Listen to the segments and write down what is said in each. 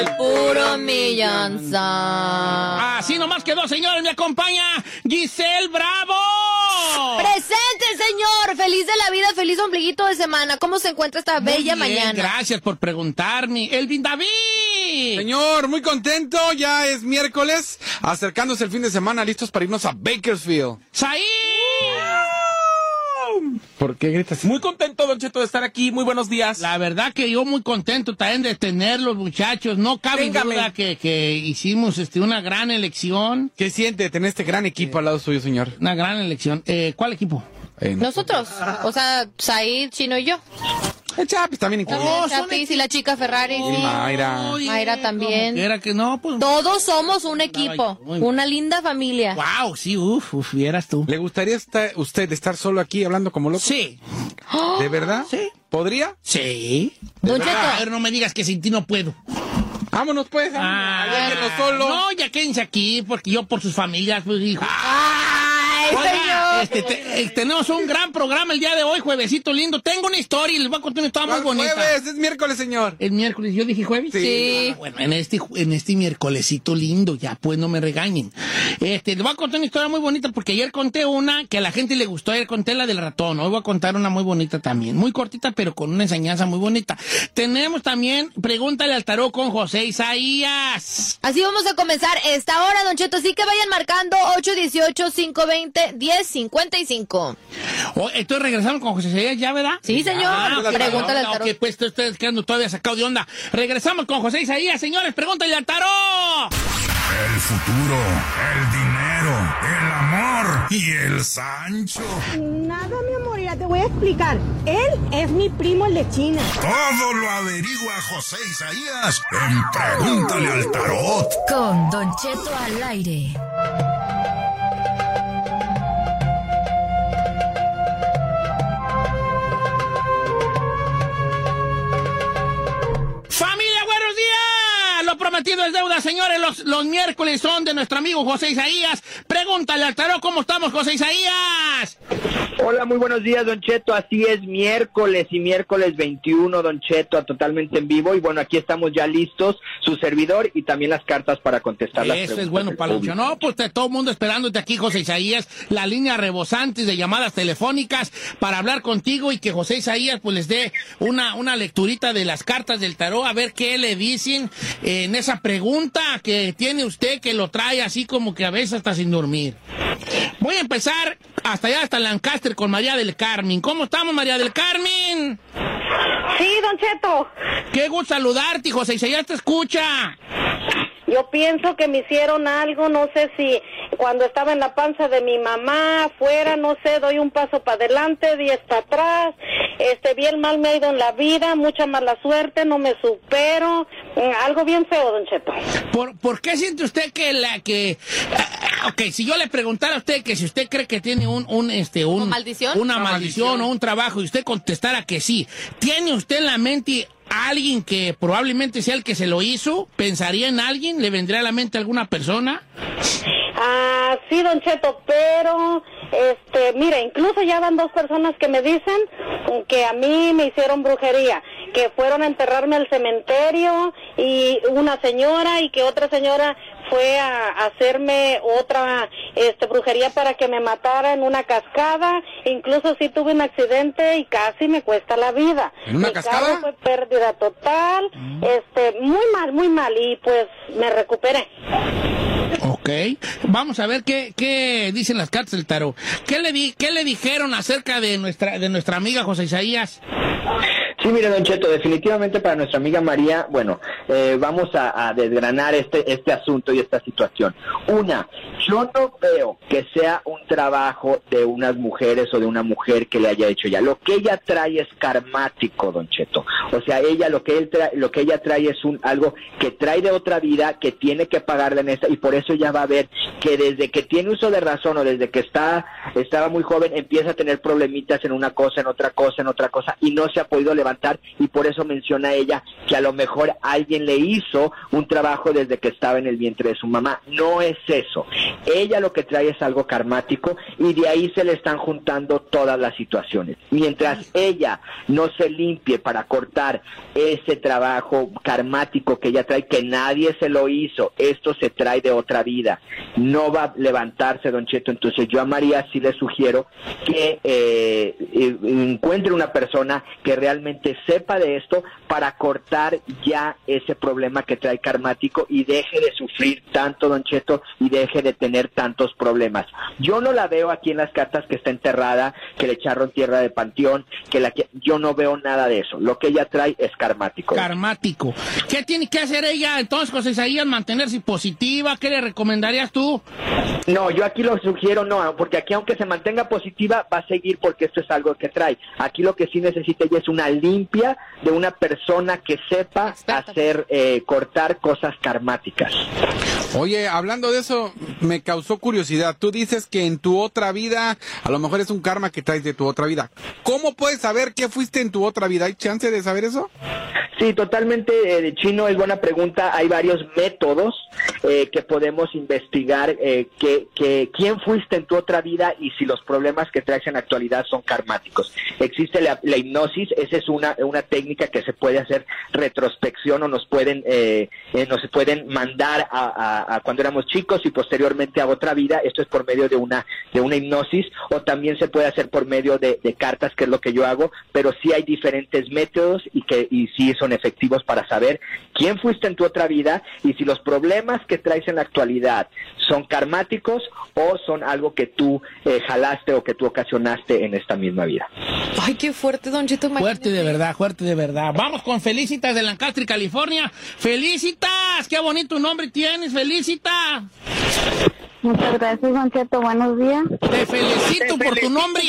el puro millanza. Así nomás quedó, señores. Me acompaña Giselle Bravo. ¡Presente, señor! Feliz de la vida, feliz ombliguito de semana. ¿Cómo se encuentra esta bella mañana? Gracias por preguntarme. Elvin David. Señor, muy contento. Ya es miércoles, acercándose el fin de semana, listos para irnos a Bakersfield. ¡Saí! ¿Por qué gritas? Muy contento, Don Cheto, de estar aquí. Muy buenos días. La verdad que yo muy contento también de tenerlos, muchachos. No cabe duda que hicimos una gran elección. ¿Qué siente tener este gran equipo al lado suyo, señor? Una gran elección. ¿Cuál equipo? Nosotros. O sea, Said, Chino y yo. El Chapis también incluye. El Chapis y la chica Ferrari. Y Mayra. Mayra también. Era que no, pues. Todos somos un equipo. Una linda familia. Wow, sí, vieras tú. ¿Le gustaría usted estar solo aquí hablando como loco? Sí. ¿De verdad? Sí. ¿Podría? Sí. Don Cheto. A ver, no me digas que sin ti no puedo. Vámonos pues. Déjenlo solo. No, ya quédense aquí, porque yo por sus familias, pues dijo. ¡Ay, Oiga, señor! tenemos un gran programa el día de hoy, juevesito lindo. Tengo una historia y les voy a contar una historia muy bonita. Jueves, es miércoles, señor. ¿El miércoles? ¿Yo dije jueves? Sí. Bueno, en este miércolesito lindo, ya pues no me regañen. Les voy a contar una historia muy bonita porque ayer conté una que a la gente le gustó. Ayer conté la del ratón. Hoy voy a contar una muy bonita también. Muy cortita, pero con una enseñanza muy bonita. Tenemos también Pregúntale al Tarot con José Isaías. Así vamos a comenzar esta hora, Don Cheto. Así que vayan marcando 818-520-1055. Entonces regresamos con José Isaías, ¿ya, verdad? Sí, señor. Pregúntale al Tarot. Ok, pues estoy quedando todavía sacado de onda. Regresamos con José Isaías, señores. Pregúntale al Tarot. El futuro, el dinero, el amor y el Sancho. Nada, mi amor, ya te voy a explicar. Él es mi primo, el de China. Todo lo averigua José Isaías en Pregúntale al Tarot. Con Don Cheto al aire. ¡Familia, buenos días! Lo prometido es deuda, señores. Los miércoles son de nuestro amigo José Isaías. Pregúntale al Tarot, ¿cómo estamos, José Isaías? Hola, muy buenos días, Don Cheto. Así es, miércoles 21, Don Cheto, totalmente en vivo. Y bueno, aquí estamos ya listos, su servidor y también las cartas para contestar las preguntas. Eso es bueno, Palucho. No, pues todo el mundo esperándote aquí, José Isaías. La línea rebosante de llamadas telefónicas para hablar contigo y que José Isaías pues les dé una lecturita de las cartas del tarot, a ver qué le dicen en esa pregunta que tiene usted, que lo trae así como que a veces hasta sin dormir. Voy a empezar hasta Lancaster con María del Carmen. ¿Cómo estamos, María del Carmen? Sí, Don Cheto. Qué gusto saludarte, José Isaías te escucha. Yo pienso que me hicieron algo, no sé si cuando estaba en la panza de mi mamá, afuera, no sé, doy un paso para adelante, 10 para atrás, bien mal me ha ido en la vida, mucha mala suerte, no me supero, algo bien feo, Don Cheto. ¿Por qué siente usted ok, si yo le preguntara a usted que si usted cree que tiene ¿Una maldición? Una maldición o un trabajo y usted contestara que sí, ¿tiene usted en la mente a alguien que probablemente sea el que se lo hizo? ¿Pensaría en alguien? ¿Le vendría a la mente alguna persona? Sí, Don Cheto, pero, mira, incluso ya van 2 personas que me dicen que a mí me hicieron brujería, que fueron a enterrarme al cementerio, y una señora, y que otra señora fue a hacerme otra brujería para que me matara en una cascada. Incluso sí tuve un accidente y casi me cuesta la vida. ¿En una cascada? Carro fue pérdida total, muy mal, y pues me recuperé. Ok, vamos a ver qué dicen las cartas del tarot. ¿Qué le dijeron acerca de nuestra amiga José Isaías? Sí, mire, Don Cheto, definitivamente para nuestra amiga María, bueno, vamos a desgranar este asunto y esta situación. Una, yo no veo que sea un trabajo de unas mujeres o de una mujer que le haya hecho ella. Lo que ella trae es karmático, Don Cheto. O sea, lo que ella trae es algo que trae de otra vida, que tiene que pagarle en esta, y por eso ya va a ver que desde que tiene uso de razón o desde que estaba muy joven, empieza a tener problemitas en una cosa, en otra cosa, y no se ha podido levantar levantar, y por eso menciona ella que a lo mejor alguien le hizo un trabajo desde que estaba en el vientre de su mamá. No es eso. Ella lo que trae es algo karmático y de ahí se le están juntando todas las situaciones. Mientras ella no se limpie para cortar ese trabajo karmático que ella trae, que nadie se lo hizo, esto se trae de otra vida, no va a levantarse, Don Cheto. Entonces yo a María sí le sugiero que encuentre una persona que realmente sepa de esto para cortar ya ese problema que trae karmático y deje de sufrir tanto, Don Cheto, y deje de tener tantos problemas. Yo no la veo aquí en las cartas que está enterrada, que le echaron tierra de panteón, yo no veo nada de eso. Lo que ella trae es karmático. Karmático. ¿Qué tiene que hacer ella entonces, José Isaías? ¿Mantenerse positiva? ¿Qué le recomendarías tú? No, yo aquí lo sugiero no, porque aquí aunque se mantenga positiva, va a seguir porque esto es algo que trae. Aquí lo que sí necesita ella es una limpia de una persona que sepa hacer, cortar cosas karmáticas. Oye, hablando de eso, me causó curiosidad. Tú dices que en tu otra vida, a lo mejor es un karma que traes de tu otra vida. ¿Cómo puedes saber qué fuiste en tu otra vida? ¿Hay chance de saber eso? Sí, totalmente, Chino, es buena pregunta. Hay varios métodos que podemos investigar quién fuiste en tu otra vida y si los problemas que traes en la actualidad son karmáticos. Existe la hipnosis, esa es una técnica que se puede hacer retrospección o nos pueden mandar a cuando éramos chicos y posteriormente a otra vida. Esto es por medio de una hipnosis, o también se puede hacer por medio de cartas, que es lo que yo hago, pero sí hay diferentes métodos y sí son efectivos para saber quién fuiste en tu otra vida y si los problemas que traes en la actualidad son karmáticos o son algo que tú jalaste o que tú ocasionaste en esta misma vida. Ay, qué fuerte, Don Cheto. Fuerte de verdad, fuerte de verdad. Vamos con Felicitas de Lancaster, California. ¡Felicitas! ¡Qué bonito nombre tienes, Felicita! Muchas gracias, Don Cheto. Buenos días. Te felicito por tu nombre.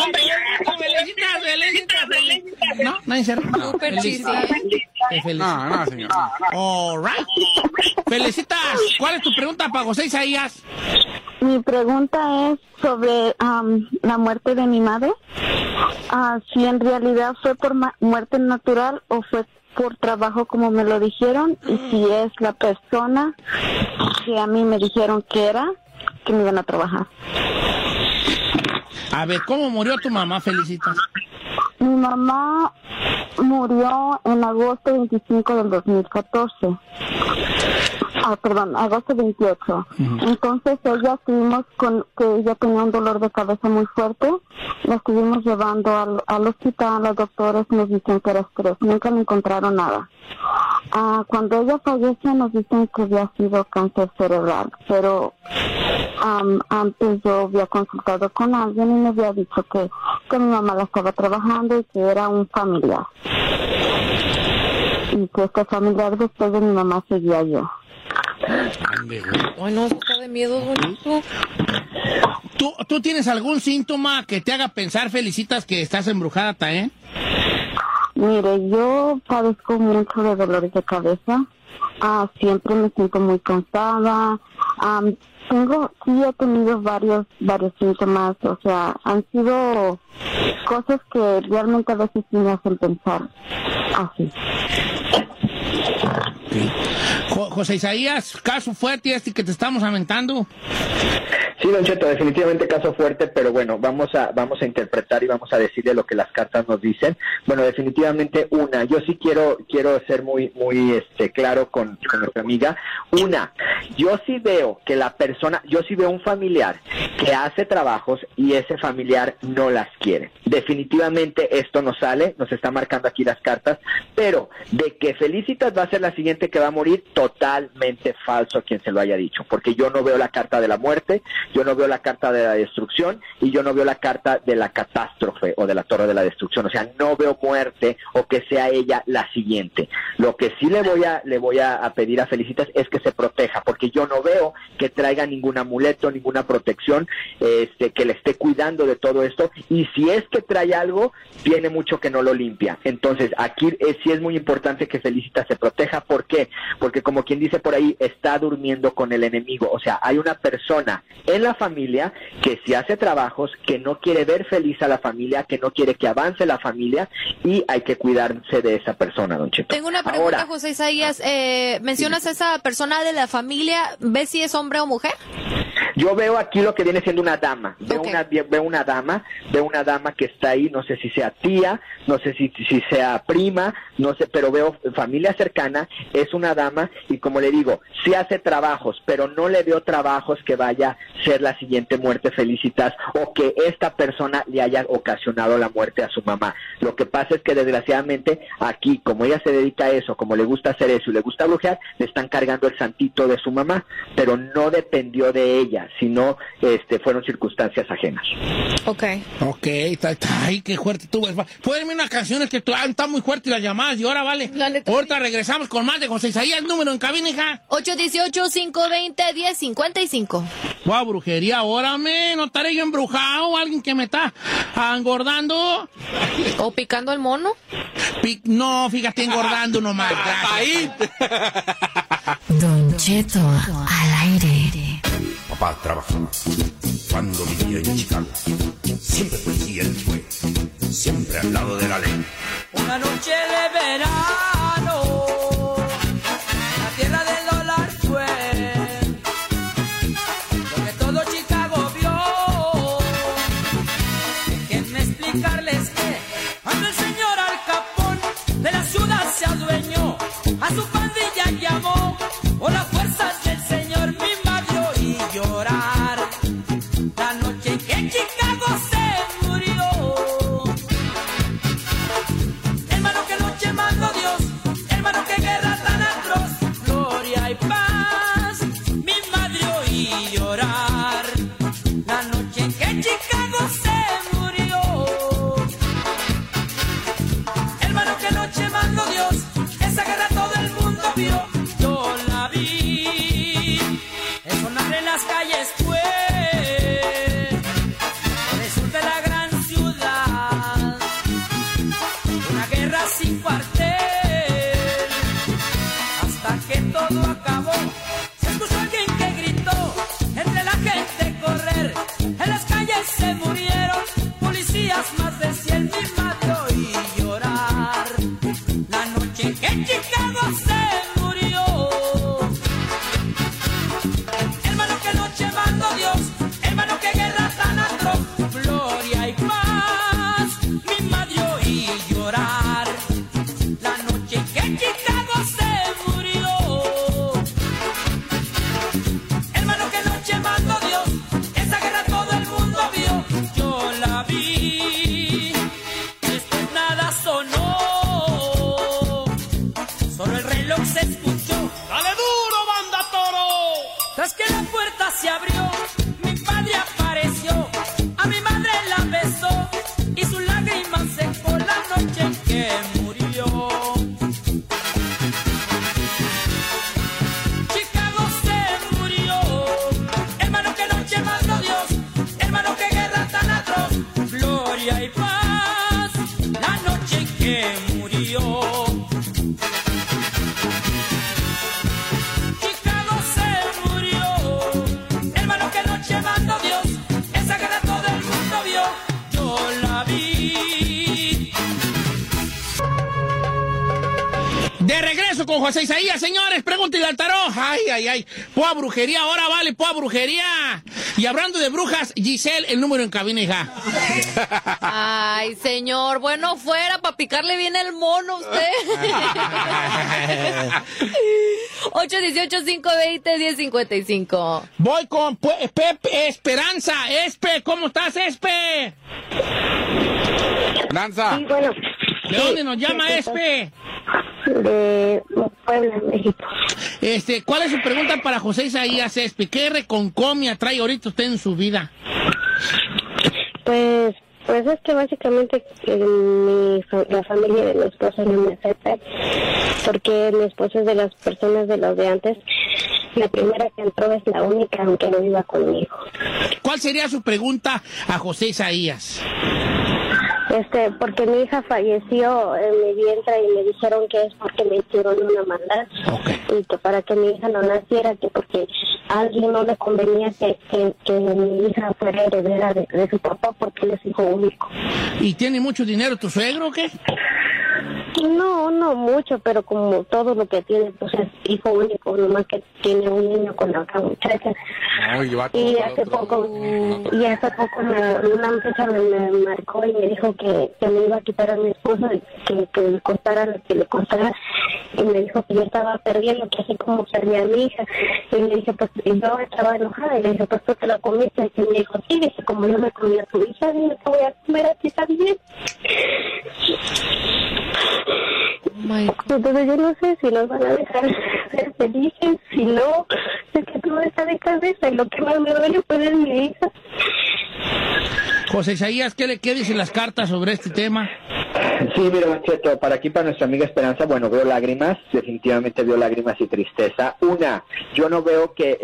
Felicitas. ¿No? ¿Nadie se ríe? Súper chiste. Te felicito. No, señor. All right. Felicitas, ¿cuál es tu pregunta para José Isaías? Mi pregunta es sobre la muerte de mi madre. Si en realidad fue por muerte natural o fue por trabajo como me lo dijeron, y si es la persona que a mí me dijeron que era, que me iban a trabajar. A ver, ¿cómo murió tu mamá, Felicitas? Mi mamá murió en agosto 25 del 2014. Agosto 28. Entonces ella estuvimos que ella tenía un dolor de cabeza muy fuerte. La estuvimos llevando al hospital, los doctores nos dicen que era estrés, nunca le encontraron nada. Cuando ella fallece nos dicen que había sido cáncer cerebral, pero antes yo había consultado con alguien y me había dicho que mi mamá la estaba trabajando y que era un familiar. Y que este familiar después de mi mamá seguía yo. Ay, no, está de miedo, bonito. ¿Tú tienes algún síntoma que te haga pensar, Felicitas, que estás embrujada, también? Mire, yo padezco mucho de dolores de cabeza. Siempre me siento muy cansada. Sí he tenido varios síntomas, o sea, han sido cosas que realmente a veces sí me hacen pensar así. José Isaías, caso fuerte este que te estamos aventando. Sí, Don Cheto, definitivamente caso fuerte, pero bueno, vamos a interpretar y vamos a decirle lo que las cartas nos dicen. Bueno, definitivamente yo sí quiero ser muy claro con nuestra amiga. Yo sí veo que yo sí veo un familiar que hace trabajos y ese familiar no las quiere. Definitivamente esto nos está marcando aquí las cartas, pero de que Felicitas va a ser la siguiente que va a morir, totalmente falso quien se lo haya dicho, porque yo no veo la carta de la muerte, yo no veo la carta de la destrucción y yo no veo la carta de la catástrofe o de la torre de la destrucción. O sea, no veo muerte o que sea ella la siguiente. Lo que sí le voy a pedir a Felicitas es que se proteja, porque yo no veo que traiga ningún amuleto, ninguna protección, que le esté cuidando de todo esto, y si es que trae algo, tiene mucho que no lo limpia. Entonces, aquí sí es muy importante que Felicitas se proteja. ¿Por ¿Por qué? Porque como quien dice por ahí, está durmiendo con el enemigo. O sea, hay una persona en la familia que sí hace trabajos, que no quiere ver feliz a la familia, que no quiere que avance la familia, y hay que cuidarse de esa persona, don Cheto. Tengo una pregunta, ahora, José Isaías. ¿Mencionas a esa persona de la familia? ¿Ves si es hombre o mujer? Yo veo aquí lo que viene siendo una dama. Veo una dama que está ahí, no sé si sea tía, no sé si sea prima, no sé, pero veo familia cercana, es una dama, y como le digo, sí hace trabajos, pero no le veo trabajos que vaya a ser la siguiente muerte Felicitas, o que esta persona le haya ocasionado la muerte a su mamá. Lo que pasa es que desgraciadamente aquí, como ella se dedica a eso, como le gusta hacer eso y le gusta brujear, le están cargando el santito de su mamá, pero no dependió de ella, sino fueron circunstancias ajenas. Ok, ay, qué fuerte tú. Pónganme una canción, es que está muy fuerte las llamadas, y ahora vale. Ahorita regresamos con más de José Isaías. Número en cabina, hija. 818-520-1055. Wow, brujería, ahora no estaré yo embrujado, alguien que me está engordando. ¿O picando el mono? No, fíjate, engordando nomás. Ahí. Don Cheto al aire. Papá trabajaba cuando vivía en Chicago. Siempre policía él fue, siempre al lado de la ley. Una noche de verano, la tierra del dólar fue lo que todo Chicago vio. Déjenme explicarles que cuando el señor Al Capone de la ciudad se adueñó, a su pandilla llamó por las fuerzas del señor, mi madre oí llorar la noche en que Chicago se murió. Hermano, que noche mandó Dios, hermano, que guerra tan atroz, gloria y paz, mi madre oí llorar la noche en que Chicago se murió. Hermano, que noche mandó Dios, esa guerra todo el mundo vio, yo la vi, el sonar en las calles fue por el sur de la gran ciudad, una guerra sin cuartel, hasta que todo acabó. Se escuchó alguien que gritó, entre la gente correr, en las calles se murieron policías, más de 100, mi madre oí llorar la noche en que Chicago se murió. Hermano, que noche mandó Dios, hermano, que guerra tan atroz, gloria y paz, mi madre oí llorar la noche en que Chicago se murió. Hermano, que noche mandó Dios, esa guerra todo el mundo vio, yo la vi, después nada sonó, solo el reloj se escuchó. ¡Dale duro, banda toro! Tras que la puerta se abrió, mi padre apareció, a mi madre la besó y sus lágrimas secó la noche en que murió. Chicago se murió, hermano, que noche mandó Dios, hermano, que guerra tan atroz, gloria y paz, la noche en que murió. Chicago se murió, hermano, que noche mandó Dios, esa guerra todo el mundo vio, yo la vi. De regreso con José Isaías, señores, pregúntale al tarot. Ay. Pua brujería, ahora vale, pua brujería. Y hablando de brujas, Giselle, el número en cabina, hija. Ay, señor, bueno, fuera para picarle bien el mono usted. 818-520-1055. Voy con Esperanza. ¿Cómo estás, Espe? Esperanza. Sí, bueno. ¿De dónde nos llama Espe? De Puebla, México. ¿Cuál es su pregunta para José Isaías, Espe? ¿Qué reconcomia trae ahorita usted en su vida? Pues es que básicamente la familia de mi esposo no me acepta, porque mi esposo es de las personas de los de antes. La primera que entró es la única, aunque no viva conmigo. ¿Cuál sería su pregunta a José Isaías? porque mi hija falleció en mi vientre y me dijeron que es porque me hicieron una maldad. Y que para que mi hija no naciera, que porque a alguien no le convenía que mi hija fuera heredera de su papá porque él es hijo único. ¿Y tiene mucho dinero tu suegro o qué? No mucho, pero como todo lo que tiene, pues es hijo único, nomás que tiene un niño con la otra muchacha. Y hace poco una muchacha me marcó y me dijo que me iba a quitar a mi esposo, que le costara lo que le costara, y me dijo que yo estaba perdiendo, que así como perdí a mi hija. Y me dije, pues, y yo estaba enojada, y le dije, pues tú te la comiste. Y me dijo, sí, dice, como yo me comí a tu hija, dije, te voy a comer a ti también. Entonces yo no sé si nos van a dejar ser felices, si no, es que todo está de cabeza y lo que más me duele pues es mi hija. José Isaías, ¿qué dicen las cartas sobre este tema? Sí, mira, Don Cheto, para nuestra amiga Esperanza, bueno, veo lágrimas, definitivamente veo lágrimas y tristeza. Una, yo no veo que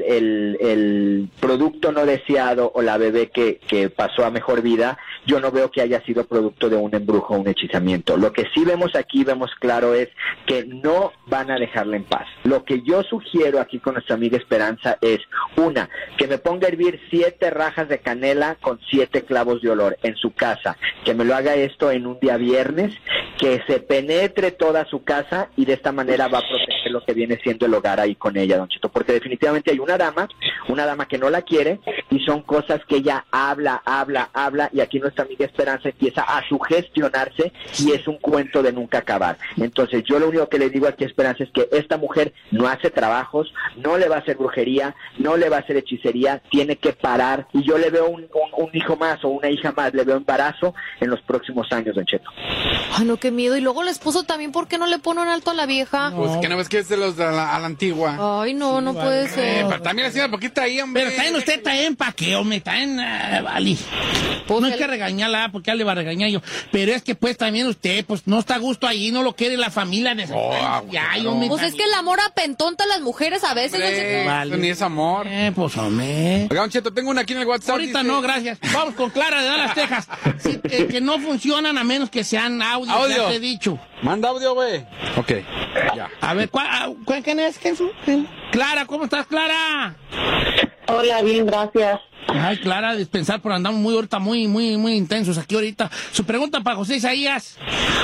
el producto no deseado o la bebé que pasó a mejor vida, yo no veo que haya sido producto de un embrujo o un hechizamiento. Lo que sí vemos aquí, vemos claro, es que no van a dejarla en paz. Lo que yo sugiero aquí con nuestra amiga Esperanza es, una, que me ponga a hervir 7 rajas de canela con 7 clavos de olor en su casa, que me lo haga esto en un día viernes, que se penetre toda su casa y de esta manera va a proteger lo que viene siendo el hogar ahí con ella, Don Cheto, porque definitivamente hay una dama que no la quiere y son cosas que ella habla y aquí nuestra amiga Esperanza empieza a sugestionarse y es un cuento de nunca acabar. Entonces yo lo único que le digo aquí a Esperanza es que esta mujer no hace trabajos, no le va a hacer brujería, no le va a hacer hechicería, tiene que parar, y yo le veo un hijo más o una hija más, le veo embarazo en los próximos años, Don Cheto. Ay, no, qué miedo. Y luego el esposo también, ¿por qué no le pone un alto a la vieja? No. Pues que no ves que es de los de a la antigua. Ay, no, sí, no vale. Puede ser. Pero también la señora poquita ahí, hombre. Pero también usted también, ¿pa' qué, hombre? También, vale. Pues no hay que regañarla, porque ya le va a regañar yo. Pero es que, pues, también usted, pues, no está a gusto ahí, no lo quiere la familia de Pues es que el amor apentonta a las mujeres a veces. Hombre, vale. Ni es amor. Pues, hombre. Oiga, Don Cheto, tengo una aquí en el WhatsApp. Ahorita dice... no, gracias. Vamos con Clara de Dallas, Texas. Sí, que no funcionan a menos que sean audio. Ya te he dicho. Manda audio, güey. Ok, ya. A ver, ¿quién es? Clara, ¿cómo estás, Clara? Hola, bien, gracias. Ay, Clara, dispensar por andar muy intensos aquí ahorita. Su pregunta para José Isaías.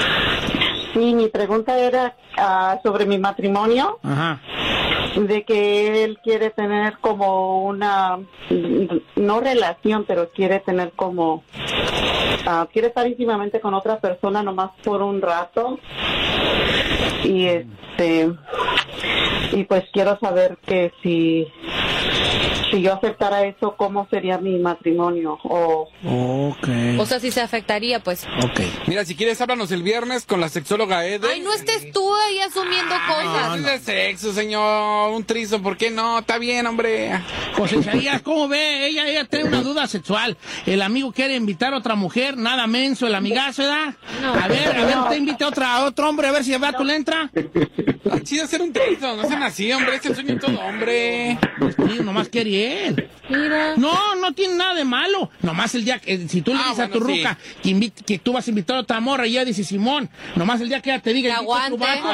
Sí, mi pregunta era sobre mi matrimonio. Ajá. De que él quiere tener como una, no relación, pero quiere tener como, quiere estar íntimamente con otra persona nomás por un rato. Y y pues quiero saber que si yo aceptara eso, ¿cómo sería mi matrimonio? Okay. O sea, si se afectaría, pues. Ok. Mira, si quieres, háblanos el viernes con la sexóloga Eden. Ay, no estés tú ahí asumiendo cosas. No, es de sexo, señor. Un trizo, ¿por qué no? Está bien, hombre. José Isaías, ¿cómo ve? Ella tiene una duda sexual. El amigo quiere invitar a otra mujer, nada menso, el amigazo, ¿verdad? No. A ver, usted invite a otro hombre, a ver si el vato le entra. Chido hacer un trizo, no sean así, hombre. Es el sueño de todo hombre. Pues tío, nomás quiere él. Mira. No tiene nada de malo. Nomás el día que, si tú le dices a tu ruca que tú vas a invitar a otra morra y ella dice Simón, nomás el día que ella te diga aguante.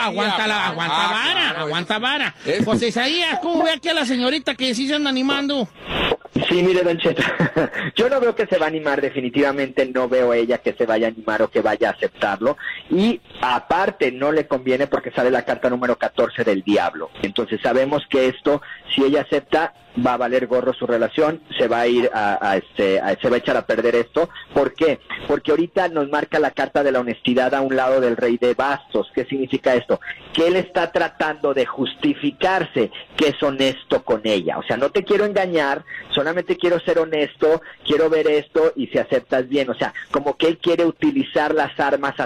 Aguanta vara. José Isaías, ¿cómo ve aquí a la señorita que sí se anda animando? Sí, mire, Don Cheto, yo no veo que se va a animar, definitivamente no veo a ella que se vaya a animar o que vaya a aceptarlo, y aparte no le conviene porque sale la carta número 14 del diablo. Entonces sabemos que esto, si ella acepta, va a valer gorro su relación, se va a ir se va a echar a perder esto. ¿Por qué? Porque ahorita nos marca la carta de la honestidad a un lado del rey de bastos. ¿Qué significa esto? Que él está tratando de justificarse que es honesto con ella. O sea, no te quiero engañar, solamente quiero ser honesto, quiero ver esto y si aceptas bien. O sea, como que él quiere utilizar las armas a su favor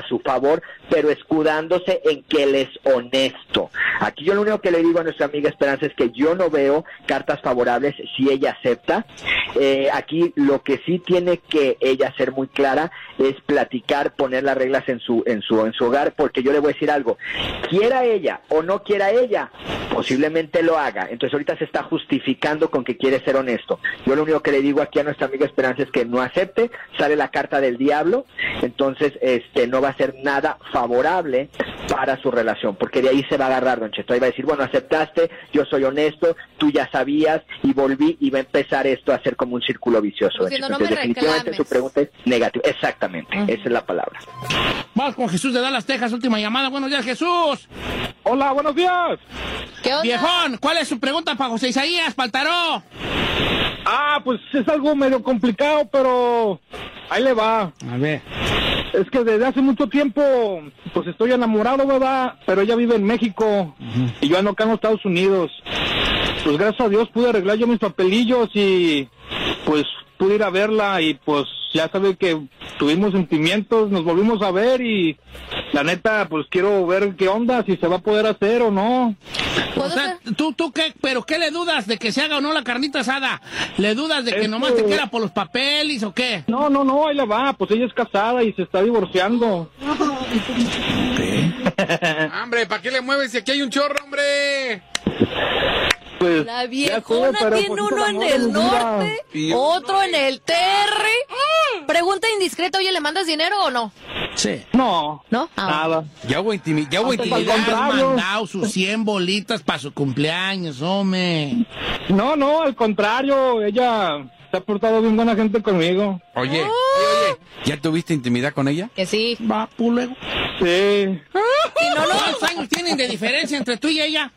favor, pero escudándose en que él es honesto. Aquí yo lo único que le digo a nuestra amiga Esperanza es que yo no veo cartas favorables si ella acepta. Aquí lo que sí tiene que ella ser muy clara es platicar, poner las reglas en su hogar, porque yo le voy a decir algo, quiera ella o no quiera ella, posiblemente lo haga. Entonces ahorita se está justificando con que quiere ser honesto. Yo lo único que le digo aquí a nuestra amiga Esperanza es que no acepte, sale la carta del diablo, entonces no va a ser nada favorable para su relación, porque de ahí se va a agarrar, Don Cheto. Ahí va a decir, bueno, aceptaste, yo soy honesto, tú ya sabías, y volví, y va a empezar esto a ser como un círculo vicioso, Don Cheto. Entonces, definitivamente su pregunta es negativa. Exactamente, esa es la palabra. Vamos con Jesús de Dallas, Texas, última llamada. Buenos días, Jesús. Hola, buenos días. ¿Qué onda? Viejón, ¿cuál es su pregunta para José Isaías, para el tarot? Pues es algo medio complicado, pero ahí le va. A ver. Es que desde hace mucho tiempo, pues estoy enamorado, ¿verdad? Pero ella vive en México y yo ando acá en los Estados Unidos. Pues gracias a Dios pude arreglar yo mis papelillos y pues pude ir a verla y pues ya sabe que tuvimos sentimientos, nos volvimos a ver y la neta pues quiero ver qué onda, si se va a poder hacer o no. O sea, ¿tú qué? ¿Pero qué le dudas? ¿De que se haga o no la carnita asada? ¿Le dudas de que nomás te quiera por los papeles o qué? No, ahí le va, pues ella es casada y se está divorciando. ¿Qué? Hombre, ¿para qué le mueves si aquí hay un chorro, hombre? Pues, la viejona tiene uno en el norte, otro en el Terry. Pregunta indiscreta, oye, ¿le mandas dinero o no? Sí. No. ¿No? Nada. Ya hubo intimidad. Le has mandado sus 100 bolitas para su cumpleaños, hombre. No, al contrario, ella se ha portado bien buena gente conmigo. Oye, ¿ya tuviste intimidad con ella? Que sí. Va, pues luego. Sí. ¿Cuántos años tienen de diferencia entre tú y ella?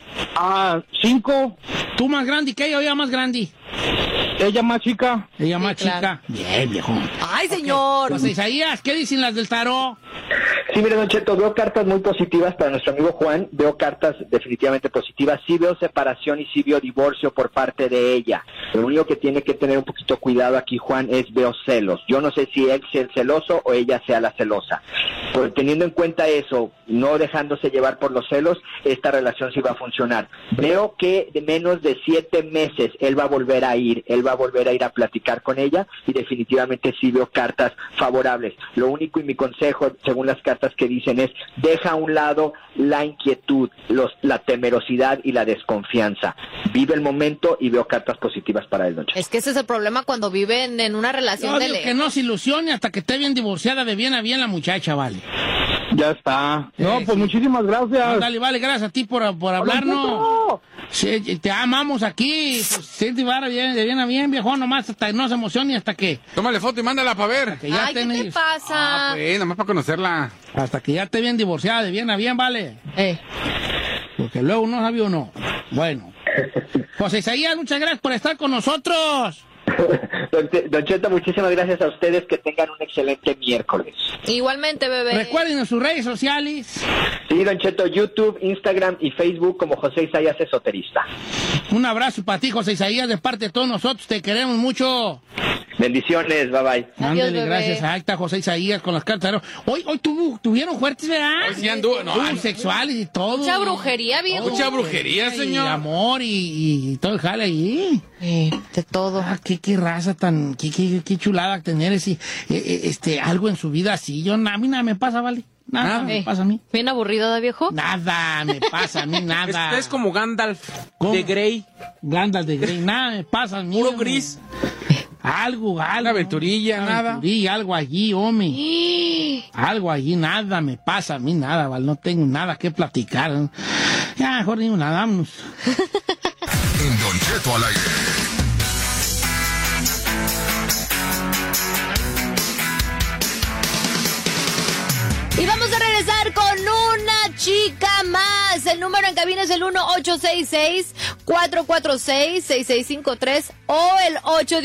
5. ¿Tú más grande que ella o ella más grande? Ella más chica. Ella más claro. chica. Bien, viejo. Ay, señor. Pues Isaías, ¿qué dicen las del tarot? Sí, mire, Don Cheto, veo cartas muy positivas para nuestro amigo Juan, veo cartas definitivamente positivas, sí veo separación y sí veo divorcio por parte de ella. Lo único que tiene que tener un poquito cuidado aquí, Juan, es veo celos. Yo no sé si él sea el celoso o ella sea la celosa. Pero teniendo en cuenta eso, no dejándose llevar por los celos, esta relación sí va a funcionar. Veo que de menos de 7 meses él va a volver a ir a platicar con ella y definitivamente sí veo cartas favorables. Lo único y mi consejo, según las cartas que dicen, es deja a un lado la inquietud, la temerosidad y la desconfianza. Vive el momento y veo cartas positivas para él, Don Cheto. Es que ese es el problema cuando viven en una relación de que no se ilusione hasta que esté bien divorciada de bien a bien la muchacha, vale. Ya está. No, pues muchísimas gracias. Dale, vale, gracias a ti por hablarnos. Sí, te amamos aquí. Pues, sí, de bien a bien, viejo, nomás hasta no se emocione hasta que... Tómale foto y mándala para ver. Ay, ¿qué te pasa? Pues, nomás para conocerla. Hasta que ya esté bien divorciada de bien a bien, vale. Porque luego no sabe uno. Bueno. José Isaías, muchas gracias por estar con nosotros. Don Cheto, muchísimas gracias a ustedes, que tengan un excelente miércoles. Igualmente, bebé. Recuerden en sus redes sociales. Sí, Don Cheto, YouTube, Instagram y Facebook como José Isaías Esoterista. Un abrazo para ti, José Isaías, de parte de todos nosotros, te queremos mucho. Bendiciones, bye bye. Ándale, gracias. Ahí está José Isaías con las cartas. Hoy tuvieron fuertes, ¿verdad? Hoy sí anduvo, sexuales y todo. Mucha brujería, viejo. Mucha brujería, señor. Y amor y todo el jale ahí. De todo. Qué raza tan, qué chulada tener ese, algo en su vida así. A mí nada me pasa, ¿vale? Nada me pasa a mí. ¿Bien aburrido, viejo? Nada me pasa a mí, nada. Es como Gandalf de Grey. Gandalf de Grey, nada me pasa a mí. Puro gris. Algo. Una aventurilla, nada. Algo allí, hombre. Algo allí, nada me pasa a mí, nada, ¿vale? No tengo nada que platicar. Ya, mejor ni nada, vámonos. En Don Cheto al aire. Y vamos a regresar con una chica más. El número en cabina es el 1-866-446-6653 o el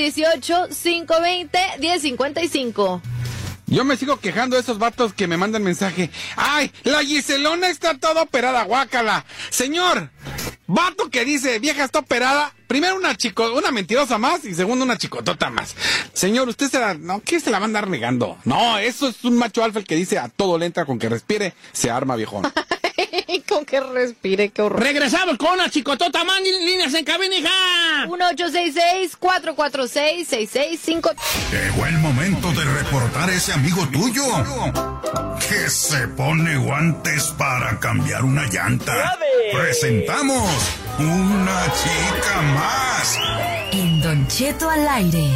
818-520-1055. Yo me sigo quejando de esos vatos que me mandan mensaje. ¡Ay, la Giselona está toda operada, guácala! Señor, Vato que dice, vieja está operada. Primero una mentirosa más y segundo una chicotota más. Señor, usted ¿qué se la va a andar negando? No, eso es un macho alfa el que dice a todo le entra, con que respire, se arma, viejón. Con que respire, qué horror. Regresamos con una chicotota más, líneas en cabina, hija. 1-866-446-6653. Llegó el momento de reportar a ese amigo tuyo que se pone guantes para cambiar una llanta. Presentamos una chica más En Don Cheto al aire.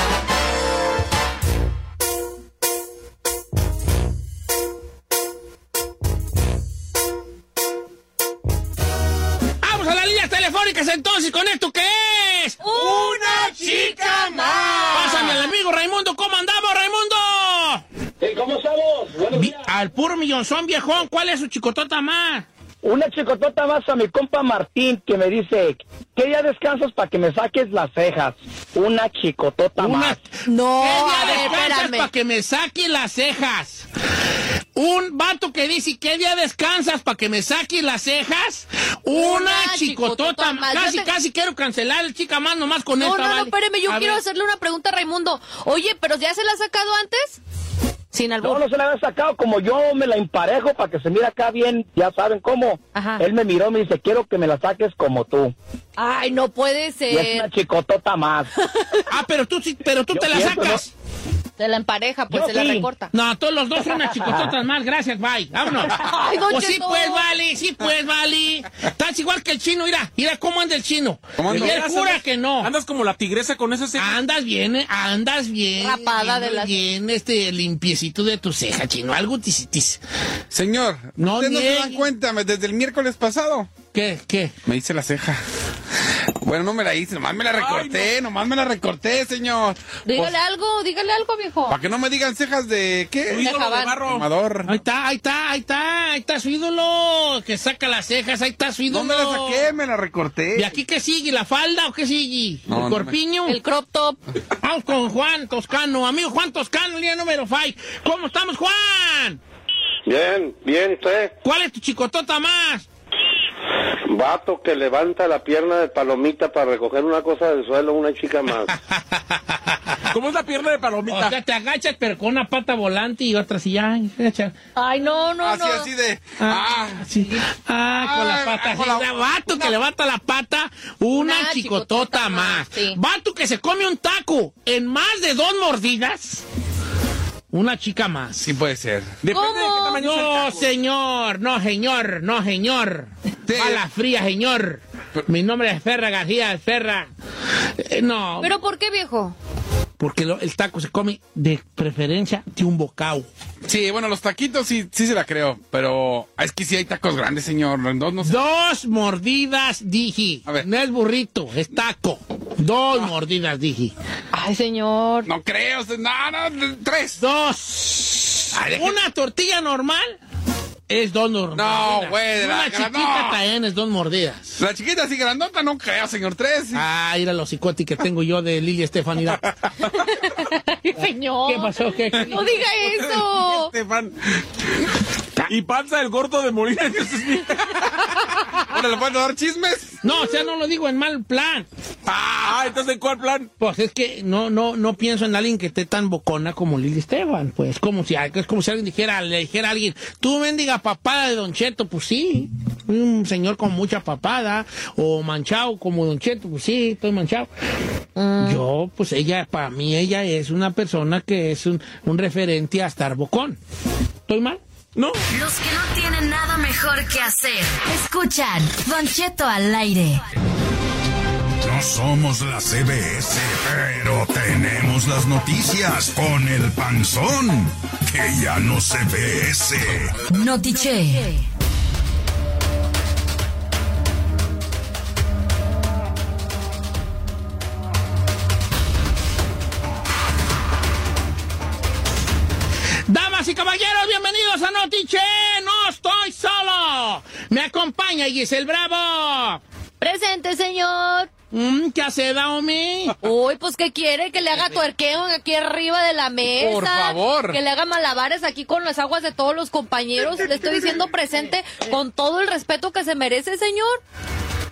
Vamos a las líneas telefónicas entonces, ¿con esto qué es? ¡Una chica más! Pásame al amigo Raimundo, ¿cómo andamos, Raimundo? ¿Cómo estamos? Buenos días. Al puro millonzón, viejón, ¿cuál es su chicotota más? Una chicotota más a mi compa Martín, que me dice, ¿qué día descansas para que me saques las cejas? Una chicotota más. No, ¿Qué día descansas espérame. para que me saque las cejas? Un vato que dice, ¿qué día descansas para que me saque las cejas? Una chicotota más. Casi quiero cancelar el chica más nomás con esta. No, espérame, yo quiero hacerle una pregunta a Raimundo. Oye, ¿pero ya se la ha sacado antes? Sin albur. No se la había sacado, como yo me la emparejo para que se mire acá bien, ya saben cómo. Ajá. Él me miró, me dice, quiero que me la saques como tú. Ay, no puede Y es ser. una chicotota más. Pero tú te la pienso, sacas. Se la empareja, pues Yo se la sí. recorta. No, todos los dos son unas chicototas más. Gracias, bye. Vámonos. Ay, don Pues sí, Cheto. pues, vale. Estás igual que el chino, mira cómo anda el chino. ¿Cómo anda? Y él jura que no. Andas como la tigresa con ese ceja. Andas bien. Rapada de las- Bien, limpiecito de tu ceja, chino. Algo tis. Señor, No ¿ustedes no se niegue. dan cuenta? Desde el miércoles pasado ¿Qué? me hice la ceja. Bueno, no me la hice, nomás me la recorté, señor. Dígale algo, viejo. Para que no me digan cejas de, ¿qué? Tu ídolo de Dejaban. barro. Amador. Ahí está su ídolo. Que saca las cejas, ahí está su ídolo. No me la saqué, me la recorté. ¿Y aquí qué sigue? ¿La falda o qué sigue? No, ¿El no corpiño? El crop top. Vamos con Juan Toscano, amigo Juan Toscano, línea número 5. ¿Cómo estamos, Juan? Bien, usted. ¿Cuál es tu chicotota más? Vato que levanta la pierna de palomita para recoger una cosa del suelo, una chica más. ¿Cómo es la pierna de O palomita? sea, te agachas pero con una pata volante y otra así, ay, agacha. Ay, no. Así de. Sí. Con la pata. con la- así. Vato que levanta la pata, una chicotota más. Sí. Vato que se come un taco en más de 2 mordidas, una chica más. Sí puede ser. Depende de qué tamaño sea el No, taco. señor. Mala fría, señor. Mi nombre es Ferra García, Ferra. No. ¿Pero por qué, viejo? Porque el taco se come de preferencia de un bocado. Sí, bueno, los taquitos sí se la creo, pero es que sí hay tacos grandes, señor. No sé. 2 mordidas, dije. A ver. No es burrito, es taco. 2 mordidas, dije. Ay, señor. No creo, no, 3. 2. Ay, deje- Una tortilla normal es 2 mordidas. No, güey, de la Una cara, chiquita no. también es 2 mordidas. La chiquita así grandota, no creo, señor. 3. Ah, mira los psicotes que tengo yo de Lili Estefanía. Ay, señor. ¿Qué pasó? ¿Qué? No diga eso. Estefan. Y panza el gordo de morir. ¿Ahora le pueden dar chismes? No, o sea, no lo digo en mal plan. Entonces, ¿en cuál plan? Pues es que no pienso en alguien que esté tan bocona como Lili Esteban. Pues es como si alguien le dijera a alguien, tú mendiga papada de Don Cheto, pues sí. Un señor con mucha papada, o manchado como Don Cheto, pues sí, estoy manchado. Yo, pues para mí ella es una persona que es un referente a estar bocón. ¿Estoy mal? No. Los que no tienen nada mejor que hacer. Escuchan Don Cheto al aire. No somos la CBS, pero tenemos las noticias con el panzón, que ya no se ve ese. Notiche. Damas y caballeros, bienvenidos a Notiche. No estoy solo. Me acompaña Giselle Bravo. Presente, señor. ¿Qué hace, Daomi? Uy, pues, ¿qué quiere? Que le haga tuerqueo aquí arriba de la mesa. Por favor. Que le haga malabares aquí con las aguas de todos los compañeros. Le estoy diciendo presente con todo el respeto que se merece, señor.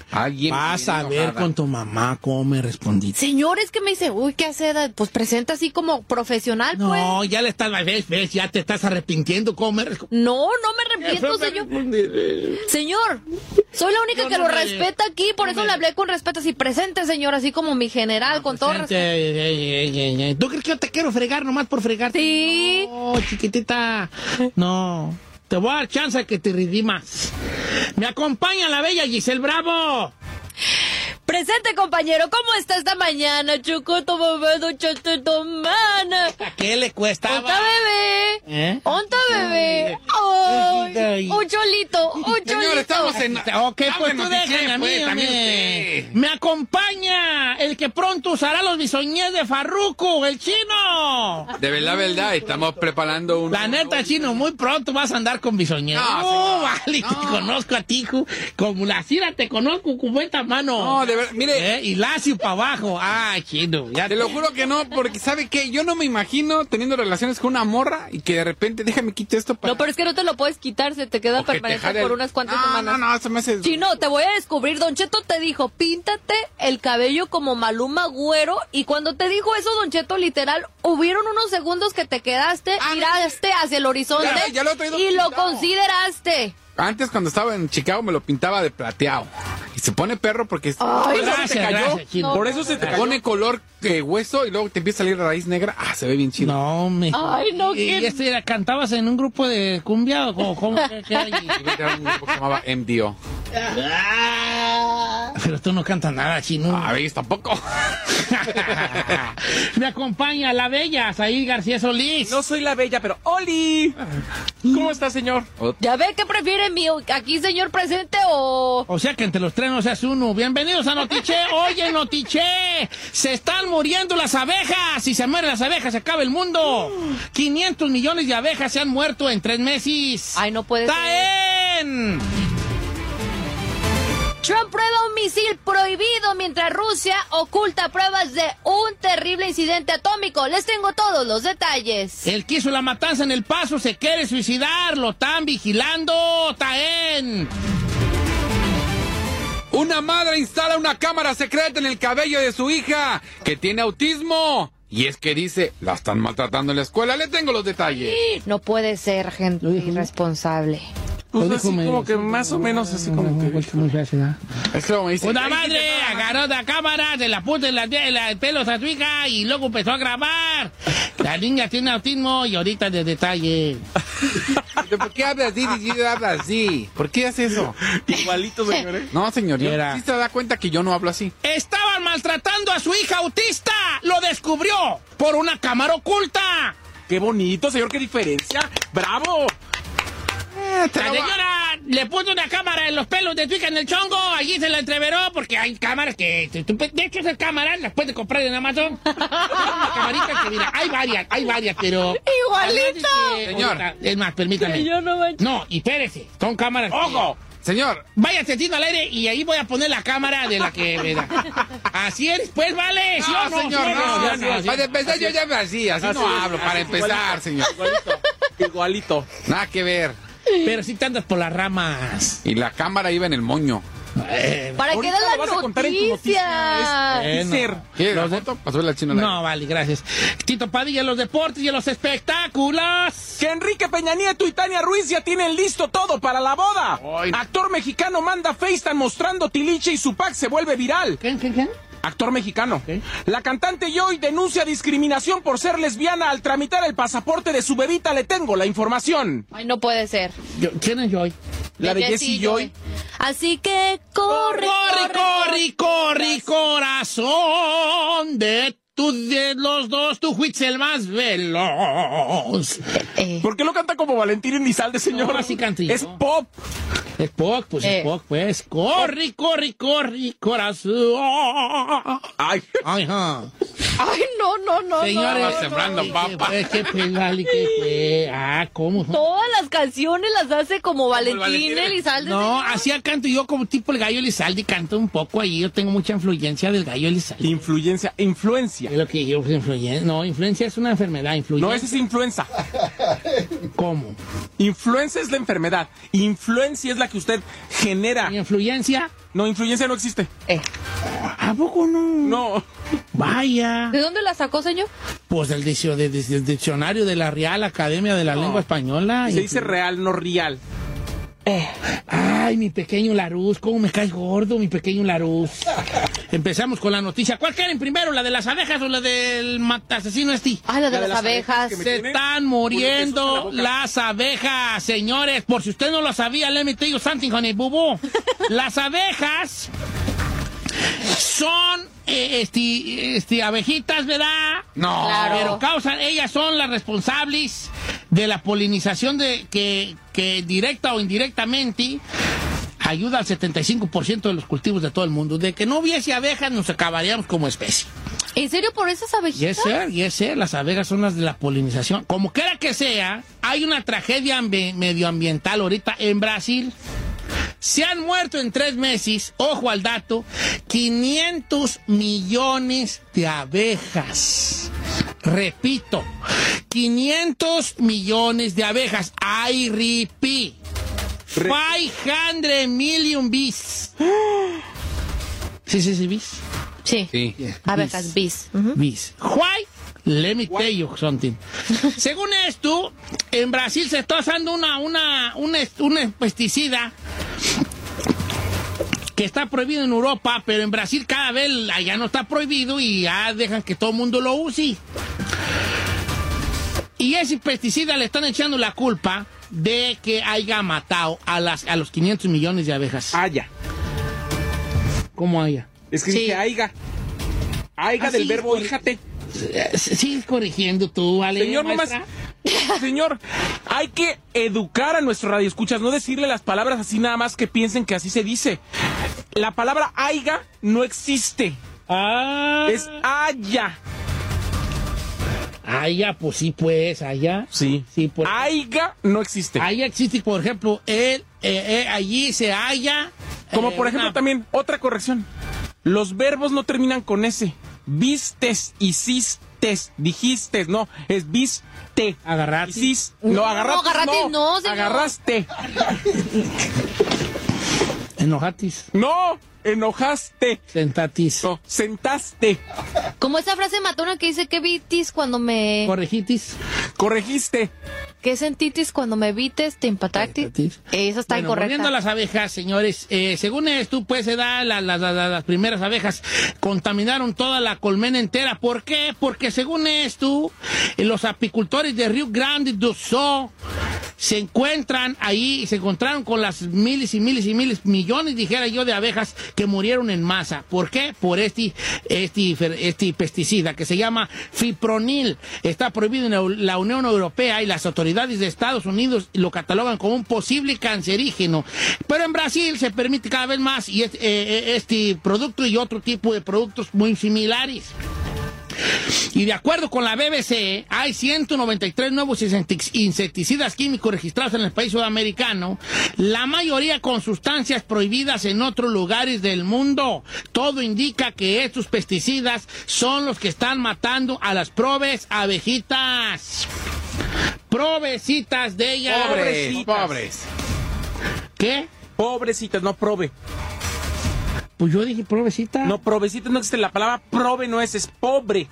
Vas a ver con tu mamá cómo me respondiste. Señor, es que me dice, uy, ¿qué hace? Pues presenta así como profesional, pues. No, ya le estás, ves, ya te estás arrepintiendo. ¿Cómo me No me arrepiento, señor. Señor, soy la única que lo respeta aquí, por eso le hablé con respeto. Así presente, señor, así como mi general, con todo respeto. ¿Tú crees que yo te quiero fregar nomás por fregarte? Sí. No, chiquitita, no. Te voy a dar chance de que te redimas. Me acompaña la bella Giselle Bravo. Presente, compañero, ¿cómo está esta mañana, Chocoto, bebé, Don Cheto, tomana? ¿A qué le cuesta? ¡Onta, bebé! ¡Onta, bebé! ¡Ay! ¡Un cholito! Señor, estamos en... Ok, pues tú déjame a mí, Me acompaña el que pronto usará los bisoñés de Farruko, el chino. De verdad, estamos preparando un... La neta, chino, muy pronto vas a andar con bisoñés. No, vale, te conozco a ti, como la cira te conozco como esta mano. No, de verdad, mire... Y lacio para abajo. Ay, chino. Ya te lo juro que no, porque ¿sabe qué? Yo no me imagino teniendo relaciones con una morra y que de repente, déjame quitar esto para... No, pero es que no te lo puedes quitar, se te queda permanente por unas cuantas semanas. No, se me hace... Chino, te voy a descubrir. Don Cheto te dijo, píntate el cabello como Maluma Güero. Y cuando te dijo eso, Don Cheto, literal, hubieron unos segundos que te quedaste, miraste hacia el horizonte ya lo he traído y pintado. lo consideraste. Antes, cuando estaba en Chicago, me lo pintaba de plateado. Y se pone perro porque... Ay, gracias, chino. Por eso se te pone color hueso y luego te empieza a salir raíz negra. Ah, se ve bien chido. No, Ay, no, ¿qué? ¿Y cantabas en un grupo de cumbia o cómo? ¿Qué hay? Era un grupo que se llamaba MDO. Pero tú no cantas nada, chino. A ver, tampoco. Me acompaña la bella Said García Solís. No soy la bella, pero ¡Oli! ¿Cómo está, señor? ¿Ya ve qué prefiere aquí, señor presente O sea que entre los tres no seas uno. Bienvenidos a Notiche. Oye, Notiche, se están muriendo las abejas. Si se mueren las abejas, se acaba el mundo. 500 millones de abejas se han muerto en 3 meses. Ay, no puede ser. ¡Taen! Trump prueba un misil prohibido mientras Rusia oculta pruebas de un terrible incidente atómico. Les tengo todos los detalles. El que hizo la matanza en El Paso se quiere suicidar. Lo están vigilando. ¡Taen! Una madre instala una cámara secreta en el cabello de su hija que tiene autismo. Y es que dice, la están maltratando en la escuela. Le tengo los detalles. No puede ser, gente irresponsable. Pues así como que más o menos así como que... Es como me dice... Una madre agarró la cámara, se la puso en la pelos a su hija y luego empezó a grabar. La niña tiene autismo y ahorita de detalle. ¿Por qué habla así? Habla así. ¿Por qué hace eso? Igualito, señor. No, señor. Sí se da cuenta que yo no hablo así. Estaban maltratando a su hija autista. Lo descubrió por una cámara oculta. Qué bonito, señor. Qué diferencia. ¡Bravo! La señora le puso una cámara en los pelos de tu hija en el chongo, allí se la entreveró, porque hay cámaras que... De hecho, esas cámaras las puedes comprar en Amazon. Camaritas que, mira, hay varias, pero... ¡Igualito! Señor. Es más, permítame. No, y espérese, son cámaras... ¡Ojo! Señor. Váyase al aire y ahí voy a poner la cámara de la que me da. Así es, pues, vale. ¿Sí no, o no? Señor, no. Para empezar, yo ya me así no hablo, para empezar, señor. Igualito. Nada que ver. Pero si te andas por las ramas. Y la cámara iba en el moño. ¿Para qué da la noticia? ¿Qué? ¿La foto? Pasó la china. No, vale, gracias. Tito Padilla, los deportes y los espectáculos. Que Enrique Peña Nieto y Tania Ruiz ya tienen listo todo para la boda. Ay. Actor mexicano manda FaceTime mostrando tiliche y su pack se vuelve viral. ¿Quién? Actor mexicano. ¿Qué? La cantante Joy denuncia discriminación por ser lesbiana al tramitar el pasaporte de su bebita. Le tengo la información. Ay, no puede ser. ¿Quién es Joy? La de Jessie Joy. Así que corre, corazón de los dos, tú fuiste el más veloz. ¿Por qué lo canta como Valentín Elizalde, señor? No, así cantillo. Es pop. Es pop, pues es pop, pues. Corre, corazón. Ay. Ay, Ay, no. Señores, sembrando papa. ¿Qué fue? ¿Cómo? Todas las canciones las hace como Valentín Elizalde. No, así canto yo como tipo el Gallo Elizalde, canto un poco ahí. Yo tengo mucha influencia del Gallo Elizalde. Influencia. Es lo que yo, influencia es una enfermedad. No, esa es influenza. ¿Cómo? Influenza es la enfermedad. Influencia es la que usted genera. ¿Mi influencia? No, influencia no existe. ¿A poco no? No. Vaya. ¿De dónde la sacó, señor? Pues del diccionario de la Real Academia de la Lengua Española. Se dice real, no real. Ay, mi pequeño Laruz, cómo me caes gordo, mi pequeño Laruz. Empezamos con la noticia. ¿Cuál quieren primero, la de las abejas o la del asesino este? Ah, la de las abejas. Se están muriendo las abejas, señores. Por si usted no lo sabía, let me tell you something, honey, bubu. Las abejas son abejitas, ¿verdad? No. Claro. Pero ellas son las responsables de la polinización que directa o indirectamente ayuda al 75% de los cultivos de todo el mundo. De que no hubiese abejas nos acabaríamos como especie. ¿En serio por esas abejitas? Yes, sir. Las abejas son las de la polinización. Como quiera que sea, hay una tragedia medioambiental ahorita en Brasil. Se han muerto en 3 meses, ojo al dato, 500 millones de abejas. Repito, 500 millones de abejas. I repeat. 500 million bees. ¿Sí, bees? Sí. Abejas, bees. Bees. Why? Let me tell you something. Según esto, en Brasil se está usando una pesticida que está prohibido en Europa, pero en Brasil cada vez ya no está prohibido y ya dejan que todo el mundo lo use. Y ese pesticida le están echando la culpa de que haya matado a los 500 millones de abejas. Haya. ¿Cómo haya? Es que dije aiga. Aiga del verbo híjate. Sigues corrigiendo tú, Ale. Señor, nomás. Señor, hay que educar a nuestros radioescuchas, no decirle las palabras así nada más que piensen que así se dice. La palabra aiga no existe. Es haya. Haya, pues sí, pues, haya. Sí. Pues. Aiga no existe. Haya existe, por ejemplo, allí se halla. Como por ejemplo también, otra corrección. Los verbos no terminan con S. Vistes, hiciste, dijiste, no, es viste. Agarraste. No, agarraste. No, agarraste, no, señor. Agarraste. Enojatis. No, enojaste. Sentatis. No, sentaste. Como esa frase matona que dice que vitis cuando me... Corregitis. Corregiste. ¿Qué sentitis cuando me vites, te impactatis? Esa está incorrecta. Volviendo a las abejas, señores, según esto, pues se da las primeras abejas contaminaron toda la colmena entera. ¿Por qué? Porque según esto, los apicultores de Rio Grande do Sul se encontraron con las miles y miles y miles, millones, dijera yo, de abejas que murieron en masa. ¿Por qué? Por este pesticida que se llama fipronil. Está prohibido en la Unión Europea y las autoridades de Estados Unidos lo catalogan como un posible cancerígeno. Pero en Brasil se permite cada vez más y este producto y otro tipo de productos muy similares. Y de acuerdo con la BBC, hay 193 nuevos insecticidas químicos registrados en el país sudamericano, la mayoría con sustancias prohibidas en otros lugares del mundo. Todo indica que estos pesticidas son los que están matando a las pobres abejitas. Provecitas de ellas. Pobres. ¿Qué? Pobrecitas, no prove. Pues yo dije provecita. No, provecita no existe. La palabra prove no es pobre.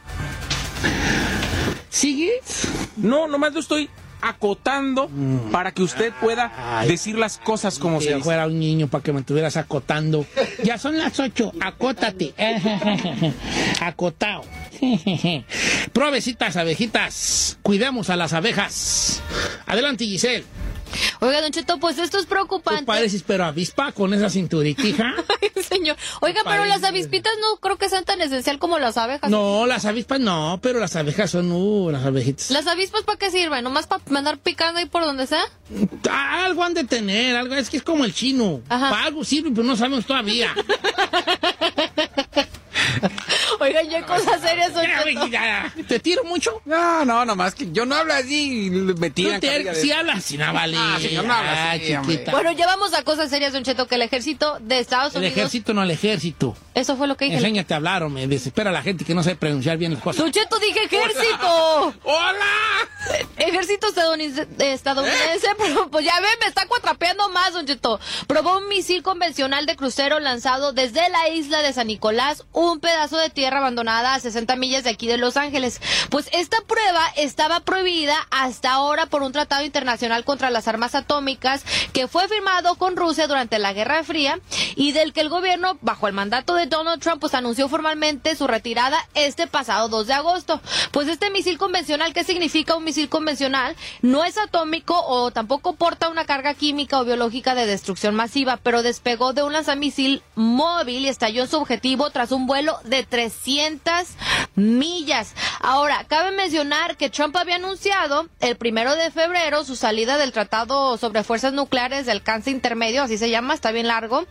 ¿Sigues? No, nomás lo estoy acotando para que usted pueda decir las cosas como se dice. Si yo fuera un niño para que me estuvieras acotando. Ya son las 8, acótate. Acotado. Provecitas, abejitas. Cuidemos a las abejas. Adelante, Giselle. Oiga, Don Cheto, pues esto es preocupante. Tú pareces pero avispa con esa cinturitija. Ay, señor. Oiga, pero las avispitas no creo que sean tan esencial como las abejas. No, las avispas no, pero las abejas son las abejitas. ¿Las avispas para qué sirven? ¿Nomás para andar picando ahí por donde sea? Algo han de tener, algo, es que es como el chino. Ajá. Para algo sirve, pero no sabemos todavía. Oiga, ya en cosas serias, Don Cheto. ¿Te tiro mucho? No, nomás que yo no hablo así y me tiran. Si hablas así, no vale. Señor, no habla así, chiquita. Bueno, ya vamos a cosas serias, Don Cheto, que el ejército de Estados Unidos... El ejército, no el ejército. Eso fue lo que dije. Enséñate a hablar, o me desespera la gente que no sabe pronunciar bien las cosas. Don Cheto, dije ejército. ¡Hola! Ejército estadounidense, pero pues ya ven, me está cuatrapeando más, Don Cheto. Probó un misil convencional de crucero lanzado desde la isla de San Nicolás, un pedazo de tierra abandonada a 60 millas de aquí de Los Ángeles. Pues esta prueba estaba prohibida hasta ahora por un tratado internacional contra las armas atómicas que fue firmado con Rusia durante la Guerra Fría y del que el gobierno, bajo el mandato de Donald Trump, pues anunció formalmente su retirada este pasado 2 de agosto. Pues este misil convencional, ¿qué significa un misil convencional? No es atómico o tampoco porta una carga química o biológica de destrucción masiva, pero despegó de un lanzamisil móvil y estalló en su objetivo tras un vuelo de 300 millas. Ahora, cabe mencionar que Trump había anunciado el 1 de febrero su salida del Tratado sobre Fuerzas Nucleares de Alcance Intermedio, así se llama, está bien largo,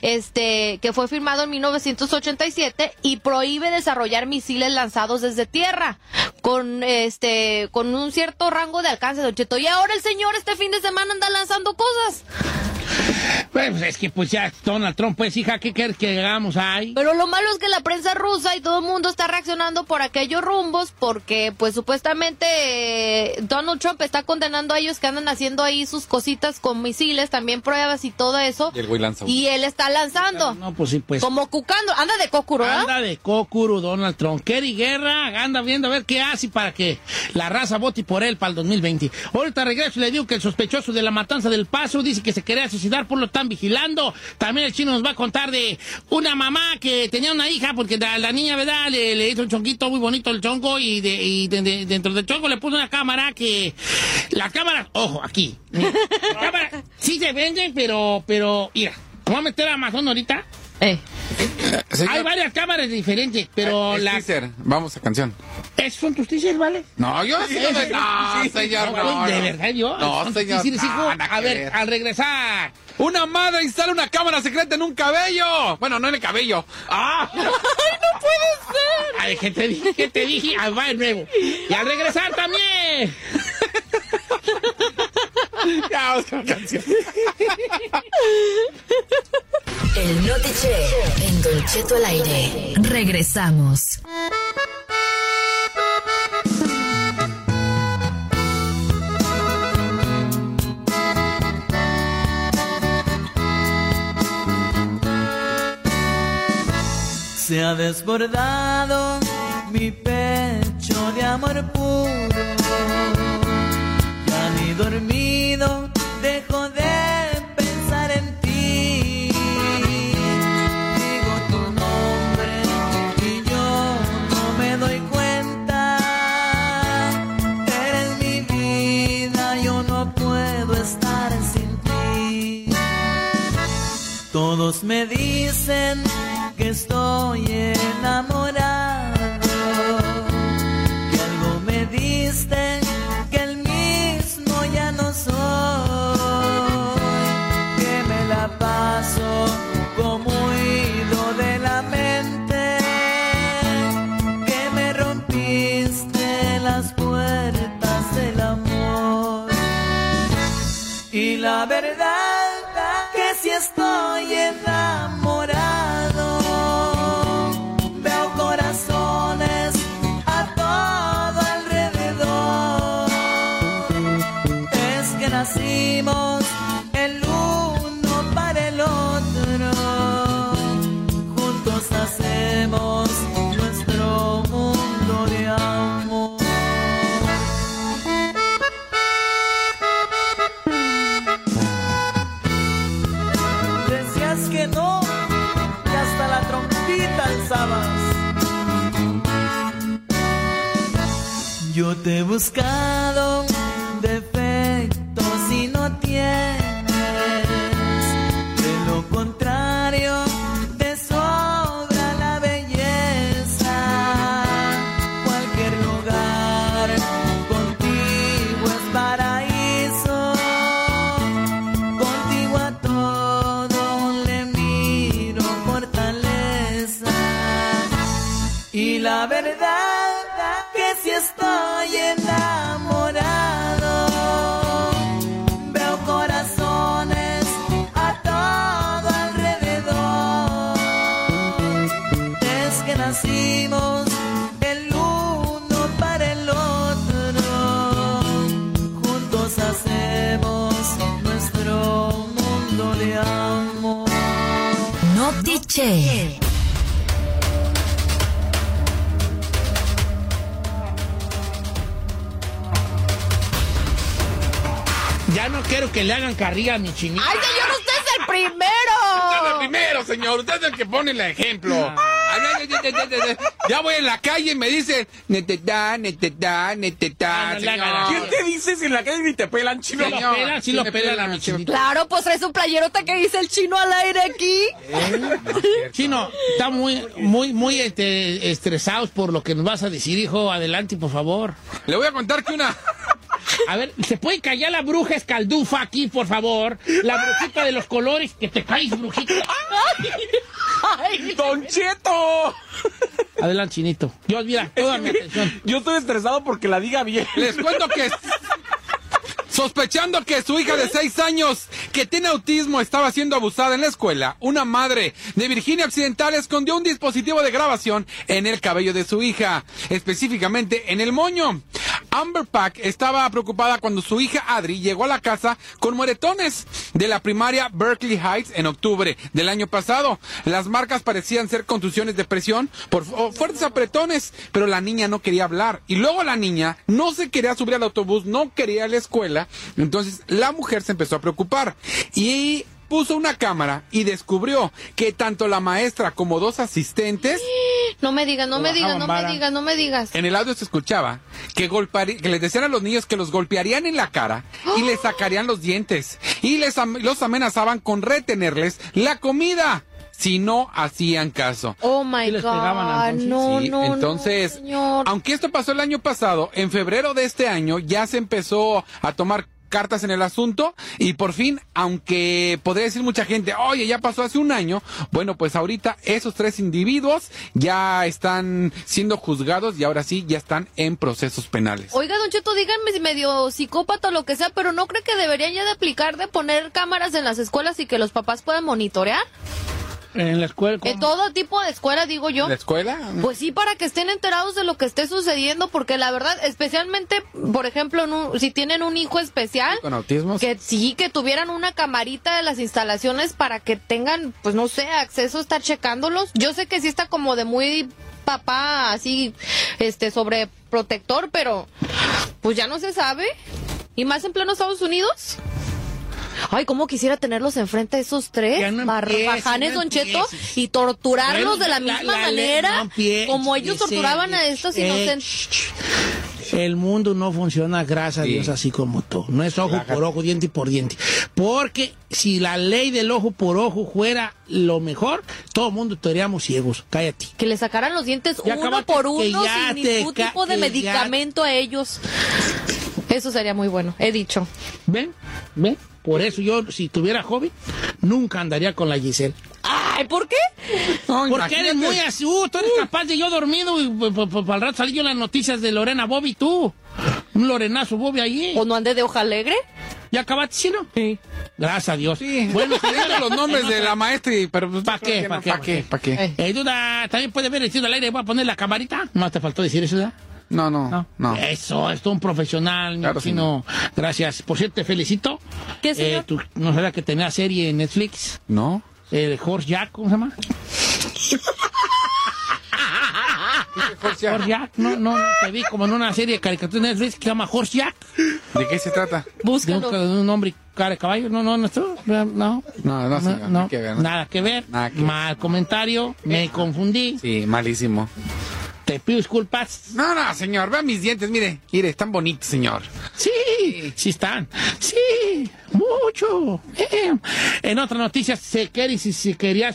que fue firmado en 1987 y prohíbe desarrollar misiles lanzados desde tierra con un cierto rango de alcance, Don Cheto. Y ahora el señor este fin de semana anda lanzando cosas. Pues es que pues ya Donald Trump, pues hija, ¿qué quieres que hagamos ahí? Pero lo malo es que la prensa rusa y todo el mundo está reaccionando por aquellos rumbos porque pues supuestamente Donald Trump está condenando a ellos que andan haciendo ahí sus cositas con misiles, también pruebas y todo eso. Y el güey lanza. Y él está lanzando. No, pues sí, pues. Como cucando, anda de cócuro, ¿eh? Anda de cócuro Donald Trump. Kerry Guerra anda viendo a ver qué hace para que la raza vote por él para el 2020. Ahorita regreso y le digo que el sospechoso de la matanza del Paso dice que se quería suicidar, por lo están vigilando. También el chino nos va a contar de una mamá que tenía una hija porque la niña, ¿verdad? Le hizo un chonquito muy bonito el chonco y dentro del chonco le puso una cámara que... La cámara... Ojo, aquí. Mira, la cámara sí se vende, pero mira, voy a meter a Amazon ahorita. Hay varias cámaras diferentes, pero la... Teaser. Vamos a canción. ¿Esos son tus teasers, vale? No, yo sí. No, señor, no. ¿De verdad yo? No, señor. A ver, al regresar. Una madre instala una cámara secreta en un cabello. Bueno, no en el cabello. ¡Ah! ¡Ay, no puede ser! Ay, ¿qué te dije? Ah, va de nuevo. Y al regresar también. Ya, vamos con la canción. El Notiche en Don Cheto al aire. Regresamos. Se ha desbordado mi pecho de amor puro. Ya ni dormido dejo de pensar en ti. Digo tu nombre y yo no me doy cuenta. Eres mi vida, yo no puedo estar sin ti. Todos me dicen que estoy enamorado, que algo me diste, que el mismo ya no soy, que me la paso como huido de la mente, que me rompiste las puertas del amor. Y la verdad que si estoy enamorado, nacimos el uno para el otro, juntos hacemos nuestro mundo de amor. Decías que no, y hasta la trompita alzabas. Yo te he buscado defectos si no tienes, de lo contrario te sobra la belleza. Cualquier lugar contigo es paraíso, contigo a todo le miro fortaleza. Y la la verdad que si estoy enamorado. Veo corazones a todo alrededor. Es que nacimos el uno para el otro. Juntos hacemos nuestro mundo de amor. Notiche. Ya no quiero que le hagan carrilla a mi chinita. ¡Ay, señor, usted es el primero! Usted es el primero, señor. Usted es el que pone el ejemplo. Ya voy en la calle y me dicen, neteta, señor. ¿Quién te dice si en la calle ni te pelan, chino? ¿Sí lo pelan? Sí lo pelan a mi chinita. Claro, pues traes un playerota que dice el chino al aire aquí. Chino, está muy estresados por lo que nos vas a decir, hijo. Adelante, por favor. Le voy a contar que una... A ver, ¿se puede callar la bruja escaldufa aquí, por favor? La brujita de los colores, que te caes, brujita. ¡Ay, Don Cheto! Adelante, chinito. Yo, mira, toda mi atención. Yo estoy estresado porque la diga bien. Les cuento que... Sospechando que su hija de 6 años, que tiene autismo, estaba siendo abusada en la escuela, una madre de Virginia Occidental escondió un dispositivo de grabación en el cabello de su hija, específicamente en el moño. Amber Pack estaba preocupada cuando su hija Adri llegó a la casa con moretones de la primaria Berkeley Heights en octubre del año pasado. Las marcas parecían ser contusiones de presión por fuertes apretones, pero la niña no quería hablar. Y luego la niña no se quería subir al autobús, no quería ir a la escuela. Entonces la mujer se empezó a preocupar y puso una cámara y descubrió que tanto la maestra como 2 asistentes... No me digas. En el audio se escuchaba que les decían a los niños que los golpearían en la cara y les sacarían los dientes y los amenazaban con retenerles la comida si no hacían caso. Oh my God. No, entonces, señor. Aunque esto pasó el año pasado, en febrero de este año ya se empezó a tomar cartas en el asunto y por fin, aunque podría decir mucha gente, oye, ya pasó hace un año, bueno, pues ahorita esos 3 individuos ya están siendo juzgados y ahora sí ya están en procesos penales. Oiga, Don Cheto, díganme si medio psicópata o lo que sea, pero ¿no cree que deberían ya de aplicar de poner cámaras en las escuelas y que los papás puedan monitorear? En la escuela. ¿Cómo? En todo tipo de escuela, digo yo. ¿La escuela? Pues sí, para que estén enterados de lo que esté sucediendo, porque la verdad, especialmente, por ejemplo, si tienen un hijo especial. ¿Con autismo? Que sí, que tuvieran una camarita de las instalaciones para que tengan, pues no sé, acceso a estar checándolos. Yo sé que sí está como de muy papá, así, sobreprotector, pero pues ya no se sabe. Y más en pleno Estados Unidos. Ay, cómo quisiera tenerlos enfrente a esos 3 barbajanes, Don Cheto, y torturarlos de la misma manera como ellos torturaban a estos inocentes. El mundo no funciona, gracias a Dios, así como tú. No es ojo por ojo, diente por diente. Porque si la ley del ojo por ojo fuera lo mejor, todo el mundo estaríamos ciegos. Cállate. Que le sacaran los dientes uno por uno sin ningún tipo de medicamento a ellos. Eso sería muy bueno, he dicho. ¿Ven? Por eso yo, si tuviera joven, nunca andaría con la Giselle. Ay, ¿por qué? No, porque eres muy así, tú eres capaz de yo dormido y para el rato salí yo en las noticias de Lorena Bobby, tú. Un lorenazo Bobby ahí. ¿O no ande de hoja alegre? ¿Ya acabaste, Chino? Sí. Gracias a Dios. Sí. Bueno, serían los nombres de la maestra, pero... ¿Para qué? ¿Para qué? Duda, ¿también puede ver el tiro al aire? ¿Voy a poner la camarita? No te faltó decir eso, ¿verdad? No. Eso, es todo un profesional, claro, Chino. Sí. Gracias. Por cierto, te felicito. ¿Qué, señor? ¿Tú no sabías que tenía serie en Netflix? No. Horse Jack, ¿cómo se llama? Horse Jack. No, te vi como en una serie de caricatura de Netflix que se llama Horse Jack. ¿De qué se trata? Búscalo. De un hombre cara de caballo. No, señor, nada que ver. Nada que ver. Mal comentario, me confundí. Sí, malísimo. Te pido disculpas. No, señor, vea mis dientes, mire, están bonitos, señor. Sí están. Sí, mucho. En otra noticia, se quería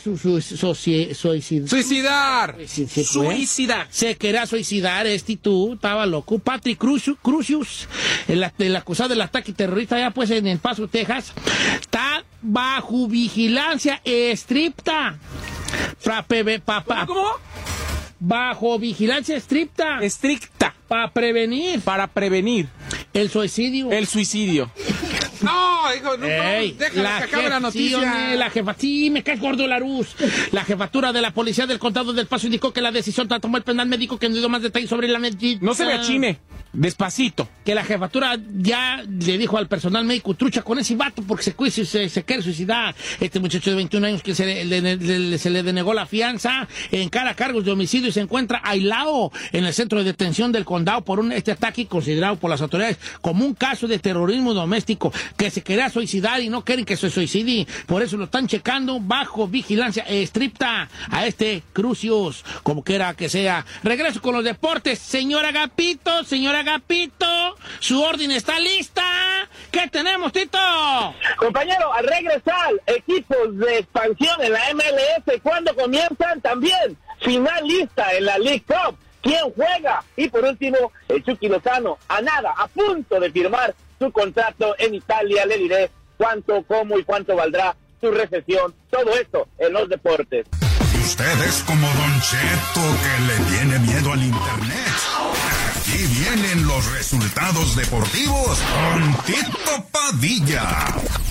suicidar. Se quería suicidar, tú, estaba loco. Patrick Crucius, el acusado del ataque terrorista allá pues en El Paso, Texas, está bajo vigilancia estricta. ¿Cómo? bajo vigilancia estricta. Estricta. Para prevenir. Para prevenir. El suicidio. El suicidio. No, hijo, no, Ey, déjala que acabe la noticia. Sí, me caes gordo, Laruz. La jefatura de la policía del condado del Paso indicó que la decisión la tomó el penal médico, que no dio más detalles sobre la medida. No se me achine. Despacito. Que la jefatura ya le dijo al personal médico, trucha con ese vato porque se quiere suicidar. Este muchacho de 21 años que se le denegó la fianza, encara cargos de homicidio y se encuentra aislado en el centro de detención del condado por este ataque considerado por las autoridades como un caso de terrorismo doméstico, que se quería suicidar y no quieren que se suicide. Por eso lo están checando bajo vigilancia estricta a este Crucius, como quiera que sea. Regreso con los deportes. Señor Agapito, su orden está lista. ¿Qué tenemos, Tito? Compañero, al regresar, equipos de expansión en la MLS, ¿cuándo comienzan? También finalista en la League Cup. ¿Quién juega? Y por último, el Chucky Lozano, a punto de firmar su contrato en Italia. Le diré cuánto, cómo y cuánto valdrá su recesión. Todo esto en los deportes. Y usted es como Don Cheto, que le tiene miedo al internet. Aquí vienen los resultados deportivos con Tito Padilla.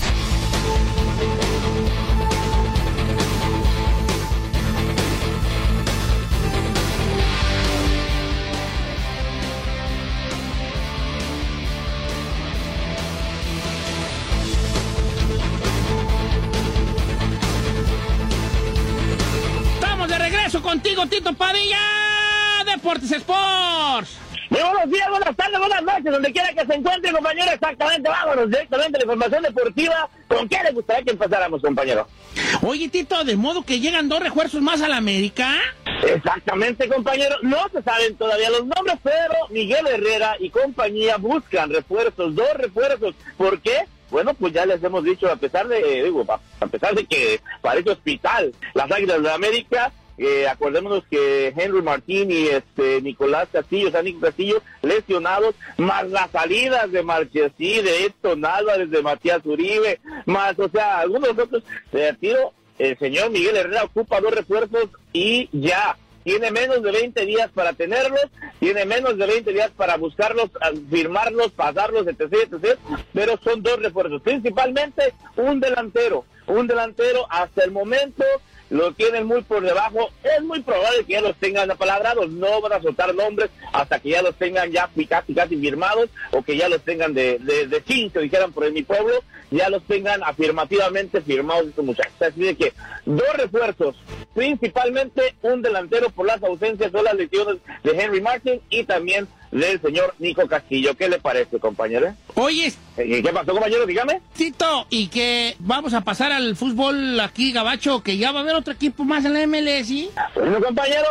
Estamos de regreso contigo, Tito Padilla. Deportes Sports. Muy buenos días, buenas tardes, buenas noches, donde quiera que se encuentre, compañero. Exactamente, vámonos directamente a la información deportiva. ¿Con qué le gustaría que empezáramos, compañero? Oye, Tito, ¿de modo que llegan 2 refuerzos más a la América? Exactamente, compañero. No se saben todavía los nombres, pero Miguel Herrera y compañía buscan refuerzos, 2 refuerzos. ¿Por qué? Bueno, pues ya les hemos dicho, a pesar de que parece hospital las Águilas de América, acordémonos que Henry Martín y Nico Castillo, lesionados, más las salidas de Marchesí, de Edson Álvarez, de Matías Uribe, más, o sea, algunos otros de retiro. El señor Miguel Herrera ocupa 2 refuerzos y ya. Tiene menos de 20 días para tenerlos, tiene menos de 20 días para buscarlos, firmarlos, pasarlos, etc. Pero son 2 refuerzos, principalmente un delantero hasta el momento lo tienen muy por debajo. Es muy probable que ya los tengan apalabrados, no van a soltar nombres hasta que ya los tengan ya casi firmados, o que ya los tengan de cinco, dijeran por mi pueblo, ya los tengan afirmativamente firmados estos muchachos. Así de que 2 refuerzos, principalmente un delantero por las ausencias o las lesiones de Henry Martin y también del señor Nico Castillo. ¿Qué le parece, compañero? Oye, ¿qué pasó, compañero? Dígame. Tito, y que vamos a pasar al fútbol aquí, gabacho, que ya va a haber otro equipo más en la MLS, ¿sí? Bueno, compañero,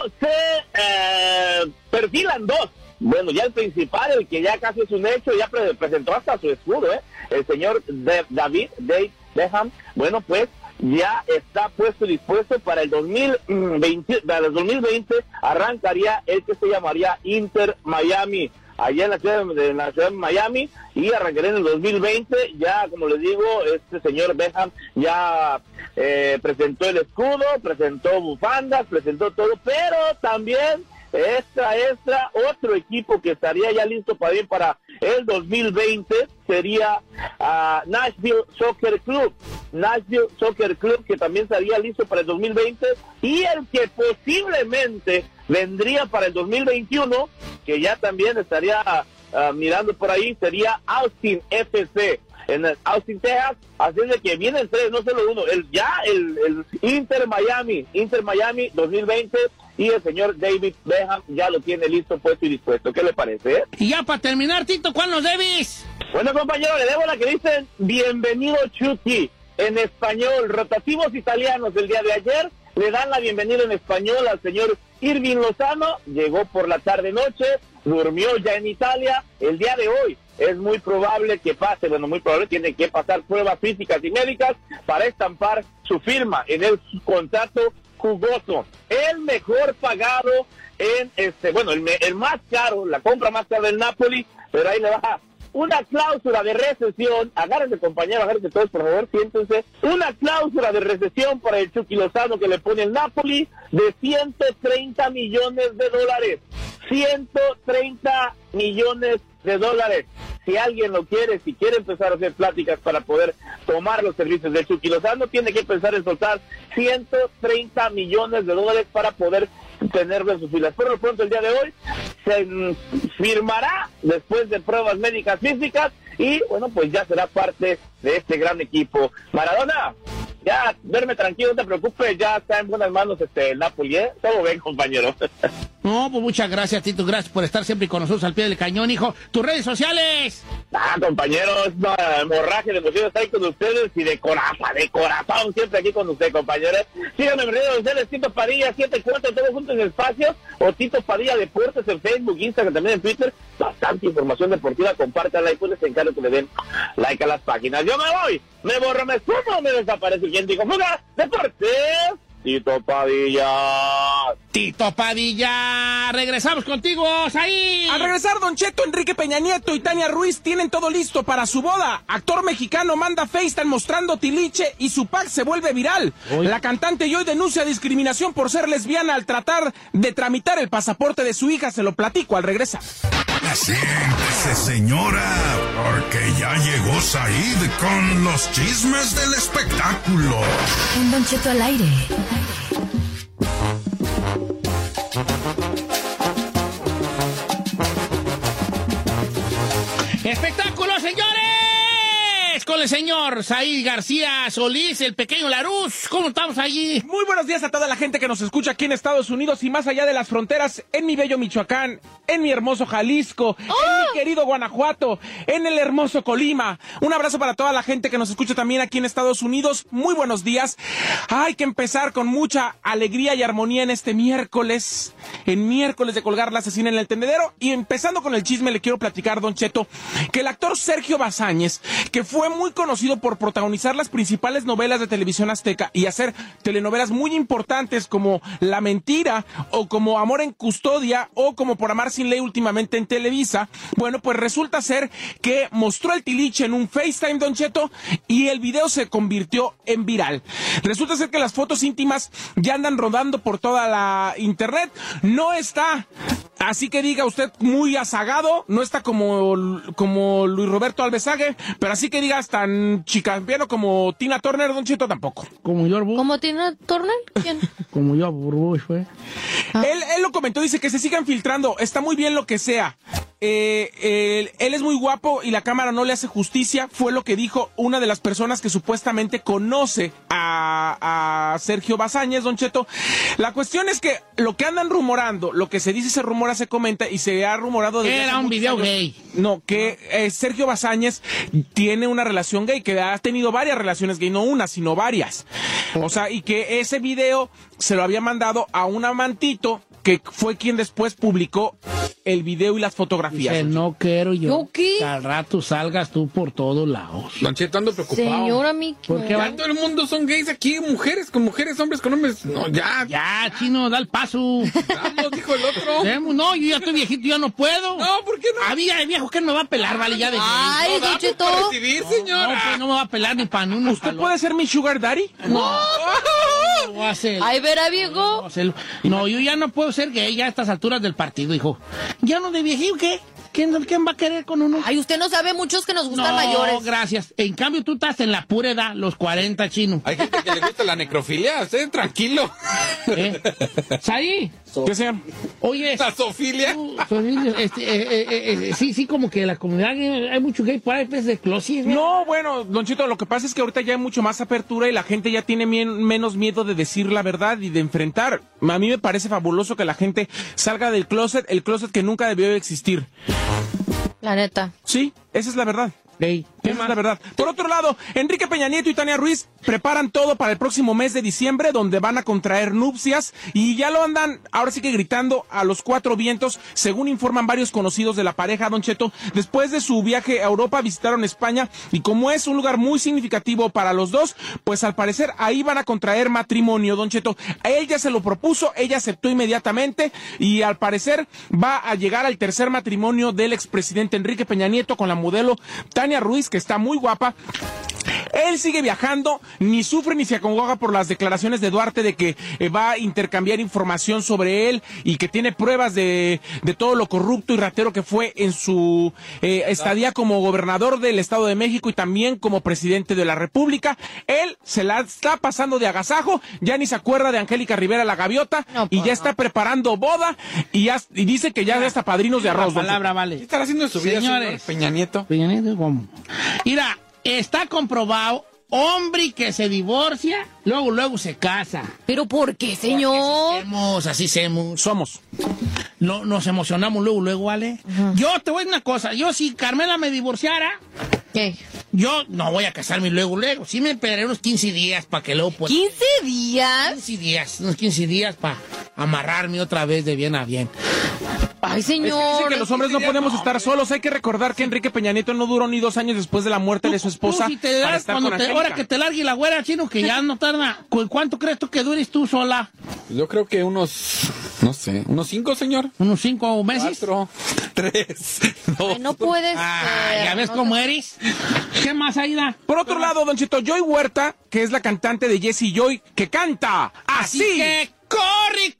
se perfilan 2. Bueno, ya el principal, el que ya casi es un hecho, ya presentó hasta su escudo, el señor David Beckham. Bueno, pues ya está puesto y dispuesto para el 2020. Para el 2020 arrancaría el que se llamaría Inter Miami, allá en la ciudad de Miami, y arrancaría en el 2020. Ya, como les digo, este señor Beckham ya presentó el escudo, presentó bufandas, presentó todo, pero también extra, otro equipo que estaría ya listo para ir para el 2020 sería Nashville Soccer Club. Nashville Soccer Club, que también estaría listo para el 2020, y el que posiblemente vendría para el 2021, que ya también estaría mirando por ahí, sería Austin FC en Austin, Texas. Así es de que vienen 3, no solo uno, el Inter Miami 2020, y el señor David Beckham ya lo tiene listo, puesto y dispuesto. ¿Qué le parece? Y ya para terminar, Tito, ¿cuál nos debes? Bueno, compañero, le debo la que dicen bienvenido Chucky en español. Rotativos italianos el día de ayer le dan la bienvenida en español al señor Irving Lozano. Llegó por la tarde-noche, durmió ya en Italia. El día de hoy es muy probable que pase, tiene que pasar pruebas físicas y médicas para estampar su firma en el contrato jugoso. El mejor pagado en el más caro, la compra más cara del Napoli, pero ahí le va una cláusula de recesión, agárrense compañeros, agárrense todos por favor, siéntense, una cláusula de recesión para el Chucky Lozano que le pone el Napoli de $130 millones. 130 millones de dólares. Si alguien lo quiere, si quiere empezar a hacer pláticas para poder tomar los servicios de Chucky Lozano, tiene que pensar en soltar 130 millones de dólares para poder tenerlo en sus filas. Por lo pronto, el día de hoy se firmará después de pruebas médicas físicas y, bueno, pues ya será parte de este gran equipo. Maradona, ya, duerme tranquilo, no te preocupes, ya está en buenas manos el Napoli, ¿eh? Todo bien, compañero. No, pues muchas gracias, Tito, gracias por estar siempre con nosotros al pie del cañón, hijo. ¡Tus redes sociales! Compañeros, una hemorragia de emociones está ahí con ustedes y de corazón, siempre aquí con usted, compañeros. Síganme en mis redes sociales, Tito Padilla 74, todos juntos en espacio, o Tito Padilla Deportes en Facebook, Instagram, también en Twitter. Bastante información deportiva, compártanla y pues les encargo que le den like a las páginas. Yo me voy, me borro, me sumo, me desaparezco. ¿Quién dijo? ¡Fuga! ¡Deportes! Tito Padilla. Tito Padilla, regresamos contigo, ahí. Al regresar, Don Cheto, Enrique Peña Nieto y Tania Ruiz tienen todo listo para su boda. Actor mexicano manda FaceTime mostrando tiliche y su pack se vuelve viral. La cantante Joy denuncia discriminación por ser lesbiana al tratar de tramitar el pasaporte de su hija. Se lo platico al regresar. Siéntese, señora, porque ya llegó Said con los chismes del espectáculo. Un Don Cheto al aire. ¡Espectáculo, señores! Con el señor Said García Solís, el pequeño Laruz. ¿Cómo estamos allí? Muy buenos días a toda la gente que nos escucha aquí en Estados Unidos y más allá de las fronteras, en mi bello Michoacán, en mi hermoso Jalisco, en mi querido Guanajuato, en el hermoso Colima. Un abrazo para toda la gente que nos escucha también aquí en Estados Unidos. Muy buenos días. Hay que empezar con mucha alegría y armonía en este miércoles. En miércoles de colgar la asesina en el tendedero. Y empezando con el chisme, le quiero platicar, Don Cheto, que el actor Sergio Bazáñez, que fue muy conocido por protagonizar las principales novelas de televisión azteca y hacer telenovelas muy importantes como La Mentira o como Amor en Custodia o como Por Amar Sin Ley últimamente en Televisa, bueno, pues resulta ser que mostró el tiliche en un FaceTime, Don Cheto, y el video se convirtió en viral. Resulta ser que las fotos íntimas ya andan rodando por toda la internet. No está, así que diga usted, muy azagado, no está como Luis Roberto Alvesague, pero así que diga tan chicampiano como Tina Turner, Don Cheto, tampoco. ¿Como George Bush? ¿Como Tina Turner? ¿Quién? Como George Bush, fue. Él lo comentó, dice que se sigan filtrando, está muy bien lo que sea. Él es muy guapo y la cámara no le hace justicia, fue lo que dijo una de las personas que supuestamente conoce a Sergio Bazáñez, Don Cheto. La cuestión es que lo que andan rumorando, lo que se dice, se rumora, se comenta y se ha rumorado de era un video años, gay. No, que Sergio Bazáñez tiene una relación gay, que ha tenido varias relaciones gay, no una, sino varias. O sea, y que ese video se lo había mandado a un amantito que fue quien después publicó el video y las fotografías. Dice, no quiero yo. ¿Yo qué? Que al rato salgas tú por todos lados. Don Cheto, ando preocupado. Señora Miki. ¿Por qué Ya todo el mundo son gays aquí, mujeres con mujeres, hombres con hombres. No, ya. Ya, chino, da el paso. Vamos, dijo el otro. No, yo ya estoy viejito, ya no puedo. No, ¿por qué no? Había viejo que no me va a pelar, vale, ya de gay. Ay, No, Don da Cheto. para recibir, señora. No, pues no me va a pelar ni para uno. ¿Usted puede ser mi sugar daddy? No. No voy a hacer. Ay, verá, viejo. No, yo ya no puedo ser gay ya a estas alturas del partido, hijo. Ya no de viejito, ¿qué? ¿Quién va a querer con uno? Ay, usted no sabe muchos que nos gustan No, mayores. gracias. En cambio, tú estás en la pura edad, los 40, chino. Hay gente que le gusta la necrofilia, usted tranquilo. ¿Saí? ¿Qué señor? Oye, La zoofilia. sí, como que la comunidad gay, hay mucho gay por ahí, pues, de closet. No, bueno, Don Cheto, lo que pasa es que ahorita ya hay mucho más apertura y la gente ya tiene menos miedo de decir la verdad y de enfrentar. A mí me parece fabuloso que la gente salga del closet, el closet que nunca debió de existir. La neta. Sí, esa es la verdad. Ey, Esa es la verdad. Por otro lado, Enrique Peña Nieto y Tania Ruiz preparan todo para el próximo mes de diciembre, donde van a contraer nupcias y ya lo andan, ahora sí que gritando a los cuatro vientos, según informan varios conocidos de la pareja, Don Cheto. Después de su viaje a Europa, visitaron España y como es un lugar muy significativo para los dos, pues al parecer ahí van a contraer matrimonio, Don Cheto. A él ya se lo propuso, ella aceptó inmediatamente y al parecer va a llegar al tercer matrimonio del expresidente Enrique Peña Nieto con la modelo Tania Ruiz, que está muy guapa. Él sigue viajando, ni sufre ni se acongoja por las declaraciones de Duarte de que va a intercambiar información sobre él y que tiene pruebas de todo lo corrupto y ratero que fue en su estadía como gobernador del Estado de México y también como presidente de la República. Él se la está pasando de agasajo, ya ni se acuerda de Angélica Rivera la gaviota y ya está preparando boda y dice que ya está padrinos de arroz. La palabra vale. ¿Qué estará haciendo de su vida, señor Peña Nieto? Peña Nieto, ¿cómo? Mira, está comprobado, hombre que se divorcia, luego se casa. ¿Pero por qué, señor? Así somos. No, nos emocionamos luego, ¿vale? Yo te voy a decir una cosa, yo si Carmela me divorciara, ¿qué? Yo no voy a casarme luego. Sí me esperaré unos 15 días para que luego pueda. ¿15 días? Unos 15 días para amarrarme otra vez de bien a bien. Ay, señor. Es que dice que los hombres no podemos estar solos. Hay que recordar que Enrique Peña Nieto no duró ni 2 años después de la muerte de su esposa. Si te das, ahora que te largue la güera, chino, que ya no tarda. ¿Cuánto crees tú que dures tú sola? Yo creo que unos 5, señor. ¿Unos 5 meses? 4, 3, 2. No puedes. ¿Ya ves cómo eres? ¿Qué más, Aida? Por otro lado, Don Cheto, Joy Huerta, que es la cantante de Jessie Joy, que canta así. Que corre,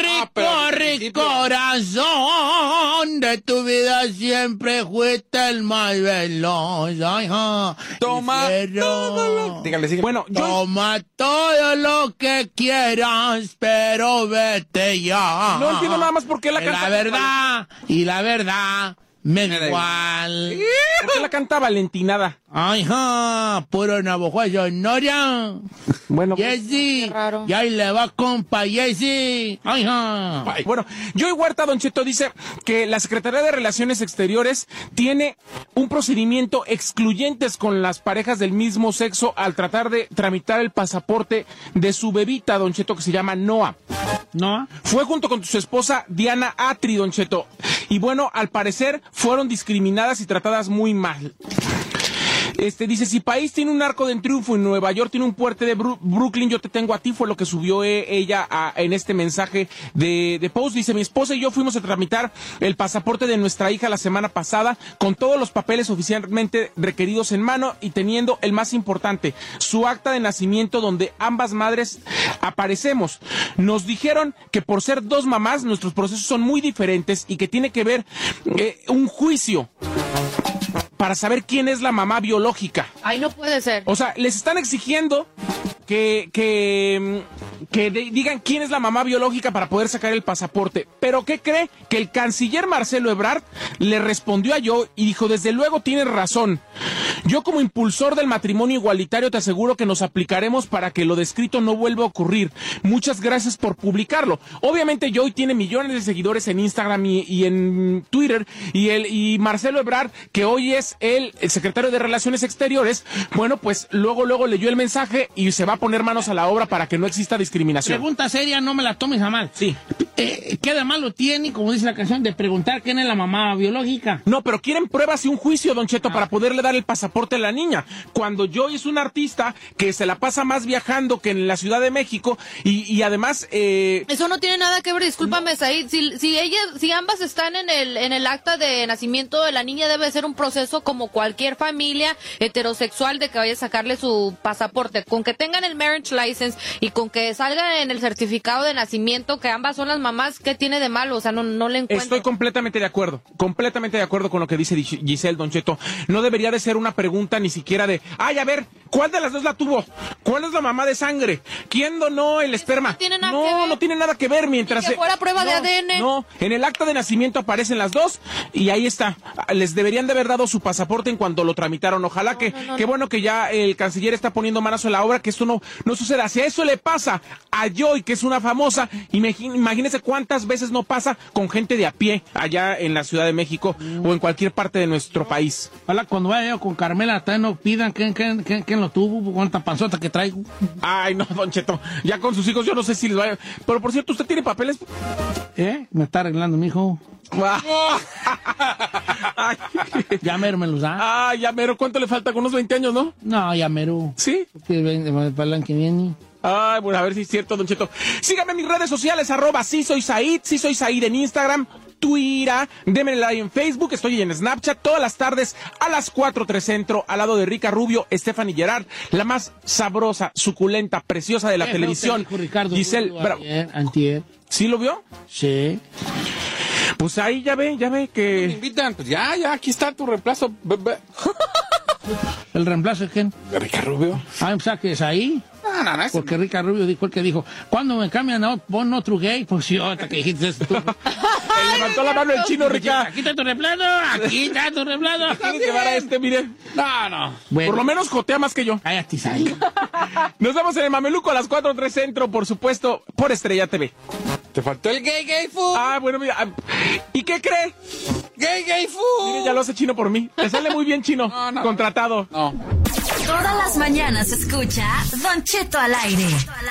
corazón, de tu vida siempre fuiste el más veloz. Toma todo lo... Dígale, sigue. Bueno, toma todo lo que quieras, pero vete ya. No entiendo nada más por qué la canta. La verdad, me da igual. ¿Por qué la canta Valentinada? Ay, puro Navajo, Sonora. Bueno, Jessy, y ahí le va compa Jessy. Ay, Bueno, Joy Huerta, Don Cheto, dice que la Secretaría de Relaciones Exteriores tiene un procedimiento excluyentes con las parejas del mismo sexo al tratar de tramitar el pasaporte de su bebita, Don Cheto, que se llama Noah. ¿No? Fue junto con su esposa Diana Atri, Don Cheto. Y bueno, al parecer fueron discriminadas y tratadas muy mal. Dice, si país tiene un arco de triunfo y Nueva York tiene un puente de Brooklyn, yo te tengo a ti, fue lo que subió ella en este mensaje de post. Dice, mi esposa y yo fuimos a tramitar el pasaporte de nuestra hija la semana pasada con todos los papeles oficialmente requeridos en mano y teniendo el más importante, su acta de nacimiento donde ambas madres aparecemos. Nos dijeron que por ser 2 mamás nuestros procesos son muy diferentes y que tiene que ver un juicio para saber quién es la mamá biológica. Ay, no puede ser. O sea, les están exigiendo que digan quién es la mamá biológica para poder sacar el pasaporte. Pero ¿qué cree? Que el canciller Marcelo Ebrard le respondió a Joy y dijo, desde luego tienes razón. Yo como impulsor del matrimonio igualitario te aseguro que nos aplicaremos para que lo descrito no vuelva a ocurrir. Muchas gracias por publicarlo. Obviamente Joy tiene millones de seguidores en Instagram y en Twitter y Marcelo Ebrard, que hoy es el secretario de Relaciones Exteriores, bueno, pues luego leyó el mensaje y se va a poner manos a la obra para que no exista discriminación. Pregunta seria, no me la tomes a mal. Sí. ¿Qué de malo tiene, como dice la canción, de preguntar quién es la mamá biológica? No, pero quieren pruebas y un juicio, Don Cheto, para poderle dar el pasaporte a la niña. Cuando Joy es un artista que se la pasa más viajando que en la Ciudad de México y además... Eso no tiene nada que ver, discúlpame, Said. Si ambas están en el acta de nacimiento de la niña, debe ser un proceso como cualquier familia heterosexual de que vaya a sacarle su pasaporte. Con que tengan el marriage license y con que salga en el certificado de nacimiento que ambas son las mamás, ¿qué tiene de malo? O sea, no le encuentro. Estoy completamente de acuerdo con lo que dice Giselle, Don Cheto. No debería de ser una pregunta ni siquiera de, a ver, ¿cuál de las dos la tuvo? ¿Cuál es la mamá de sangre? ¿Quién donó el esperma? No tiene nada que ver. No tiene nada que ver mientras... Que fuera prueba de ADN. No, en el acta de nacimiento aparecen las dos y ahí está. Les deberían de haber dado su pasaporte en cuanto lo tramitaron. Ojalá qué bueno que ya el canciller está poniendo manos a la obra, que esto no suceda. Si a eso le pasa a Joy, que es una famosa, imagínese cuántas veces no pasa con gente de a pie allá en la Ciudad de México o en cualquier parte de nuestro país. Ojalá cuando vaya yo con Carmela también no pidan quién lo tuvo, cuánta panzota que traigo. Ay, no, Don Cheto, ya con sus hijos yo no sé si les vaya... Pero por cierto, ¿usted tiene papeles? Me está arreglando mi hijo. Ya mero me los da. Ah, ya mero, ¿cuánto le falta? Con unos 20 años, ¿no? No, ya mero. ¿Sí? Para el año que viene. Ay, bueno, a ver si es cierto, Don Cheto. Síganme en mis redes sociales, @sí soy Said en Instagram, Twitter, denme like en Facebook, estoy en Snapchat todas las tardes a las 4:03 Centro, al lado de Rica Rubio, Stephanie Gerard, la más sabrosa, suculenta, preciosa de la televisión. Ricardo Giselle Rubio, antier. ¿Sí lo vio? Sí. Pues ahí ya ve que... Me invitan, pues ya, aquí está tu reemplazo. ¿El reemplazo es quién? ¿De Rica Rubio? Ah, o sea, que es ahí. No, porque Rica Rubio dijo el que dijo, ¿cuándo me cambian a pon otro gay? Pues yo, hasta que dijiste eso tú. Le levantó la mano el chino, Rica. Aquí está tu reemplazo, aquí está tu reemplazo. Tiene que llevar a mire. No. Bueno. Por lo menos jotea más que yo. Cállate, Sai. Nos vemos en el Mameluco a las 4:03 Centro, por supuesto, por Estrella TV. Te faltó el gay food. Ah, bueno, mira. ¿Y qué cree? Gay food. Mire, ya lo hace chino por mí. Le sale muy bien, chino. No. Contratado. No. Todas las mañanas escucha Don Cheto al aire.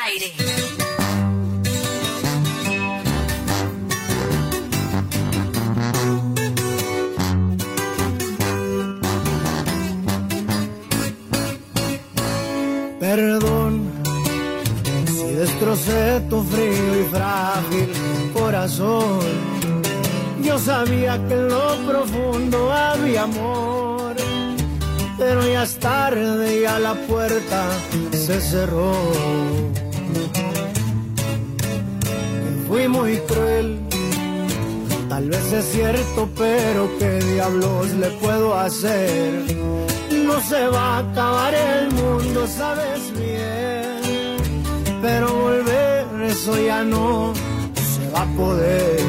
Perdón si destrocé tu frío y frágil corazón. Yo sabía que en lo profundo había amor, pero ya es tarde, ya la puerta se cerró. Fui muy cruel, tal vez es cierto, pero ¿qué diablos le puedo hacer? No se va a acabar el mundo, sabes bien, pero volver, eso ya no se va a poder.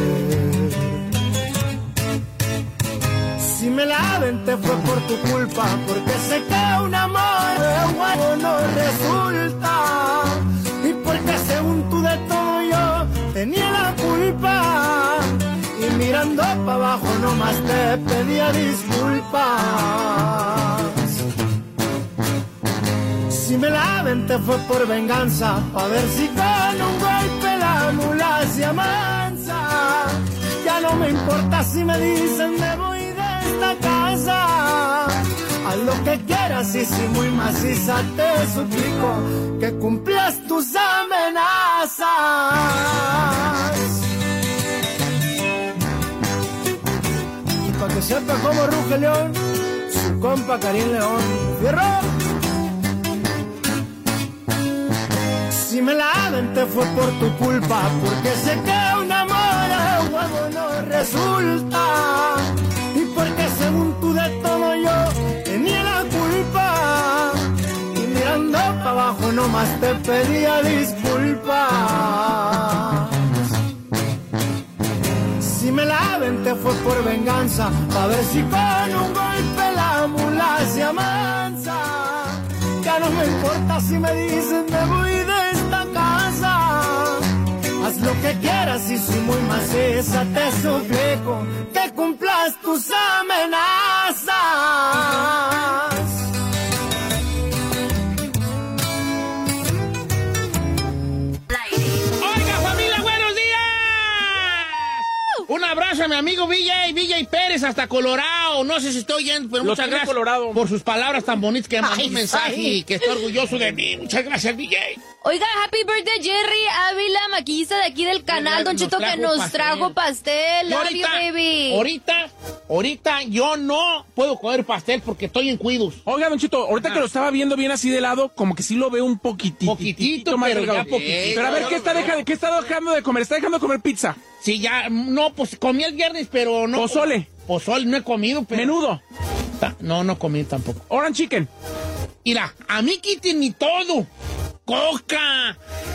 Si me la aventé fue por tu culpa, porque sé que un amor de huevo no resulta, y porque según tú de todo yo tenía la culpa, y mirando para abajo nomás te pedía disculpas. Si me la aventé fue por venganza, pa' ver si con un golpe la mula se amansa. Ya no me importa si me dicen me voy de esta casa. Haz lo que quieras y si muy maciza te suplico que cumplas tus amenazas. Y pa' que sepa cómo ruge León, su compa Karim León. ¡Fierro! Si me la aventé fue por tu culpa, porque sé que un amor a huevo no resulta, y porque según tú de todo yo tenía la culpa, y mirando para abajo nomás te pedía disculpas. Si me la aventé fue por venganza, pa' ver si con un golpe la mula se amansa. Ya no me importa si me dicen me voy de esta casa. Haz lo que quieras y si muy maciza te suplico que cumplas tus amenazas. ¡Oiga, familia, buenos días! Un abrazo a mi amigo VJ Pérez hasta Colorado. No sé si estoy yendo, pero muchas gracias Colorado por sus palabras tan bonitas que me mandó un mensaje y que estoy orgulloso de mí. Muchas gracias, VJ. Oiga, happy birthday Jerry Ávila, maquillista de aquí del canal, Don Cheto, que nos trajo pastel. Love you, baby. Ahorita yo no puedo comer pastel porque estoy en cuidos. Oiga, Don Cheto, ahorita que lo estaba viendo bien así de lado, como que sí lo veo un poquitito más pero delgado. ya poquitito. Pero a ver, ¿qué está dejando de comer? ¿Está dejando de comer pizza? Sí, ya, no, pues comí el viernes, pero no. ¿Pozole? Pozole no he comido, pero... ¿Menudo? No comí tampoco. ¿Orange chicken? Mira, a mí quítenme todo. Coca,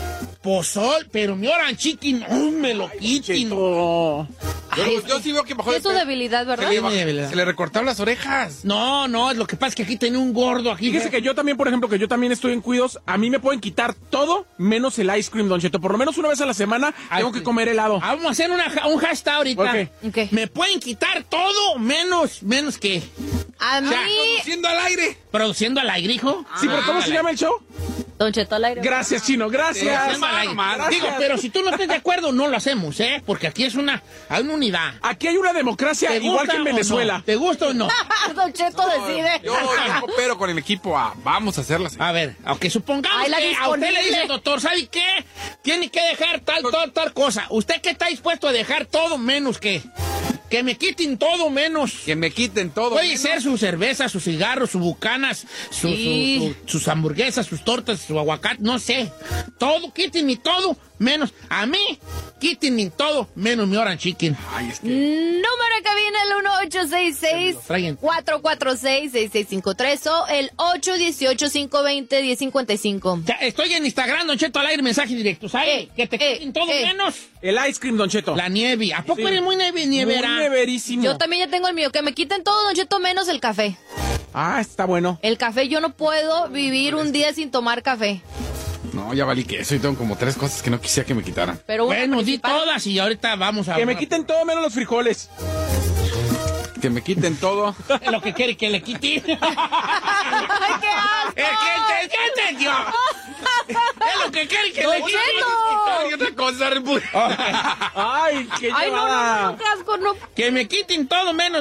pozol, pero mi Orange Chicken, no me lo quiten. Yo sí veo que bajó de Es su peso. debilidad, ¿verdad? Se le recortaron las orejas. No, lo que pasa es que aquí tenía un gordo aquí. Fíjese que yo también, por ejemplo, que yo también estoy en cuidos, a mí me pueden quitar todo menos el ice cream, Don Cheto. Por lo menos una vez a la semana tengo que comer helado. Vamos a hacer un hashtag ahorita. Ok. Me pueden quitar todo menos que... A mí... Produciendo al aire. Produciendo al aire, hijo. Sí, pero ¿cómo se llama el show? Don Cheto al aire. Gracias, Chino, gracias. Produciendo al aire. Digo, pero si tú no estás de acuerdo, no lo hacemos, ¿eh? Porque aquí hay una unidad. Aquí hay una democracia igual que en Venezuela. No? ¿Te gusta o no? Don Cheto decide. Yo coopero con el equipo. Vamos a hacerlas. A ver, aunque supongamos Ay, la que a usted le disponible. dice el doctor, ¿sabe qué? Tiene que dejar tal cosa. ¿Usted qué está dispuesto a dejar todo menos qué? Que me quiten todo menos. Que me quiten todo. Puede menos. ser su cerveza, sus cigarros, sus bucanas, sus hamburguesas, sus tortas, su aguacate, no sé. Todo, quítenme todo menos. A mí, quítenme todo menos mi Orange Chicken. Ay, es que... Número que viene el 1866-446-6653 o el 818-520-1055. Ya, estoy en Instagram, Don Cheto, al aire, mensaje directo, ¿sabes? Que te quiten todo menos El ice cream, Don Cheto. la nieve. ¿A poco Sí. eres muy nievera? Muy neverísimo. Yo también ya tengo el mío. Que me quiten todo, Don Cheto, menos el café. Ah, está bueno. El café, yo no puedo vivir un día sin tomar café. No, ya valí que eso y tengo como 3 cosas que no quisiera que me quitaran. Pero una Bueno, di principal. todas y ahorita vamos a... Que me quiten todo menos los frijoles. Que me quiten todo. Es lo que quiere que le quite. ¡Ay, qué asco! ¿Qué entendió? Es lo que quiere que ¡Don le quite. Y otra cosa, Ay, qué Ay, llevada. no, qué asco, no. Que me quiten todo menos.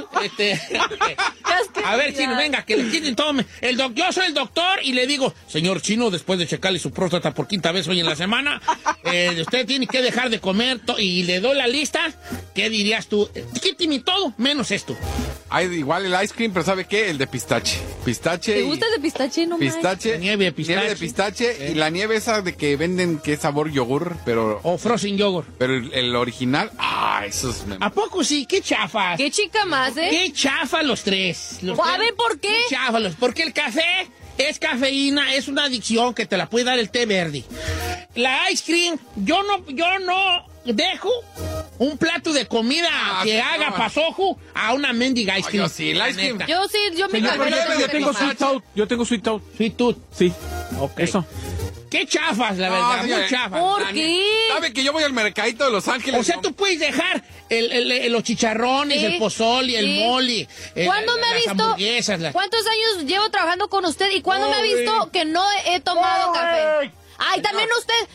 A ver, Chino, venga, que le quiten todo. Yo soy el doctor y le digo, señor Chino, después de checarle su próstata por 5ª vez hoy en la semana, usted tiene que dejar de comer y le doy la lista. ¿Qué dirías tú? Quíteme todo menos esto. Hay igual el ice cream, pero ¿sabe qué? El de pistache. Pistache. ¿Te y- gusta el de pistache? No, Pistache. Nieve de pistache. Nieve de pistache. Y la nieve esa de que venden que es sabor yogur, pero... O frozen yogurt. Pero el original... eso es... ¿A poco sí? ¿Qué chafas? Qué chica más, ¿eh? ¿Qué chafa los tres? A ver, ¿por qué? ¿Qué chafa porque el café es cafeína, es una adicción que te la puede dar el té verde. La ice cream, yo no dejo un plato de comida que haga pasojo a una mendiga ice cream. Yo sí, el ice cream. Yo sí, yo mi Señor, café lo tengo yo que tengo tomar. sweet tooth. Yo tengo sweet tooth. Sweet tooth. Sí. Ok. Eso. ¿Qué chafas, la No, verdad? señor, Muy chafas. ¿Por qué? ¿Sabe que yo voy al mercadito de Los Ángeles? O sea, tú puedes dejar los chicharrones, Sí, el pozole, el sí. mole, ¿Cuándo me ha las visto? hamburguesas. ¿Cuántos años llevo trabajando con usted y cuándo me ha visto que no he tomado café? Ay, también usted.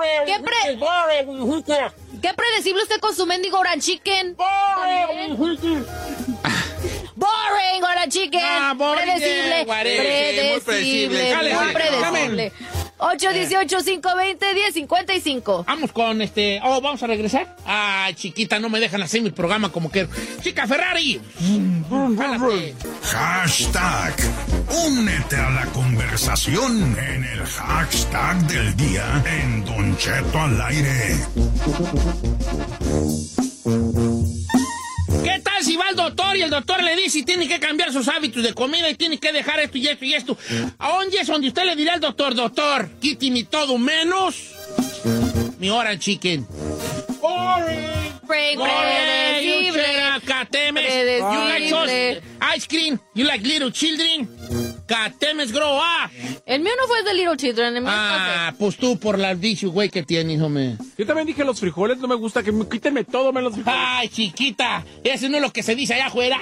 ¿Qué predecible usted con su mendigo Orange Chicken? Boring, Orange Chicken. No, boring, predecible. whatever. Muy predecible. Predecible. Muy predecible. 818-520-1055. Vamos con vamos a regresar. Ay, chiquita, no me dejan hacer mi programa como quiero. Chica Ferrari. Jálate. Hashtag. Únete a la conversación en el hashtag del día en Don Cheto al aire. ¿Qué tal si va al doctor y el doctor le dice y tiene que cambiar sus hábitos de comida y tiene que dejar esto y esto y esto? ¿A dónde es donde usted le dirá al doctor, quíteme todo menos mi Orange Chicken? Predecible. Catemes. You like Predecible. ice cream. You like little children. Catemes grow up. El mío no fue de Little Children, el mío es Ah, pues tú por la dicho, güey, que tienes, hombre. Yo también dije los frijoles, no me gusta, que me quítenme todo menos los frijoles. Ay, chiquita, eso no es lo que se dice allá afuera.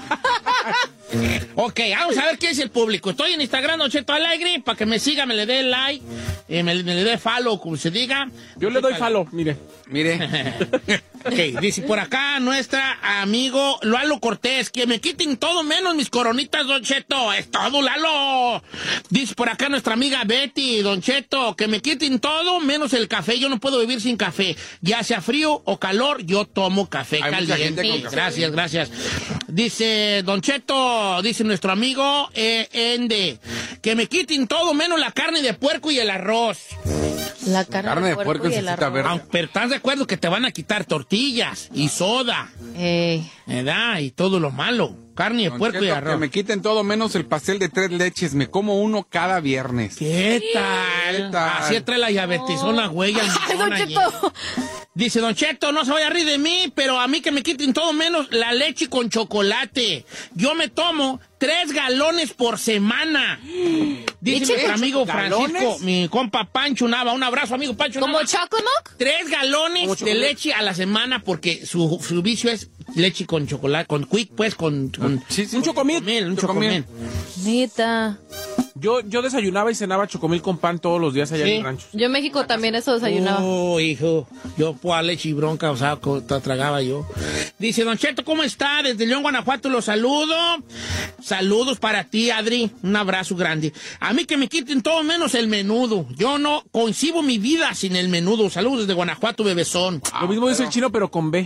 Ok, vamos a ver qué es el público. Estoy en Instagram, Don Cheto Alegre, para que me siga, me le dé like, me le dé follow, como se diga. Yo le doy follow, mire. Ok, dice por acá nuestra amigo Lalo Cortés, que me quiten todo menos mis coronitas, Don Cheto. Es todo, Lalo. Dice por acá nuestra amiga Betty, Don Cheto, que me quiten todo menos el café. Yo no puedo vivir sin café. Ya sea frío o calor, yo tomo café Hay mucha gente caliente. con café. Gracias, gracias. Dice Don Cheto, dice nuestro amigo Ende, que me quiten todo menos la carne de puerco y el arroz. La carne de puerco y el necesita arroz. ver. Pero ¿estás de acuerdo que te van a quitar tortillas y soda? ¿Verdad? Y todo lo malo. Carne de Don puerco y Cheto, arroz. que me quiten todo menos el pastel de 3 leches. Me como uno cada viernes. ¿Qué tal? Así trae la diabetizona, güey. Ay, Don Cheto. Dice, Don Cheto, no se vaya a reír de mí, pero a mí que me quiten todo menos la leche con chocolate. Yo me tomo 3 galones por semana. Dice nuestro amigo Francisco, mi compa Pancho Nava. Un abrazo, amigo Pancho Nava. ¿Como chocolate? 3 galones de leche a la semana porque su vicio es leche con chocolate, con quick, pues, con un chocomil. Un chocomil. Neta. Yo desayunaba y cenaba chocomil con pan todos los días allá en el rancho. Yo en México también eso desayunaba. Oh, hijo, yo por leche y bronca, o sea, tragaba yo. Dice, Don Cheto, ¿cómo está? Desde León, Guanajuato, los saludo. Saludos para ti, Adri. Un abrazo grande. A mí que me quiten todo menos el menudo. Yo no concibo mi vida sin el menudo. Saludos desde Guanajuato, bebezón. Lo mismo dice el chino, pero con B.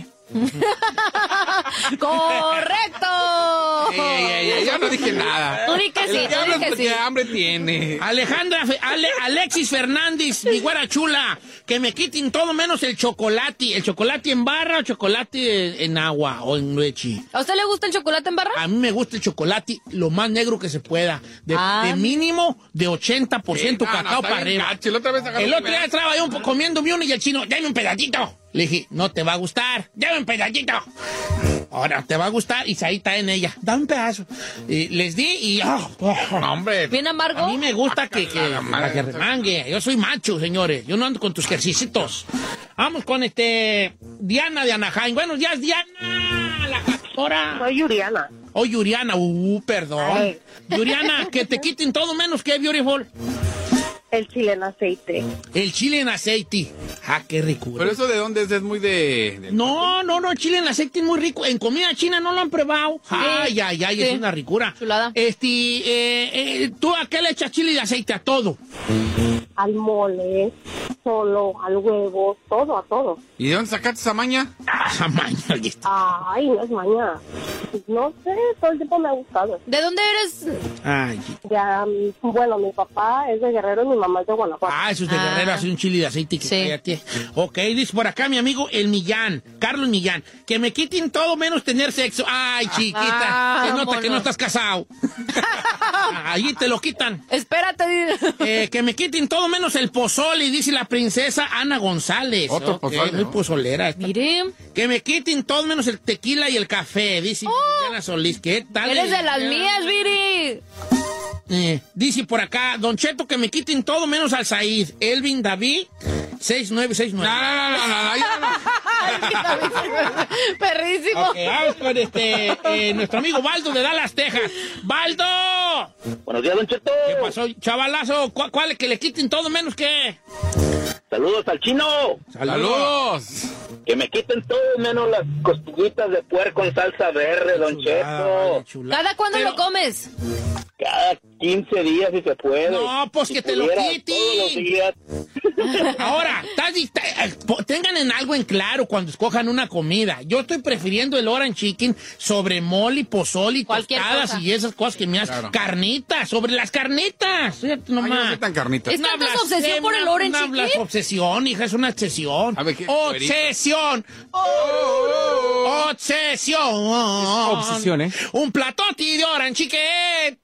¡Correcto! Yo no dije nada. Tú di que sí, tú di que sí. Hambre tiene. Alejandra, Alexis Fernández, mi güera chula, que me quiten todo menos el chocolate. ¿El chocolate en barra o chocolate en agua o en leche? ¿A usted le gusta el chocolate en barra? A mí me gusta el chocolate lo más negro que se pueda. De mínimo de 80% cacao para arriba. El otro día estaba yo comiéndome uno y el chino, dame un pedacito. Le dije, no te va a gustar, dame un pedacito. Ahora te va a gustar y ahí está en ella. Dame un pedazo. Y les di y... hombre. ¿Bien amargo? A mí me gusta que remangue. Yo soy macho, señores. Yo no ando con tus ejercicios. Vamos con Diana de Anaheim. Buenos días, Diana. La pastora. Soy Yuriana. Oh, Yuriana. Perdón. Ay. Yuriana, que te quiten todo menos que beautiful. El chile en aceite. El chile en aceite. Ah, qué rico. ¿Pero eso de dónde es? ¿Es muy de...? No, el chile en aceite es muy rico. En comida china no lo han probado. Ay, es una ricura. Chulada. ¿Tú a qué le echas chile de aceite? A todo. Al mole, solo, al huevo, todo, a todo. ¿Y de dónde sacaste esa maña? Esa maña. Ay, no es maña. No sé, todo el tiempo me ha gustado. ¿De dónde eres? Ay. Ya, bueno, mi papá es de Guerrero y mi mamá es de Guanajuato. Eso es de Guerrero, hace un chile de aceite que cállate. Ok, dice por acá mi amigo el Millán, Carlos Millán, que me quiten todo menos tener sexo. Ay, chiquita, se nota que no estás casado. Allí te lo quitan. Espérate. Que me quiten todo menos el pozole, dice la princesa Ana González. Otro pozole, muy ¿no? pozolera. Mire. Que me quiten todo menos el tequila y el café, dice Diana Solís. ¿Qué tal? Eres de las mías, Viri. Dice por acá, Don Cheto, que me quiten todo menos al Said. Elvin David, 6969. No. Perrísimo. Ok, vamos con nuestro amigo Baldo de Dallas, Texas. ¡Baldo! Buenos días, Don Cheto. ¿Qué pasó, chavalazo? ¿Cuál es que le quiten todo menos que? Saludos al chino. ¡Saludos! Que me quiten todo menos las costillitas de puerco en salsa verde, Don Cheto. ¿Cada cuándo lo comes? Cada 15 días si se puede. No, pues que te lo quiten. Todos los días. Ahora, tengan en algo en claro cuando escojan una comida. Yo estoy prefiriendo el orange chicken sobre mole, pozole y tostadas y esas cosas que me hacen. Claro. Carnitas, sobre las carnitas. Fíjate nomás. No tan carnitas. ¿Es tanta obsesión por el orange chicken? Una obsesión, hija, es una obsesión. ¡Obsesión! ¡Obsesión! Obsesión, ¿eh? Un platote de orange chicken.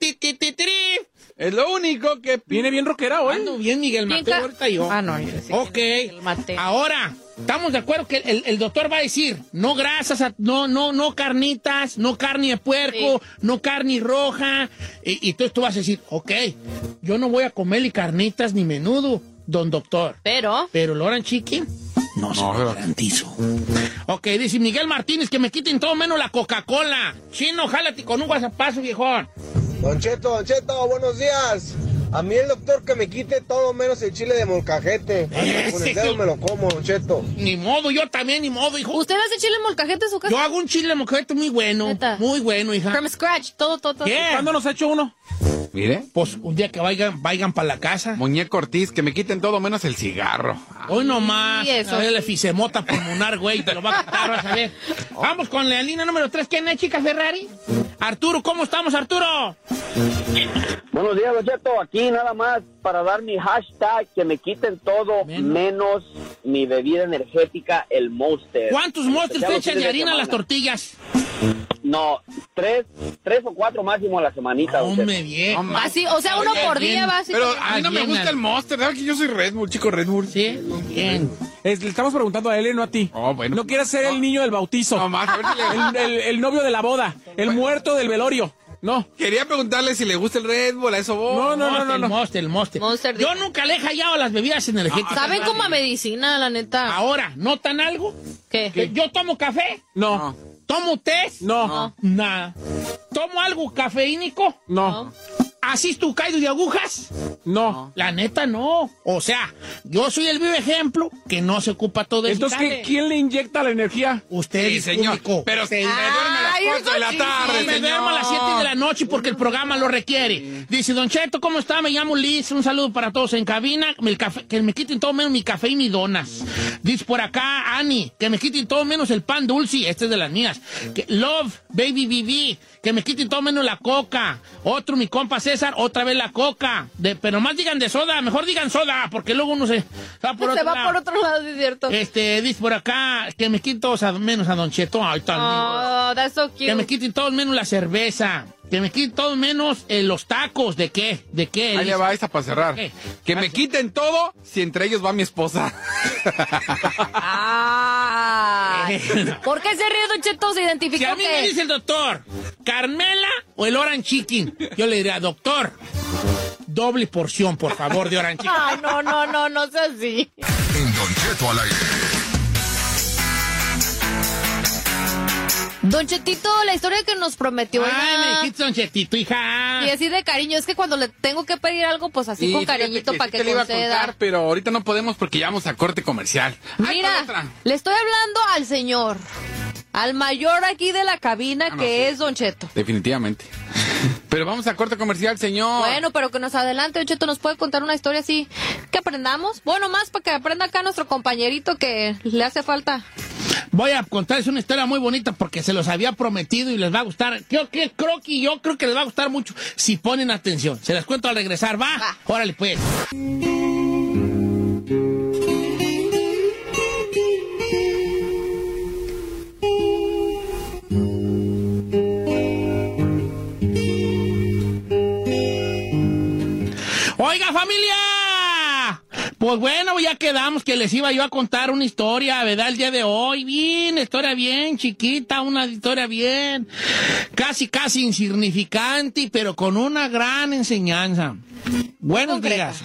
Es lo único que... Viene bien rockera hoy. Ando bien, Miguel Mateo, ahorita yo. No. Ok, ahora, estamos de acuerdo que el doctor va a decir, no grasas, no carnitas, no carne de puerco, no carne roja. Y entonces tú vas a decir, ok, yo no voy a comer ni carnitas ni menudo, don doctor. Pero el orange chicken... No se lo garantizo. Ok, dice Miguel Martínez que me quiten todo menos la Coca-Cola. Chino, jálate con un guasapazo, viejón. Don Cheto, buenos días. A mí el doctor que me quite todo menos el chile de molcajete. Con el dedo me lo como, Don Cheto. Ni modo, yo también, ni modo, hijo. ¿Usted hace chile de molcajete en su casa? Yo hago un chile de molcajete muy bueno. ¿Neta? Muy bueno, hija. From scratch, todo. ¿Qué? ¿Cuándo nos ha hecho uno? Mire. Pues un día que vayan para la casa. Muñeco Ortiz, que me quiten todo menos el cigarro. Hoy nomás. Eso. El efisemota pulmonar, güey, te lo va a quitar, vas a ver. Vamos con la línea número 3. ¿Quién es, chica Ferrari? Arturo, ¿cómo estamos, Arturo? Buenos días, Don Cheto. Aquí nada más para dar mi hashtag, que me quiten todo menos mi bebida energética, el Monster. ¿Cuántos Monsters te echan de harina a las tortillas? No, tres o cuatro máximo a la semanita. Hombre, bien. Así, o sea, uno por día, básicamente. Pero a mí no me gusta el Monster, ¿sabes que yo soy Red Bull, chico Red Bull? Sí, bien. Le estamos preguntando a él, no a ti. Bueno. No quieres ser el niño del bautizo. No más, a ver si el novio de la boda. El muerto del velorio. No. Quería preguntarle si le gusta el Red Bull, a eso voy. No. El Monster. Yo nunca le he hallado las bebidas energéticas. ¿Saben como a medicina, la neta? Ahora, ¿notan algo? ¿Qué? ¿Yo tomo café? No. ¿Tomo té? No. Nada. ¿Tomo algo cafeínico? No. ¿Asisto caído de agujas? No. La neta, no. O sea, yo soy el vivo ejemplo que no se ocupa todo eso. Entonces, ¿quién le inyecta la energía? Usted, sí, señor. Público. Pero se me duerme a las 4 de la tarde, me duermo a las 7 de la noche porque el programa lo requiere. Dice, Don Cheto, ¿cómo está? Me llamo Liz. Un saludo para todos en cabina. Que me quiten todo menos mi café y mis donas. Dice por acá, Ani, que me quiten todo menos el pan dulce. Este es de las mías. Love, Baby BB. Que me quiten todo menos la coca. Otro, mi compa César, otra vez la coca. Pero más digan de soda, mejor digan soda, porque luego uno se va por otro lado. Por otro lado, sí es cierto. Dice por acá, que me quiten todos menos a Don Cheto. Ay, Oh, that's so cute. que me quiten todos menos la cerveza. Que me quiten todos menos los tacos. ¿De qué? ¿De qué? Ahí le va esta para cerrar. ¿Qué? Que me quiten todo si entre ellos va mi esposa. ¿Por qué se ríe, Don Cheto? ¿Se identificó? Si a mí me dice el doctor, ¿Carmela o el Orange Chicken? Yo le diría, doctor, doble porción, por favor, de Orange Chicken. Ay, no sea así. En Don Cheto al aire. Don Chetito, la historia que nos prometió. Ay, me dijiste Don Chetito, hija. Y así de cariño, es que cuando le tengo que pedir algo, pues así con cariñito para que le iba a conceda. contar, pero ahorita no podemos porque ya vamos a corte comercial. Mira, le estoy hablando al señor, al mayor aquí de la cabina, que es Don Cheto. Definitivamente. Pero vamos a corte comercial, señor. Bueno, pero que nos adelante, Don Cheto, ¿nos puede contar una historia así que aprendamos? Bueno, más para que aprenda acá nuestro compañerito que le hace falta. Voy a contarles una historia muy bonita porque se los había prometido y les va a gustar. Yo creo que les va a gustar mucho si ponen atención. Se las cuento al regresar, ¿va? Órale, pues. Oiga, familia. Pues bueno, ya quedamos que les iba yo a contar una historia, ¿verdad? El día de hoy, historia bien chiquita, una historia bien, casi insignificante, pero con una gran enseñanza. Buenos días.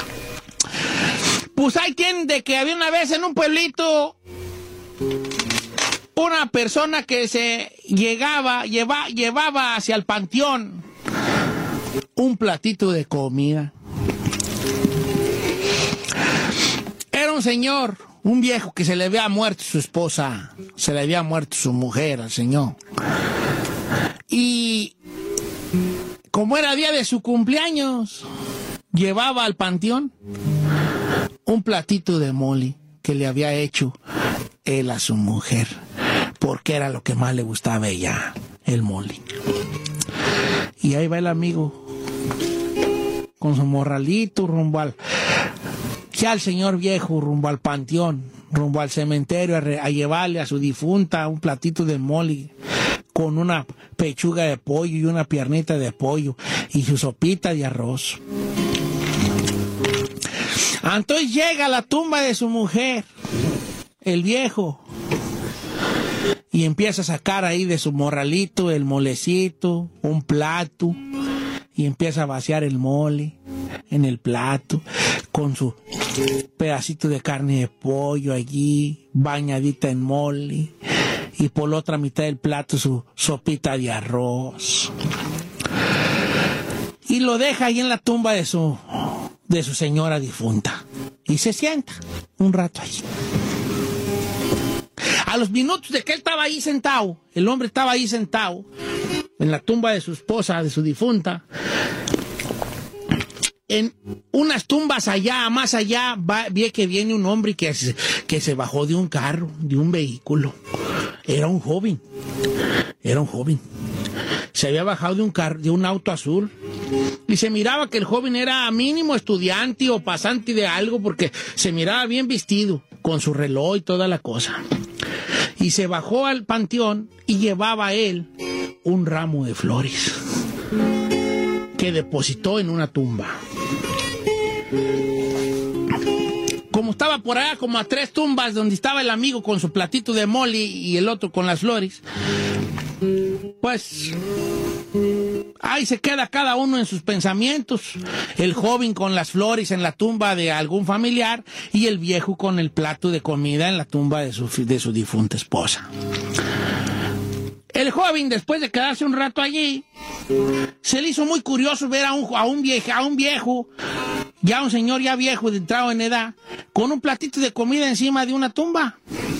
Pues hay quien de que había una vez en un pueblito una persona que se llevaba hacia el panteón un platito de comida. Era un señor, un viejo que se le había muerto su esposa, se le había muerto su mujer al señor. Y como era día de su cumpleaños, llevaba al panteón un platito de mole que le había hecho él a su mujer, porque era lo que más le gustaba a ella, el mole. Y ahí va el amigo con su morralito rumbo al señor viejo, rumbo al panteón, rumbo al cementerio, a llevarle a su difunta un platito de mole con una pechuga de pollo y una piernita de pollo y su sopita de arroz. Entonces llega a la tumba de su mujer, el viejo, y empieza a sacar ahí de su morralito el molecito, un plato, y empieza a vaciar el mole en el plato con su pedacito de carne de pollo allí bañadita en mole y por la otra mitad del plato su sopita de arroz y lo deja ahí en la tumba de su señora difunta y se sienta un rato ahí. A los minutos de que él estaba ahí sentado, el hombre estaba ahí sentado en la tumba de su esposa, de su difunta. En unas tumbas allá, más allá, vi que viene un hombre que se bajó de un carro, de un vehículo. Era un joven. Se había bajado de un auto azul. Y se miraba que el joven era mínimo estudiante o pasante de algo, porque se miraba bien vestido, con su reloj y toda la cosa. Y se bajó al panteón y llevaba a él un ramo de flores que depositó en una tumba. Como estaba por allá, como a 3 tumbas, donde estaba el amigo con su platito de mole y el otro con las flores, pues ahí se queda cada uno en sus pensamientos. El joven con las flores en la tumba de algún familiar y el viejo con el plato de comida en la tumba de su difunta esposa. El joven, después de quedarse un rato allí, se le hizo muy curioso ver a un viejo, ya un señor ya viejo, entrado en edad, con un platito de comida encima de una tumba.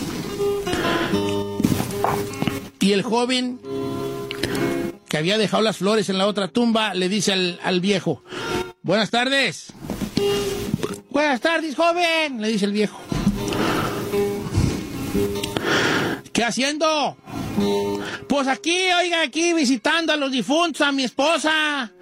Y el joven, que había dejado las flores en la otra tumba, le dice al viejo: buenas tardes. Buenas tardes, joven, le dice el viejo. ¿Qué haciendo? Pues aquí, oiga, aquí visitando a los difuntos, a mi esposa.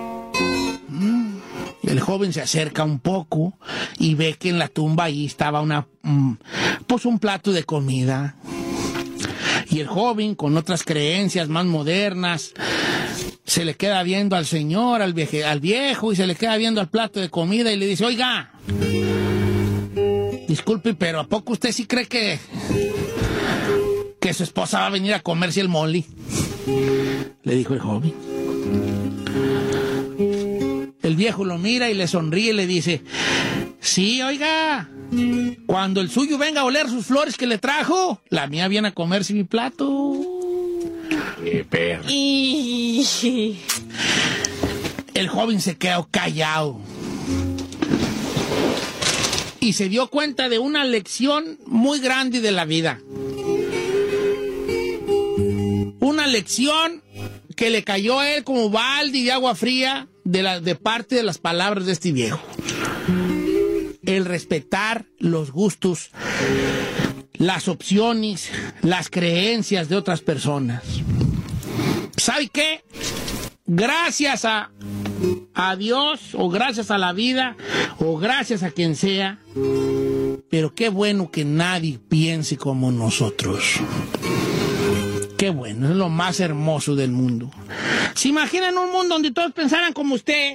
El joven se acerca un poco y ve que en la tumba ahí estaba un plato de comida. Y el joven, con otras creencias más modernas, se le queda viendo al señor, al viejo, y se le queda viendo al plato de comida y le dice: oiga, disculpe, pero ¿a poco usted sí cree que su esposa va a venir a comerse el mole? Le dijo el joven. El viejo lo mira y le sonríe y le dice: sí, oiga, cuando el suyo venga a oler sus flores que le trajo, la mía viene a comerse mi plato. ¡Qué perro! El joven se quedó callado y se dio cuenta de una lección muy grande de la vida. Una lección que le cayó a él como balde de agua fría de parte de las palabras de este viejo. El respetar los gustos, las opciones, las creencias de otras personas. ¿Sabe qué? Gracias a Dios, o gracias a la vida, o gracias a quien sea, pero qué bueno que nadie piense como nosotros. Qué bueno, es lo más hermoso del mundo. ¿Se imaginan un mundo donde todos pensaran como usted?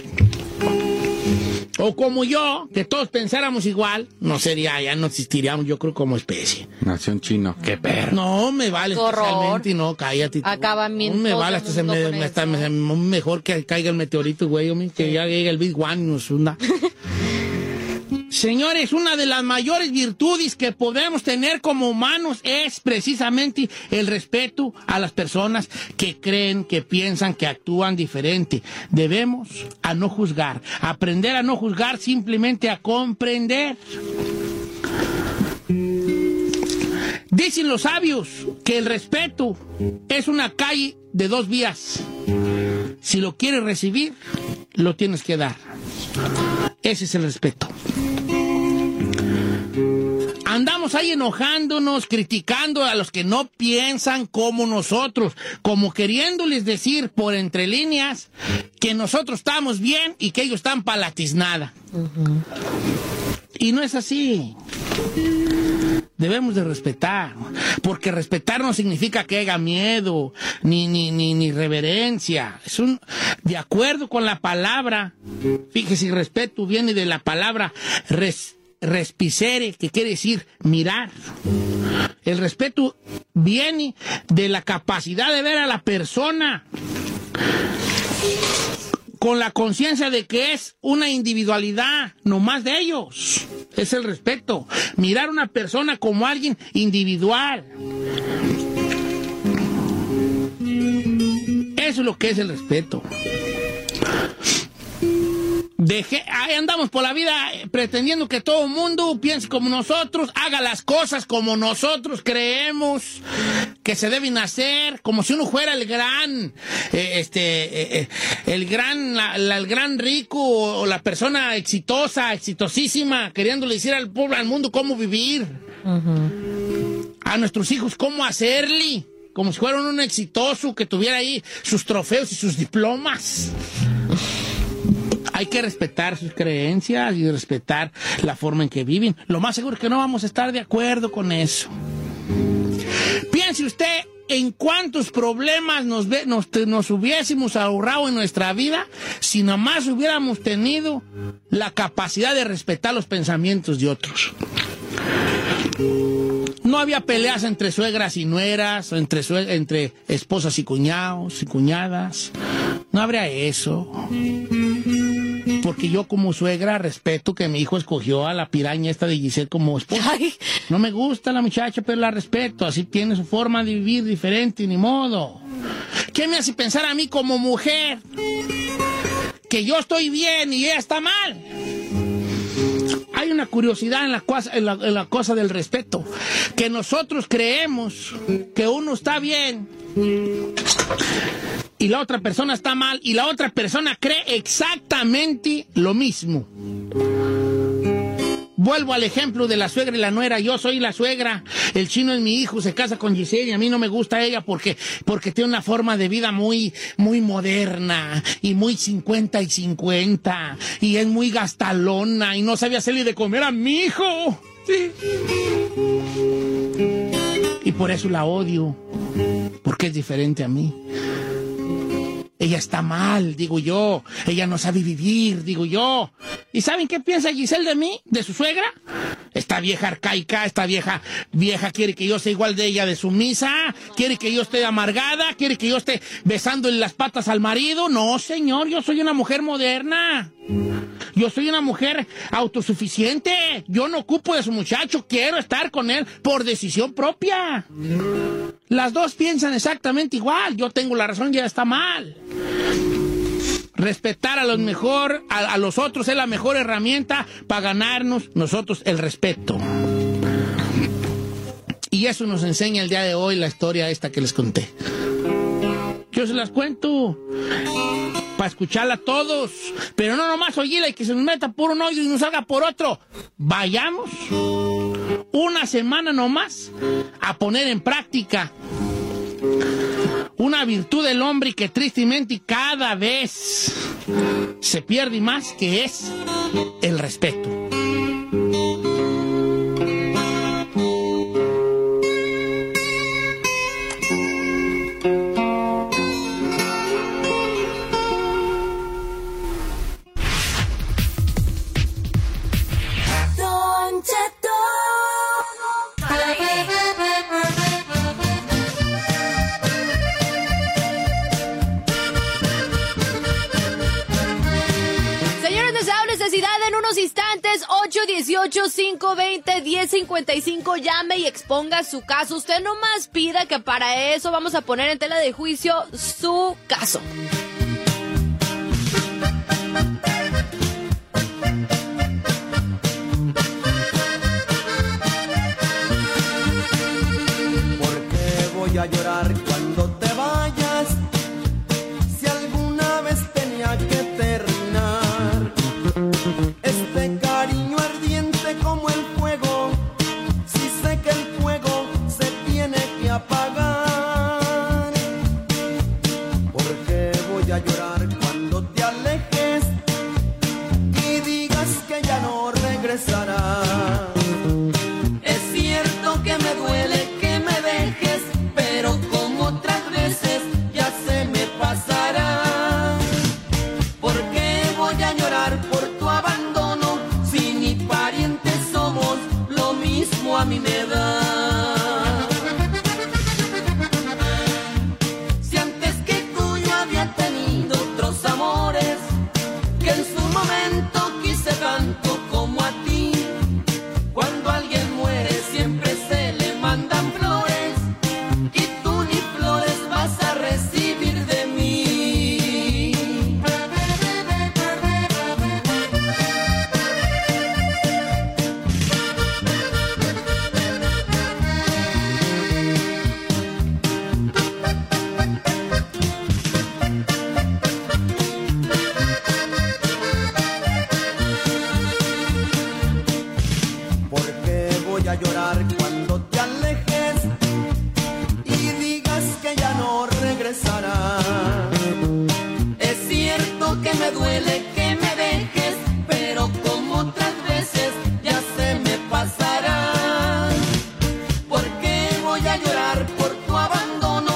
O como yo, que todos pensáramos igual. No sería, ya no existiríamos, yo creo, como especie. Nación chino, qué perro. No, me vale especialmente, no, cállate. Acabamiento. No me vale, hasta mejor que caiga el meteorito, güey, que ya llegue el Big One y nos hunda. Señores, una de las mayores virtudes que podemos tener como humanos es precisamente el respeto a las personas que creen, que piensan, que actúan diferente. Debemos a no juzgar, aprender a no juzgar, simplemente a comprender. Dicen los sabios que el respeto es una calle de 2 vías. Si lo quieres recibir, lo tienes que dar. Ese es el respeto. Andamos ahí enojándonos, criticando a los que no piensan como nosotros, como queriéndoles decir por entre líneas que nosotros estamos bien y que ellos están para la tiznada. Y no es así. Debemos de respetar, porque respetar no significa que haya miedo, ni reverencia. Es de acuerdo con la palabra. Fíjese, respeto viene de la palabra respicere, que quiere decir mirar. El respeto viene de la capacidad de ver a la persona con la conciencia de que es una individualidad, no más de ellos. Es el respeto. Mirar a una persona como alguien individual. Eso es lo que es el respeto. Ahí andamos por la vida pretendiendo que todo el mundo piense como nosotros, haga las cosas como nosotros creemos que se deben hacer, como si uno fuera el gran rico o la persona exitosísima, queriéndole decir al pueblo, al mundo cómo vivir, a nuestros hijos cómo hacerle, como si fuera un exitoso que tuviera ahí sus trofeos y sus diplomas. Hay que respetar sus creencias y respetar la forma en que viven. Lo más seguro es que no vamos a estar de acuerdo con eso. Piense usted en cuántos problemas nos hubiésemos ahorrado en nuestra vida si nomás hubiéramos tenido la capacidad de respetar los pensamientos de otros. No había peleas entre suegras y nueras, entre esposas y cuñados y cuñadas. No habría eso. Porque yo como suegra respeto que mi hijo escogió a la piraña esta de Giselle como esposa. Ay. No me gusta la muchacha, pero la respeto. Así tiene su forma de vivir diferente, ni modo. ¿Qué me hace pensar a mí como mujer? Que yo estoy bien y ella está mal. Hay una curiosidad en la cosa del respeto. Que nosotros creemos que uno está bien y la otra persona está mal, y la otra persona cree exactamente lo mismo. Vuelvo al ejemplo de la suegra y la nuera. Yo soy la suegra, el chino es mi hijo, se casa con Giselle y a mí no me gusta ella porque tiene una forma de vida muy, muy moderna y muy 50 y 50 y es muy gastalona y no sabe hacerle de comer a mi hijo. Sí. Y por eso la odio, porque es diferente a mí. Ella está mal, digo yo. Ella no sabe vivir, digo yo. ¿Y saben qué piensa Giselle de mí? ¿De su suegra? Esta vieja arcaica, esta vieja quiere que yo sea igual de ella de sumisa, quiere que yo esté amargada, quiere que yo esté besándole las patas al marido. No, señor, yo soy una mujer moderna. Yo soy una mujer autosuficiente. Yo no ocupo de su muchacho, quiero estar con él por decisión propia. Las dos piensan exactamente igual. Yo tengo la razón y ella está mal. Respetar a los otros es la mejor herramienta para ganarnos nosotros el respeto. Y eso nos enseña el día de hoy la historia esta que les conté. Yo se las cuento para escucharla todos, pero no nomás oírla y que se nos meta por un oído y nos salga por otro. Vayamos una semana nomás a poner en práctica una virtud del hombre que tristemente cada vez se pierde más, que es el respeto. En unos instantes, 818-520-1055, llame y exponga su caso. Usted nomás pida, que para eso vamos a poner en tela de juicio su caso. ¿Por qué voy a llorar cuando te vayas? Si alguna vez tenía que terminar este cariño ardiente como el fuego, si sé que el fuego se tiene que apagar. ¿Por qué voy a llorar cuando te alejes y digas que ya no regresarás? Es cierto que me duele que me dejes, pero como otras veces ya se me pasará. ¿Por qué voy a llorar por tu abandono si ni parientes somos? Lo mismo a mí me da. Si antes que tú yo había tenido otros amores que en su momento quise tanto como a ti. Cuando alguien muere siempre se le mandan flores y tú ni flores vas a recibir de mí. ¿Por qué voy a llorar cuando te alejes y digas que ya no regresarás? Es cierto que me duele que me dejes, pero como otras veces ya se me pasará. ¿Por qué voy a llorar por tu abandono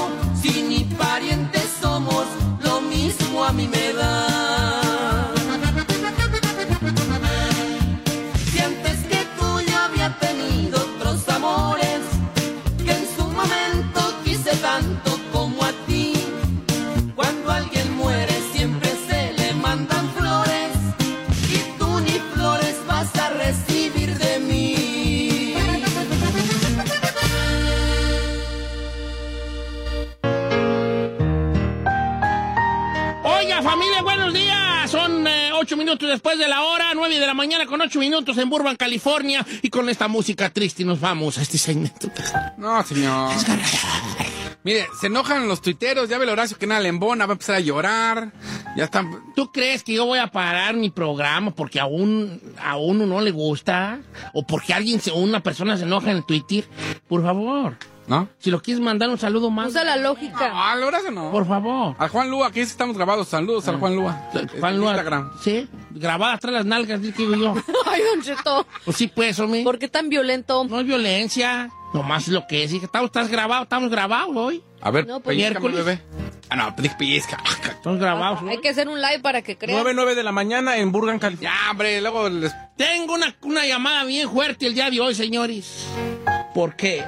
después de la hora, 9 de la mañana con 8 minutos en Burbank, California. Y con esta música triste nos vamos a este segmento. No, señor. Mire, se enojan los tuiteros, ya ve el Horacio que nada lembona, va a empezar a llorar. Ya están. ¿Tú crees que yo voy a parar mi programa porque a uno no le gusta? ¿O porque una persona se enoja en el Twitter? Por favor. ¿No? Si lo quieres mandar un saludo más. Usa la lógica. No, al Horacio no. Por favor. Al Juan Lua, que dice estamos grabados. Saludos al Juan Lua. Juan Lua. Instagram. Sí, grabadas tras las nalgas, digo yo. Ay, Don Cheto. Pues sí, pues, hombre. ¿Por qué tan violento? No es violencia. Nomás lo que es. Estamos grabados hoy. A ver, no, pues, pellizcame, bebé. Ah, no, dije pellizca. Estamos grabados. Hay que hacer un live para que crean. 9 de la mañana en Burbank, California. Ya, hombre, luego les... Tengo una llamada bien fuerte el día de hoy, señores. ¿Por qué?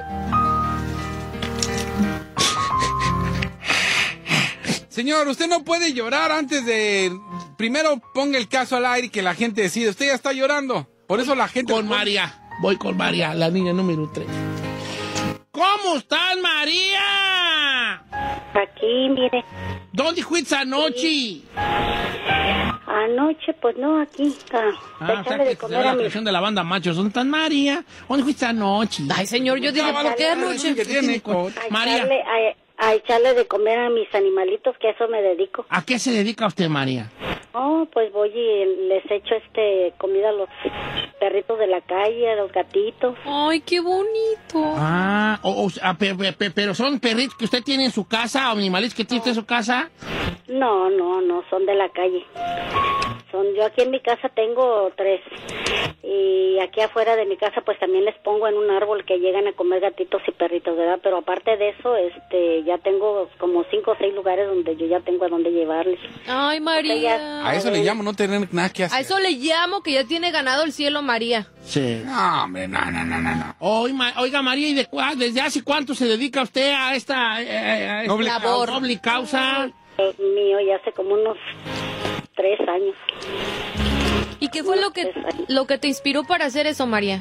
Señor, usted no puede llorar antes de... Primero ponga el caso al aire y que la gente decida. Usted ya está llorando. Por eso la gente... Con María. Voy con María, la niña número 3. ¿Cómo estás, María? Aquí, mire. ¿Dónde fuiste anoche? Anoche, pues no, aquí. O sea que te la canción de la banda Machos. ¿Dónde estás, María? ¿Dónde fuiste anoche? Ay, señor, yo dije, ¿por qué anoche? María. A echarle de comer a mis animalitos, que a eso me dedico. ¿A qué se dedica usted, María? Oh, pues voy y les echo comida a los perritos de la calle, a los gatitos. Ay, qué bonito. Pero son perritos que usted tiene en su casa o animales que tiene usted en su casa. No, son de la calle. Yo aquí en mi casa tengo 3. Y aquí afuera de mi casa pues también les pongo en un árbol que llegan a comer gatitos y perritos, ¿verdad? Pero aparte de eso, ya tengo como 5 o 6 lugares donde yo ya tengo a dónde llevarles. Ay, María. A eso le llamo no tener nada que hacer. A eso le llamo que ya tiene ganado el cielo, María. Sí. No, hombre, no. Oiga, María, ¿y desde hace cuánto se dedica usted a esta noble causa? Mío, ya hace como unos 3 años. ¿Y qué fue lo que te inspiró para hacer eso, María?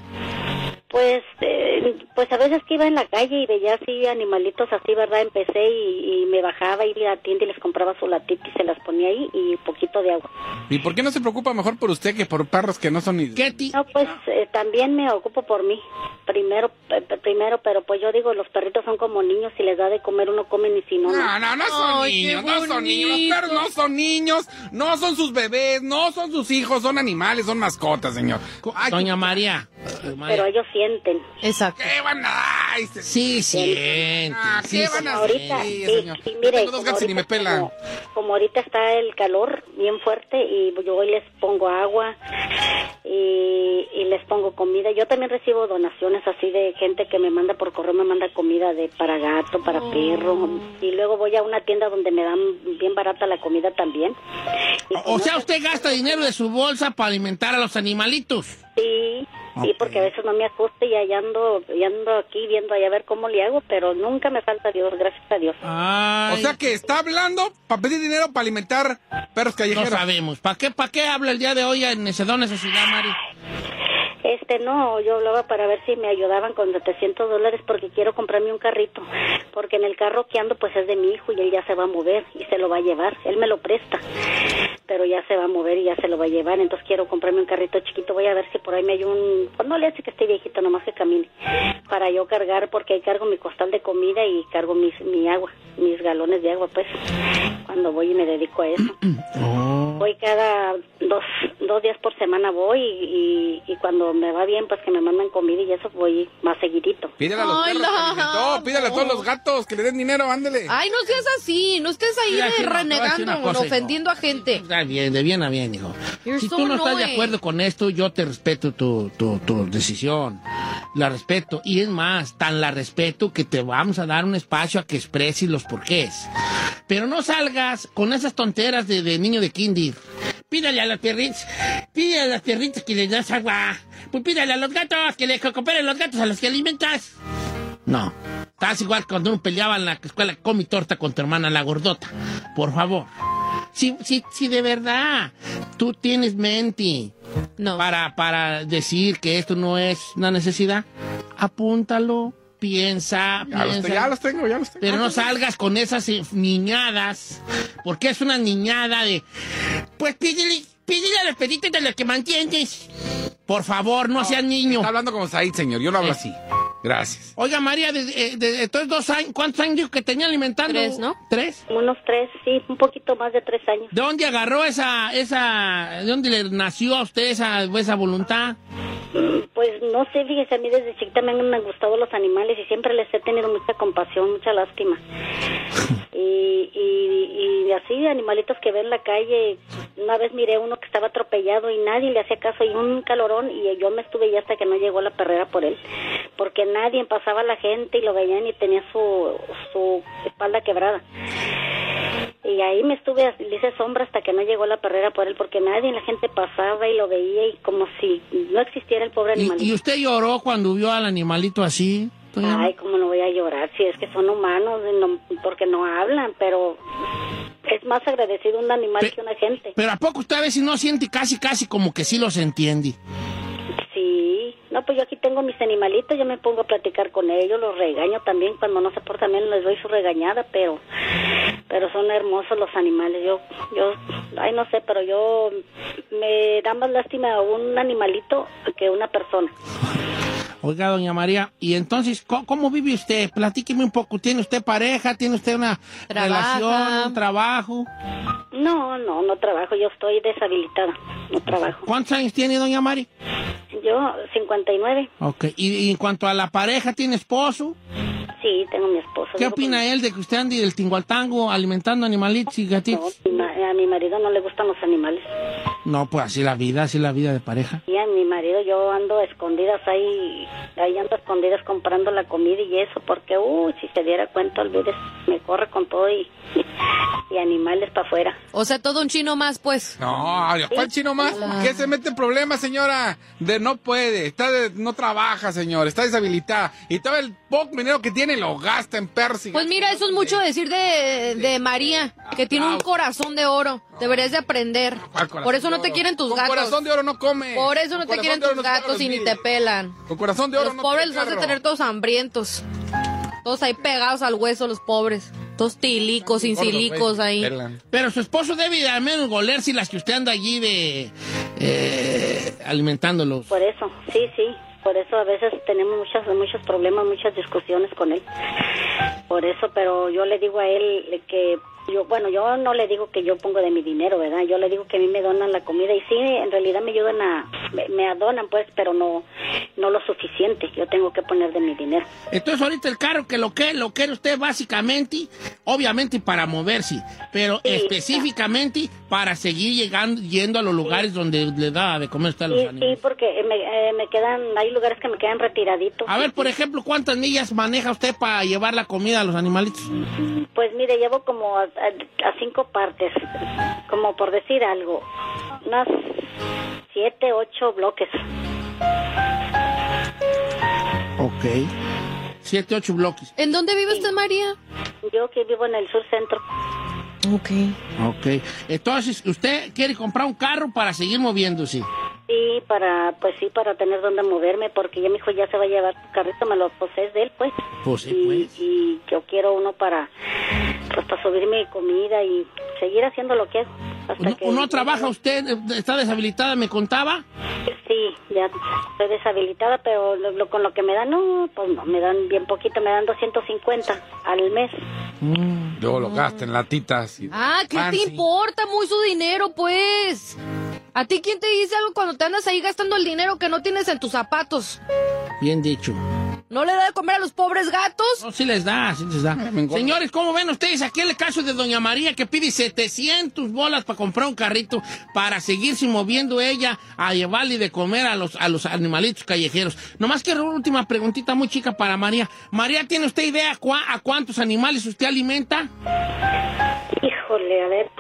Pues a veces que iba en la calle y veía así animalitos así, ¿verdad? Empecé y me bajaba, iba a la tienda y les compraba su latita y se las ponía ahí y un poquito de agua. ¿Y por qué no se preocupa mejor por usted que por perros que no son ni... No, pues también me ocupo por mí. Primero, pero pues yo digo, los perritos son como niños, si les da de comer uno come y si no, no. No son niños, no son niños, los perros no son niños, no son sus bebés, no son sus hijos, son animales, son mascotas, señor. Ay, Doña María. Pero ellos sienten. Exacto. ¿Qué van a...? Sí, sienten. ¿Qué van a ahorita, hacer, señor? Sí, mire, tengo 2 gatos y ni me pelan. Como ahorita está el calor bien fuerte y yo hoy les pongo agua y les pongo comida. Yo también recibo donaciones así de gente que me manda por correo, me manda comida para gato, para perro. Y luego voy a una tienda donde me dan bien barata la comida también. O sea, usted gasta dinero de su bolsa para alimentar a los animalitos. Sí. Sí, porque a veces no me ajuste y allá ando aquí viendo allá a ver cómo le hago, pero nunca me falta Dios, gracias a Dios. Ay. O sea que está hablando para pedir dinero para alimentar perros callejeros. No sabemos. ¿Para qué habla el día de hoy en Necesidad, Mari? No, yo hablaba para ver si me ayudaban con $700 porque quiero comprarme un carrito, porque en el carro que ando pues es de mi hijo y él ya se va a mover y se lo va a llevar, él me lo presta, pero ya se va a mover y ya se lo va a llevar, entonces quiero comprarme un carrito chiquito, voy a ver si por ahí me hay pues no le hace que esté viejito, nomás que camine, para yo cargar, porque ahí cargo mi costal de comida y cargo mi agua, mis galones de agua pues, cuando voy y me dedico a eso. Voy cada dos días por semana voy y cuando me va bien, pues que me mandan comida y eso voy más seguidito. Pídale a los perros, pídale a todos los gatos que le den dinero, ándele. Ay, no seas así, no estés ahí renegando o ofendiendo a gente. Está bien, de bien a bien, hijo. Si so tú no estás de annoying. acuerdo con esto, yo te respeto tu decisión. La respeto. Y es más, tan la respeto que te vamos a dar un espacio a que expreses los porqués. Pero no salgas con esas tonteras de niño de kinder. Pídale a las perritas que les das agua. Pues pídale a los gatos que le cooperen los gatos a los que alimentas. No. Estás igual cuando uno peleaba en la escuela, come torta con tu hermana, la gordota. Por favor. Si de verdad tú tienes mente para decir que esto no es una necesidad, apúntalo. Piensa. Ya los tengo. Pero no salgas con esas niñadas, porque es una niñada de, pues pídele pídele respeto de lo que mantienes. Por favor, no seas niño. Está hablando como Said, señor. Yo no hablo así. Gracias. Oiga, María, entonces 2 años, ¿cuántos años dijo que tenía alimentando? 3, ¿no? 3. Unos 3, sí, un poquito más de 3 años. ¿De dónde agarró de dónde le nació a usted esa voluntad? Pues no sé, fíjese, a mí desde chiquita me han gustado los animales y siempre les he tenido mucha compasión, mucha lástima. Y así, animalitos que veo en la calle. Una vez miré uno que estaba atropellado y nadie le hacía caso y un calorón y yo me estuve ya hasta que no llegó la perrera por él. Porque nadie pasaba la gente y lo veían y tenía su espalda quebrada. Y ahí me estuve, le hice sombra hasta que no llegó la perrera por él, porque nadie, la gente pasaba y lo veía y como si no existiera el pobre animalito. ¿Y usted lloró cuando vio al animalito así? Ay, cómo no voy a llorar, si es que son humanos, porque no hablan, pero es más agradecido un animal que una gente. Pero ¿a poco usted a veces no siente casi como que sí los entiende? Sí, no, pues yo aquí tengo mis animalitos, yo me pongo a platicar con ellos, los regaño también, cuando no se portan bien les doy su regañada, pero son hermosos los animales, yo, ay, no sé, pero yo me da más lástima a un animalito que una persona. Oiga, doña María, y entonces, ¿cómo vive usted? Platíqueme un poco. ¿Tiene usted pareja? ¿Tiene usted una relación, un trabajo? No trabajo. Yo estoy deshabilitada. No trabajo. ¿Cuántos años tiene, doña María? Yo, 59. Ok. ¿Y en cuanto a la pareja, tiene esposo? Sí, tengo mi esposo. ¿Qué opina él de que usted ande del tingualtango alimentando animalitos y gatitos? No, a mi marido no le gustan los animales. No, pues así la vida de pareja. Y a mi marido yo ando a escondidas ahí ando a escondidas comprando la comida y eso, porque si se diera cuenta, olvides, me corre con todo y animales para afuera. O sea, todo un chino más, pues. No, ¿cuál chino más? ¿Qué se mete en problemas, señora? No puede, no trabaja, señor, está deshabilitada. Y todo el poco dinero que tiene lo gasta en persigas. Pues mira, eso es mucho decir de María, que tiene un corazón de oro. Deberías de aprender. Por eso no te quieren tus gatos. Con corazón de oro no come. Por eso no te quieren tus gatos y ni te pelan. Con corazón de oro los pobres los hace tener todos hambrientos. Todos ahí pegados al hueso, los pobres. Todos tilicos, sin silicos ahí. Pero su esposo debe al menos golerse las que usted anda allí alimentándolos. Por eso, sí. Por eso a veces tenemos muchos problemas, muchas discusiones con él. Por eso, pero yo le digo a él que yo no le digo que yo pongo de mi dinero, ¿verdad? Yo le digo que a mí me donan la comida y sí, en realidad me ayudan me adonan, pues, pero no lo suficiente. Yo tengo que poner de mi dinero. Entonces ahorita el carro que lo quiere usted básicamente, obviamente para moverse, pero sí, específicamente para seguir yendo a los lugares donde le da de comer a los animales. Sí, porque hay lugares que me quedan retiraditos. A ver, por ejemplo, ¿cuántas millas maneja usted para llevar la comida a los animalitos? Pues mire, llevo como a 5 partes, como por decir algo, unas 7, 8 bloques. Ok. 7, 8 bloques. ¿En dónde vive usted, María? Yo que vivo en el sur centro. Ok. Entonces, ¿usted quiere comprar un carro para seguir moviéndose? Sí, para tener donde moverme, porque ya mi hijo ya se va a llevar su carrito, me lo posees de él, pues. Pues sí, pues. Y yo quiero uno para subir mi comida y seguir haciendo lo que hago. ¿No trabaja usted? ¿Está deshabilitada, me contaba? Sí, ya estoy deshabilitada, pero con lo que me dan, pues no, me dan bien poquito, me dan 250 al mes. Luego lo gasta en latitas. ¿Qué te importa muy su dinero, pues? ¿A ti quién te dice algo cuando te andas ahí gastando el dinero que no tienes en tus zapatos? Bien dicho. ¿No le da de comer a los pobres gatos? No, sí les da. Señores, ¿cómo ven ustedes aquí el caso de doña María que pide 700 bolas para comprar un carrito para seguirse moviendo ella a llevarle de comer a los animalitos callejeros? Nomás quiero una última preguntita muy chica para María. María, ¿tiene usted idea a cuántos animales usted alimenta? Híjole, a ver,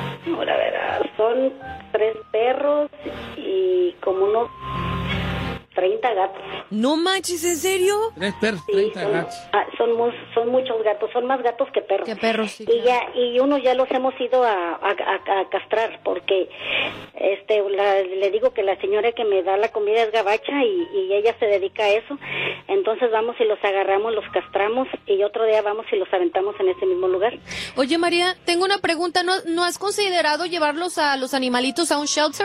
son 3 perros y como unos 30 gatos. No manches, ¿en serio? 3 perros, Sí, 30 gatos. son muchos gatos, son más gatos que perros. Que perros, sí. Y unos ya los hemos ido a castrar porque le digo que la señora que me da la comida es gabacha y ella se dedica a eso. Entonces vamos y los agarramos, los castramos y otro día vamos y los aventamos en ese mismo lugar. Oye, María, tengo una pregunta. ¿No has considerado llevarlos a los animalitos a un shelter?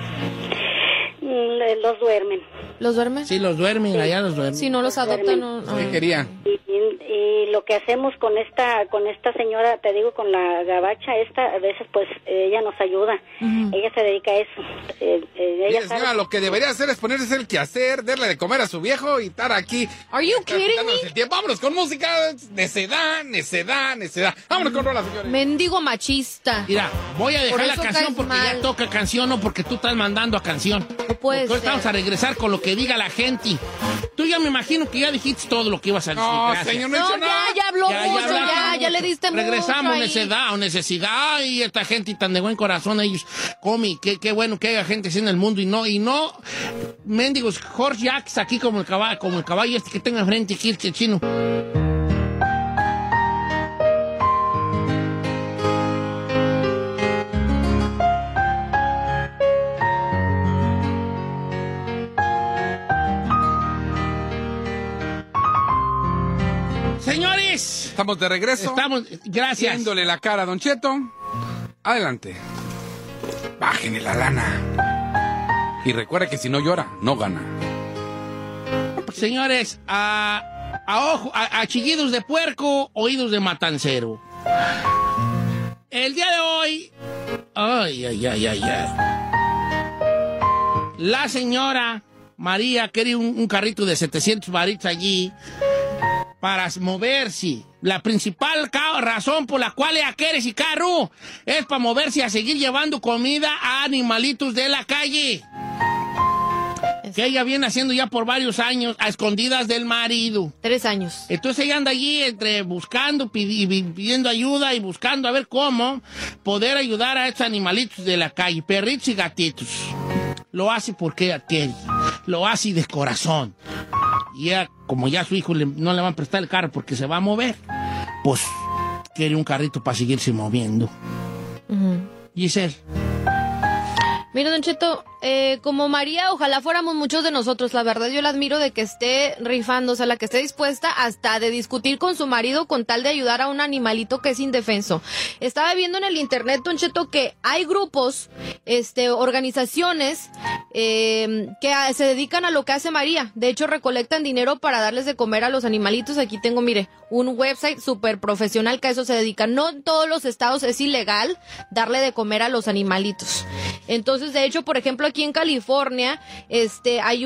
Los duermen. ¿Los duermen? Sí, los duermen, allá los duermen. Si no los adoptan, no. ¿Qué querían? Y lo que hacemos con esta señora, te digo, con la gabacha a veces pues ella nos ayuda. Ella se dedica a eso. Ella Mire, señora, lo que debería hacer es ponerse el quehacer, darle de comer a su viejo y estar aquí. Are you kidding me? Vámonos con música, necedad. Vámonos con rola, señores. Mendigo machista. Mira, voy a Por dejar la eso canción caes porque mal. ya toca canción, no porque tú estás mandando a canción. No puede Entonces ser. vamos a regresar con lo que diga la gente. Tú ya me imagino que ya dijiste todo lo que ibas a decir. No, Gracias. señor, no he dicho nada. Ya habló mucho, hablaste ya le diste mucho. Regresamos, ahí. necedad o necesidad. Ay, esta gente tan de buen corazón, ellos comen. Qué bueno que haya gente así en el mundo y no, mendigos Jorge Jacks aquí como el caballo este que tengo enfrente aquí, el chino. Señores, Estamos de regreso. Gracias. Viéndole la cara a Don Cheto. Adelante. Bájenle la lana. Y recuerde que si no llora, no gana. Señores, a chillidos de puerco, oídos de matancero. El día de hoy, la señora María quería un carrito de 700 varitos allí para moverse. La principal razón por la cual ella quiere ese carro es para moverse y a seguir llevando comida a animalitos de la calle. Que ella viene haciendo ya por varios años a escondidas del marido. 3 años. Entonces ella anda allí entre buscando, pidiendo ayuda y buscando a ver cómo poder ayudar a estos animalitos de la calle, perritos y gatitos. Lo hace porque ella quiere, lo hace de corazón. Y ella, como ya su hijo no le van a prestar el carro porque se va a mover, pues quiere un carrito para seguirse moviendo. Giselle. Mira, Don Cheto, como María, ojalá fuéramos muchos de nosotros. La verdad, yo la admiro de que esté rifando, o sea, la que esté dispuesta hasta de discutir con su marido con tal de ayudar a un animalito que es indefenso. Estaba viendo en el internet, Don Cheto, que hay grupos, organizaciones que se dedican a lo que hace María. De hecho, recolectan dinero para darles de comer a los animalitos. Aquí tengo, mire, un website súper profesional que a eso se dedica. No en todos los estados es ilegal darle de comer a los animalitos. Entonces, de hecho, por ejemplo, aquí en California, hay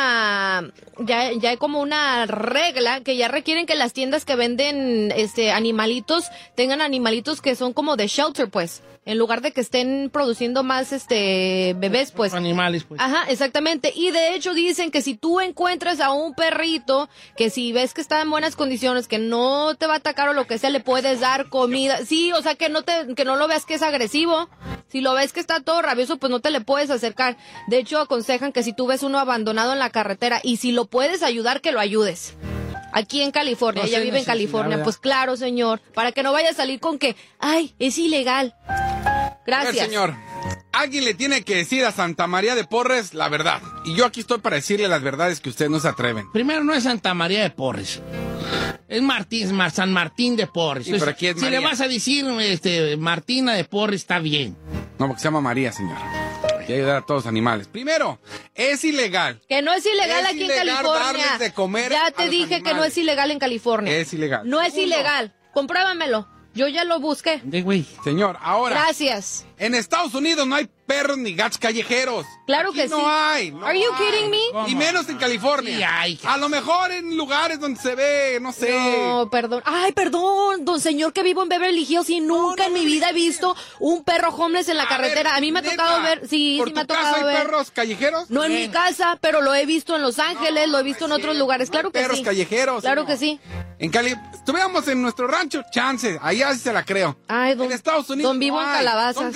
ya hay como una regla que ya requieren que las tiendas que venden, animalitos, tengan animalitos que son como de shelter, pues. En lugar de que estén produciendo más, bebés, pues. Animales, pues. Ajá, exactamente. Y de hecho dicen que si tú encuentras a un perrito, que si ves que está en buenas condiciones, que no te va a atacar o lo que sea, le puedes dar comida. Sí, o sea, que no lo veas que es agresivo. Si lo ves que está todo rabioso, pues no te le puedes acercar. De hecho, aconsejan que si tú ves uno abandonado en la carretera y si lo puedes ayudar, que lo ayudes. Aquí en California, No ella sé, vive en California. ¿verdad? Pues claro, señor, para que no vaya a salir con que, ay, es ilegal. Gracias. A ver, señor, alguien le tiene que decir a Santa María de Porres la verdad. Y yo aquí estoy para decirle las verdades que ustedes no se atreven. Primero, no es Santa María de Porres. Es San Martín de Porres. Sí, pero aquí es si María. le vas a decir Martina de Porres, está bien. No, porque se llama María, señor. Hay que ayudar a todos los animales. Primero, es ilegal. Que no es ilegal Es aquí ilegal en California. darles de comer Ya a te los dije que no animales. es ilegal en California. Es ilegal. No es Segundo. ilegal. Compruébamelo. Yo ya lo busqué. Señor, ahora. Gracias. En Estados Unidos no hay perros ni gatos callejeros. Claro Aquí que no sí. hay. No Are you hay. kidding me? Y menos en California. Sí hay. A lo mejor en lugares donde se ve, no sé. No, perdón. Ay, perdón, don señor que vivo en Beverly Hills y nunca en mi vida he visto un perro homeless en la carretera. A mí me ha neta, tocado ver, sí ¿por me ha tu casa tocado hay ver. perros callejeros? No en mi casa, pero lo he visto en Los Ángeles, lo he visto en otros lugares. Claro que perros sí. callejeros. Claro señor. que sí. En Cali, estuviéramos en nuestro rancho, chance, allá sí se la creo. Ay, en Estados Unidos don vivo no en hay. Calabazas. Son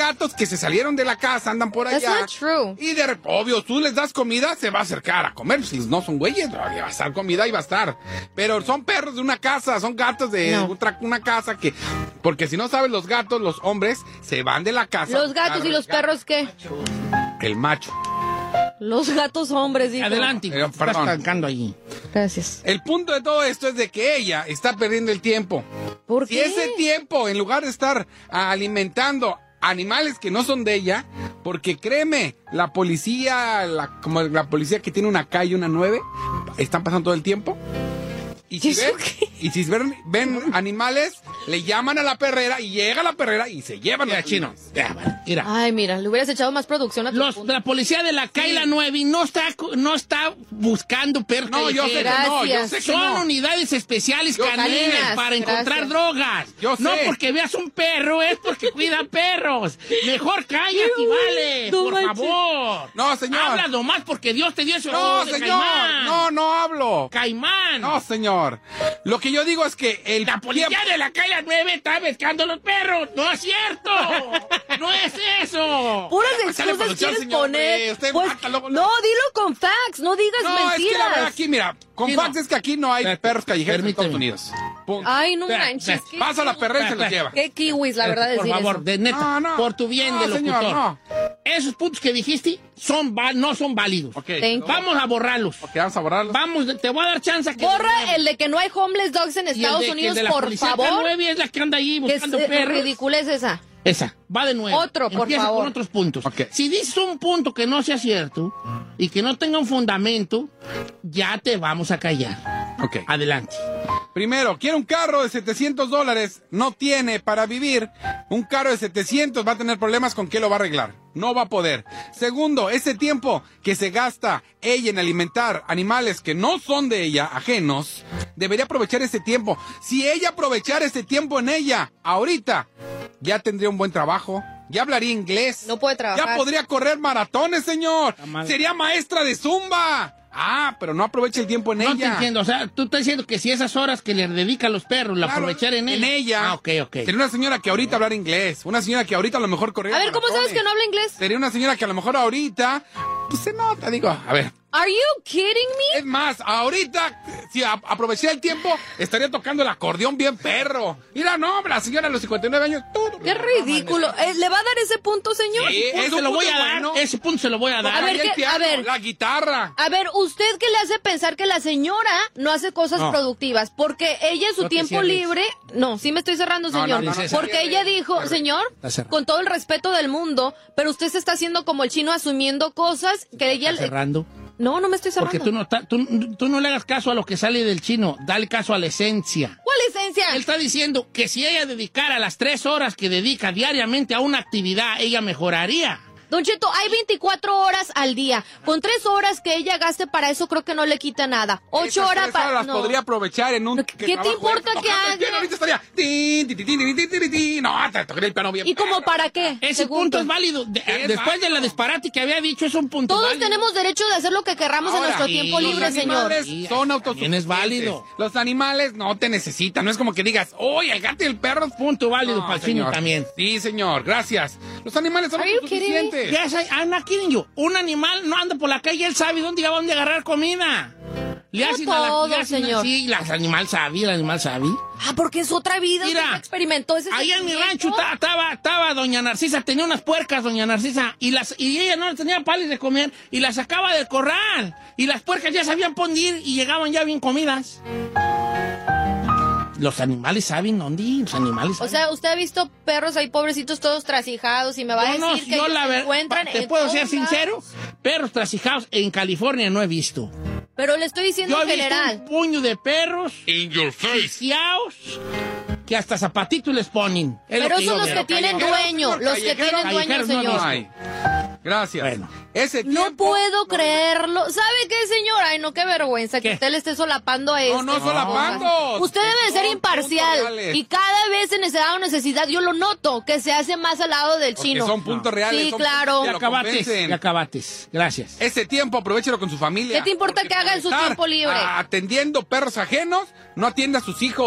gatos que se salieron de la casa, andan por allá. That's not true. Y obvio, tú les das comida, se va a acercar a comer. Si no son güeyes, va a estar comida y va a estar. Pero son perros de una casa, son gatos de una casa que... Porque si no sabes, los gatos, los hombres, se van de la casa. ¿Los gatos y los perros qué? El macho. Los gatos hombres, dijo. Adelante, estás estancando allí. Gracias. El punto de todo esto es de que ella está perdiendo el tiempo. ¿Por Si qué? ese tiempo, en lugar de estar alimentando animales que no son de ella, porque créeme, la policía, como la policía que tiene una K y una 9, están pasando todo el tiempo. Y si ven animales, le llaman a la perrera y llega la perrera y se llevan a chino. Mira. Ay, mira, le hubieras echado más producción a tu punto. La policía de la Kaila 9 no está buscando perros. No, yo sé que no, yo sé que son no. unidades especiales caninas para encontrar drogas. Yo sé. No porque veas un perro, es porque cuidan perros. Mejor cállate, vale, No por manches. favor. No, señor. Habla nomás porque Dios te dio ese No, ojo de señor. caimán. No hablo. Caimán. No, señor. Lo que yo digo es que la policía de la Kaila 9 está pescando los perros. No es cierto. No es eso. Puras excusas quieres poner. Pues, no, dilo con facts, no digas No, mentiras. es que la verdad aquí, mira, con facts es que aquí no hay perros callejeros en Estados Unidos. Punto. Ay, no manches. Pasa la perrera y se los lleva. Qué kiwis, la verdad, Por decir favor, eso. de neta, por tu bien de locutor. señor, no. Esos puntos que dijiste no son válidos. Vamos a borrarlos. Vamos a borrarlos. Te voy a dar chance a que... Borra el de que no hay homeless dogs en Estados Unidos, por favor. K9 es la que anda ahí buscando ¿Qué perros. ridícula es esa? Esa, va de nuevo. Otro, por Empieza favor. con otros puntos. Si dices un punto que no sea cierto y que no tenga un fundamento, ya te vamos a callar. Adelante. Primero, quiere un carro de $700, no tiene para vivir. Un carro de 700 va a tener problemas con qué lo va a arreglar. No va a poder. Segundo, ese tiempo que se gasta ella en alimentar animales que no son de ella, ajenos, debería aprovechar ese tiempo. Si ella aprovechara ese tiempo en ella, ahorita, ya tendría un buen trabajo. Ya hablaría inglés. No puede trabajar. Ya podría correr maratones, señor. Sería maestra de Zumba. Pero no aprovecha el tiempo en ella. No te entiendo, o sea, tú estás diciendo que si esas horas que le dedica a los perros, la aprovechar en ella. Ok. Sería una señora que ahorita hablara inglés, una señora que ahorita a lo mejor corría. A ver, ¿cómo sabes que no habla inglés? Sería una señora que a lo mejor ahorita, pues se nota, digo, a ver. Are you kidding me? Es más, ahorita, si aprovechara el tiempo, estaría tocando el acordeón bien perro. Mira, no, la señora a los 59 años, todo. Qué ridículo. ¿Le va a dar ese punto, señor? Sí, ese se lo voy a dar. Ese punto se lo voy a dar. A ver, la guitarra. A ver, ¿usted qué le hace pensar que la señora no hace cosas productivas? Porque ella en su tiempo libre... No, sí me estoy cerrando, señor. Porque ella dijo, señor, con todo el respeto del mundo, pero usted se está haciendo como el chino asumiendo cosas que ella... cerrando. No me estoy cerrando. Porque tú no le hagas caso a lo que sale del chino, dale caso a la esencia. ¿Cuál esencia? Él está diciendo que si ella dedicara las 3 horas que dedica diariamente a una actividad, ella mejoraría. Don Cheto, hay 24 horas al día. Con 3 horas que ella gaste para eso, creo que no le quita nada. 8 horas para... las podría aprovechar en un... ¿Qué te importa que haga? Ahorita estaría... No, te tocaría el piano bien. ¿Y como para qué? Ese punto es válido. Después de la disparate que había dicho, es un punto Todos válido. tenemos derecho de hacer lo que querramos en nuestro tiempo libre, señor. Los animales son autosuficientes. Es válido. Los animales no te necesitan. No es como que digas, oye, el gato y el perro es punto válido para el chino también. Sí, señor, gracias. Los animales son autosuficientes. I'm not kidding you. Un animal no anda por la calle, él sabe dónde agarrar comida. Le hacen señor. Sí, el animal sabe. Porque es otra vida. Mira, usted experimentó ese ahí en mi sentimiento. rancho estaba doña Narcisa, tenía unas puercas, doña Narcisa, y ella no tenía panes de comer, y las sacaba del corral, y las puercas ya sabían pondir, y llegaban ya bien comidas. Los animales saben dónde ir, los animales saben. O sea, usted ha visto perros ahí pobrecitos todos trasijados y me va a decir que ellos se encuentran ¿te en puedo ser todos sincero? lados. Perros trasijados en California no he visto. Pero le estoy diciendo Yo en he visto general. un puño de perros viciados que hasta zapatitos les ponen. Pero esos los que tienen dueño, los que tienen dueño, señor. Gracias. Bueno. Ese No puedo creerlo. ¿Sabe qué, señor? Ay, no, qué vergüenza que usted le esté solapando a esto. No solapando. Usted debe de ser imparcial. Y cada vez en necesidad, yo lo noto, que se hace más al lado del chino. Son puntos reales. Sí, son claro. Ya acabates. Gracias. Ese tiempo aprovechelo con su familia. ¿Qué te importa que haga en su tiempo libre? Atendiendo perros ajenos, no atienda a sus hijos.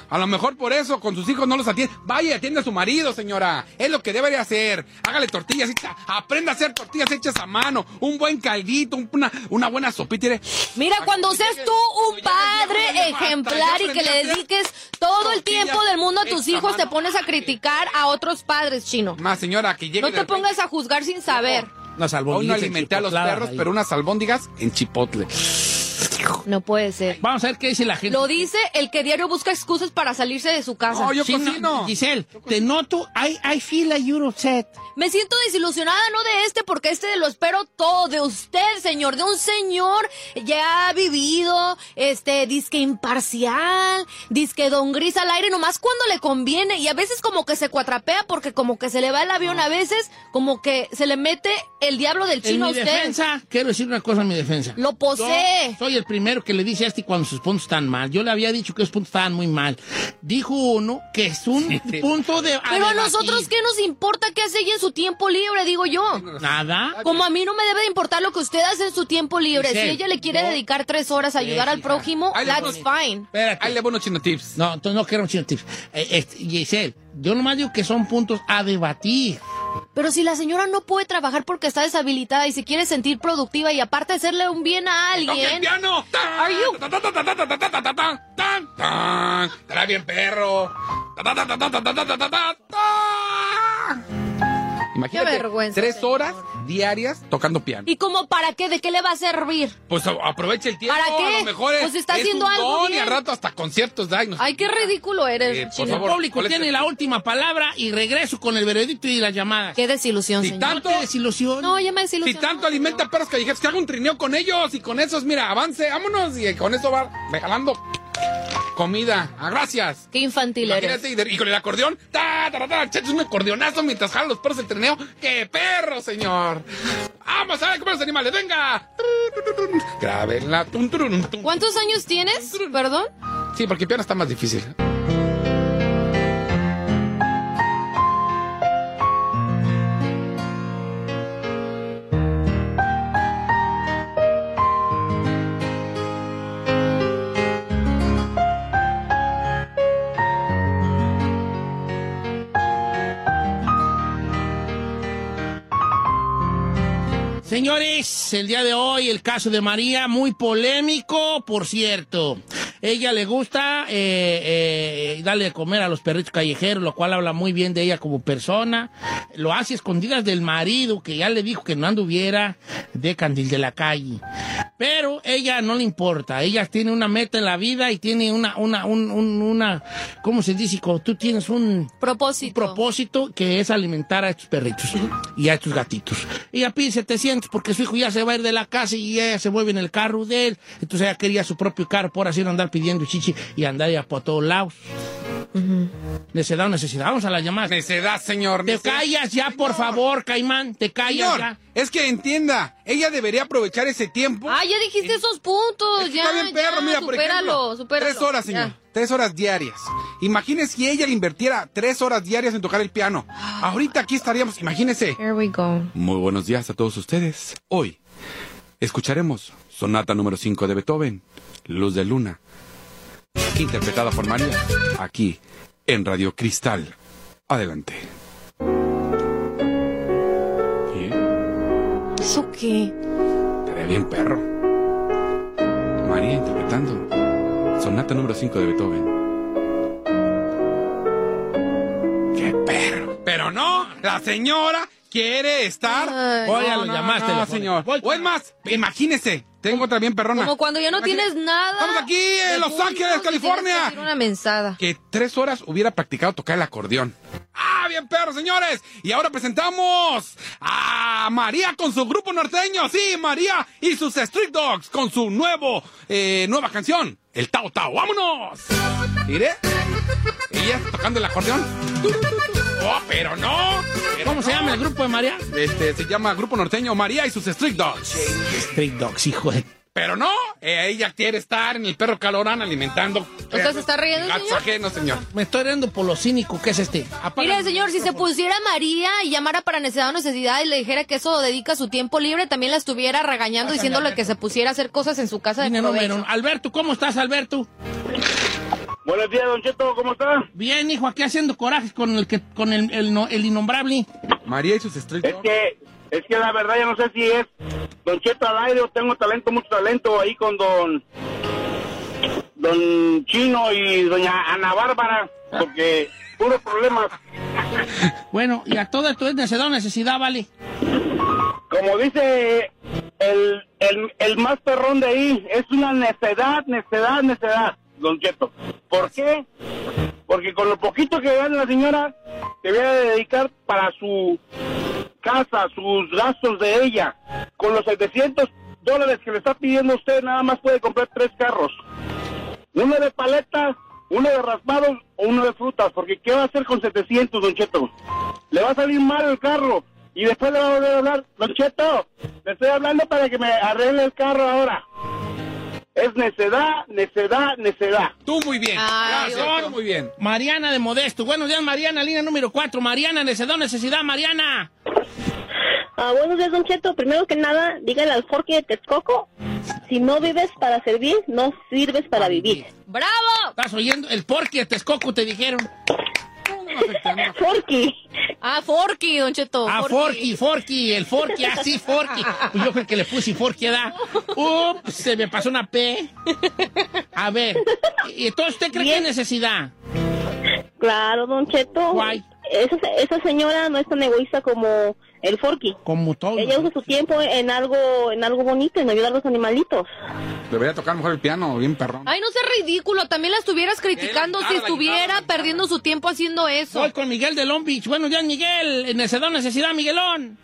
A lo mejor por eso con sus hijos no los atiende. Vaya y atiende a su marido, señora. Es lo que debería hacer. Hágale tortillas hechas. Aprenda a hacer tortillas hechas a mano. Un buen caldito, una buena sopita. Mira, cuando seas tú un padre ejemplar y que le dediques todo el tiempo del mundo a tus hijos, te pones a criticar a otros padres, Chino. Más, señora, que llegue. No te pongas a juzgar sin saber. Hoy no alimenté a los perros, pero unas albóndigas en chipotle. No puede ser. Vamos a ver qué dice la gente. Lo dice el que diario busca excusas para salirse de su casa. No, yo cocino. Giselle, te noto, I feel like you're upset. Me siento desilusionada, no de porque lo espero todo de usted, señor, de un señor ya vivido, disque imparcial, disque don gris al aire, nomás cuando le conviene, y a veces como que se cuatrapea porque como que se le va el avión, a veces como que se le mete el diablo del Chino a usted. En mi defensa, quiero decir una cosa en mi defensa. Lo posee. Yo soy el primero que le dice a cuando sus puntos están mal. Yo le había dicho que los puntos estaban muy mal. Dijo uno que es un punto de... Pero a nosotros, ¿qué nos importa qué hace ella en su tiempo libre, digo yo? Nada. Como a mí no me debe de importar lo que usted hace en su tiempo libre. Si ella le quiere dedicar 3 horas a ayudar al prójimo, that's fine. Espérate. Ahí le voy unos Chino Tips. No, entonces no quiero Chino Tips. Giselle, yo nomás digo que son puntos a debatir. Pero si la señora no puede trabajar porque está deshabilitada y se quiere sentir productiva y aparte hacerle un bien a alguien... ¡Toque el piano! Are you... ¡Estará bien, perro! Imagínate, Qué vergüenza, 3 señor. horas diarias tocando piano. ¿Y como para qué? ¿De qué le va a servir? Pues aproveche el tiempo. ¿Para qué? A lo mejor Pues está es haciendo un algo don, bien. y al rato hasta conciertos da. Ay, qué ridículo eres, por Chino. favor, El público tiene la última palabra y regreso con el veredicto y las llamadas. Qué desilusión, Si señor. tanto, desilusión. No, ya me si desilusionó. tanto alimenta perros callejeros, que haga un trineo con ellos y con esos, mira, avance, vámonos y con eso va regalando comida. Gracias. Qué infantil eres. Imagínate, y con el acordeón, echas un acordeonazo mientras jalan los perros del trineo. ¡Qué perro, señor! ¡Vamos a ver cómo los animales! ¡Venga! Grábenla. ¿Cuántos años tienes? ¿Perdón? Sí, porque el piano está más difícil. Señores, el día de hoy el caso de María, muy polémico, por cierto. Ella le gusta darle de comer a los perritos callejeros, lo cual habla muy bien de ella como persona. Lo hace escondidas del marido, que ya le dijo que no anduviera de candil de la calle. Pero ella no le importa, ella tiene una meta en la vida y tiene una ¿cómo se dice? Cuando tú tienes un propósito que es alimentar a estos perritos y a estos gatitos. Ella pide 700 porque su hijo ya se va a ir de la casa y ella se mueve en el carro de él. Entonces ella quería su propio carro, por así no andar pidiendo chichi y andar ya por todos lados. Necedad o necesidad. Vamos a las llamadas. Necedad, señor. Te callas ya, por favor, Caimán. Te callas Señor, ya. es que entienda, ella debería aprovechar ese tiempo. Ah, ya dijiste esos puntos. Es que Ya, está bien, perro, ya, mira, por ejemplo, supéralo. 3 horas, señor. Ya. 3 horas diarias. Imagínese si ella le invirtiera 3 horas diarias en tocar el piano. Ahorita aquí estaríamos, imagínese. Here we go. Muy buenos días a todos ustedes. Hoy escucharemos Sonata número 5 de Beethoven, Luz de Luna, interpretada por María, aquí en Radio Cristal. Adelante. Bien. ¿Eso qué? Estaría bien, perro. María interpretando Sonata número 5 de Beethoven. ¡Qué perro! Pero no, la señora quiere estar... Oye, lo llamaste, no, señor. O es más, imagínese, tengo otra bien perrona. Como cuando ya no tienes nada. Estamos aquí en Los Ángeles, California. Una mensada. Que 3 horas hubiera practicado tocar el acordeón. ¡Ah, bien perro, señores! Y ahora presentamos a María con su grupo norteño. Sí, María y sus Street Dogs con su nueva canción, el Tao Tao. ¡Vámonos! Mire, ella tocando el acordeón. ¡Oh, pero no! ¿Cómo se llama el grupo de María? Se llama Grupo Norteño María y sus Street Dogs. Street Dogs, hijo de... Pero no, ella quiere estar en el perro calorán alimentando. ¿Usted se está riendo, gatos señor? ajenos, señor. Me estoy riendo por lo cínico que es este. Mire, señor, si se pusiera María y llamara para necesidad o necesidad y le dijera que eso dedica su tiempo libre, también la estuviera regañando diciéndole que se pusiera a hacer cosas en su casa de provecho. Alberto, ¿cómo estás, Alberto? Buenos días, Don Cheto, ¿cómo está? Bien, hijo, aquí haciendo corajes con el innombrable. María y sus Street Dogs. Es que la verdad ya no sé si es Don Cheto al aire o tengo mucho talento ahí con Don Chino y Doña Ana Bárbara, porque puros problemas. Bueno, y a todo esto es necesidad, ¿vale? Como dice el más perrón de ahí, es una necedad, Don Cheto. ¿Por qué? Porque con lo poquito que gana la señora, se viene a dedicar para su casa, sus gastos de ella. Con los $700 que le está pidiendo usted, nada más puede comprar 3 carros. Uno de paletas, uno de raspados o uno de frutas. Porque ¿qué va a hacer con 700, Don Cheto? Le va a salir mal el carro. Y después le va a volver a hablar, Don Cheto, le estoy hablando para que me arregle el carro ahora. Es necedad. Tú muy bien. Gracias, tú muy bien. Mariana de Modesto. Buenos días, Mariana, línea número 4. Mariana, necesidad, Mariana. Buenos días, Don Cheto. Primero que nada, dígale al Forky de Texcoco, si no vives para servir, no sirves para vivir. ¡Bravo! ¿Estás oyendo? El Porky de Texcoco te dijeron. Forky. Forky, Don Cheto. Forky, el Forky, así Forky. Pues yo creo que le puse Forky, ¿verdad? Ups, se me pasó una P. A ver, ¿y entonces usted cree que hay necesidad? Claro, Don Cheto. Guay. Esa señora no es tan egoísta como el Forky. Como todo. Ella usa su tiempo en algo bonito, en ayudar a los animalitos. Debería tocar mejor el piano, bien perrón. Ay, no seas ridículo. También la estuvieras criticando si estuviera perdiendo su tiempo haciendo eso. Voy con Miguel de Long Beach. Buenos días, Miguel. Necesidad, Miguelón.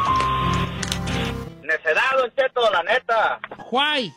Necedad, Don Cheto, la neta. Guay.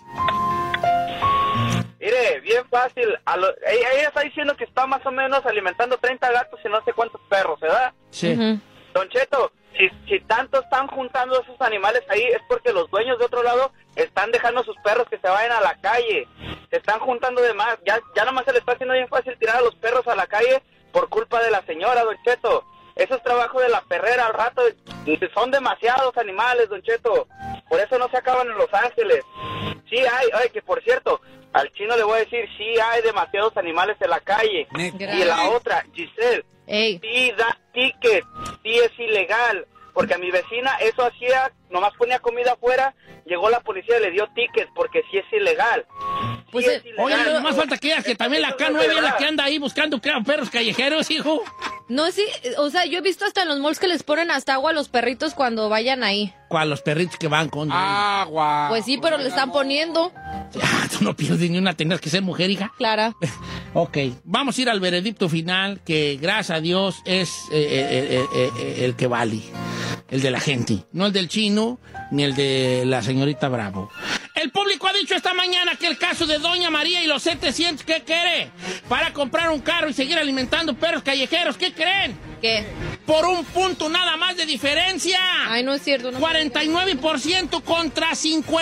Mire, bien fácil. Ella está diciendo que está más o menos alimentando 30 gatos y no sé cuántos perros, ¿verdad? Sí. Don Cheto, si tanto están juntando esos animales ahí, es porque los dueños de otro lado están dejando a sus perros que se vayan a la calle. Se están juntando de más. Ya nomás se les está haciendo bien fácil tirar a los perros a la calle por culpa de la señora, Don Cheto. Eso es trabajo de la perrera al rato. Son demasiados animales, Don Cheto. Por eso no se acaban en Los Ángeles. Sí hay, que por cierto, al Chino le voy a decir, sí hay demasiados animales en la calle. Y la otra, Giselle, sí da ticket, sí es ilegal. Porque a mi vecina eso hacía, nomás ponía comida afuera, llegó la policía y le dio ticket porque sí es ilegal. Pues sí, oye, nomás falta que también la K9 es la que anda ahí buscando perros callejeros, hijo. No, sí, o sea, yo he visto hasta en los malls que les ponen hasta agua a los perritos cuando vayan ahí. ¿Cuál? Los perritos que van con agua. Pues sí, pero le están poniendo. Tú no pierdes ni una, tendrás que ser mujer, hija. Clara. Ok, vamos a ir al veredicto final, que gracias a Dios es el que vale. El de la gente, no el del Chino, ni el de la señorita Bravo. El público ha dicho esta mañana que el caso de Doña María y los 700, ¿qué quiere? Para comprar un carro y seguir alimentando perros callejeros, ¿qué creen? ¿Qué? Por un punto nada más de diferencia. Ay, no es cierto. No 49% contra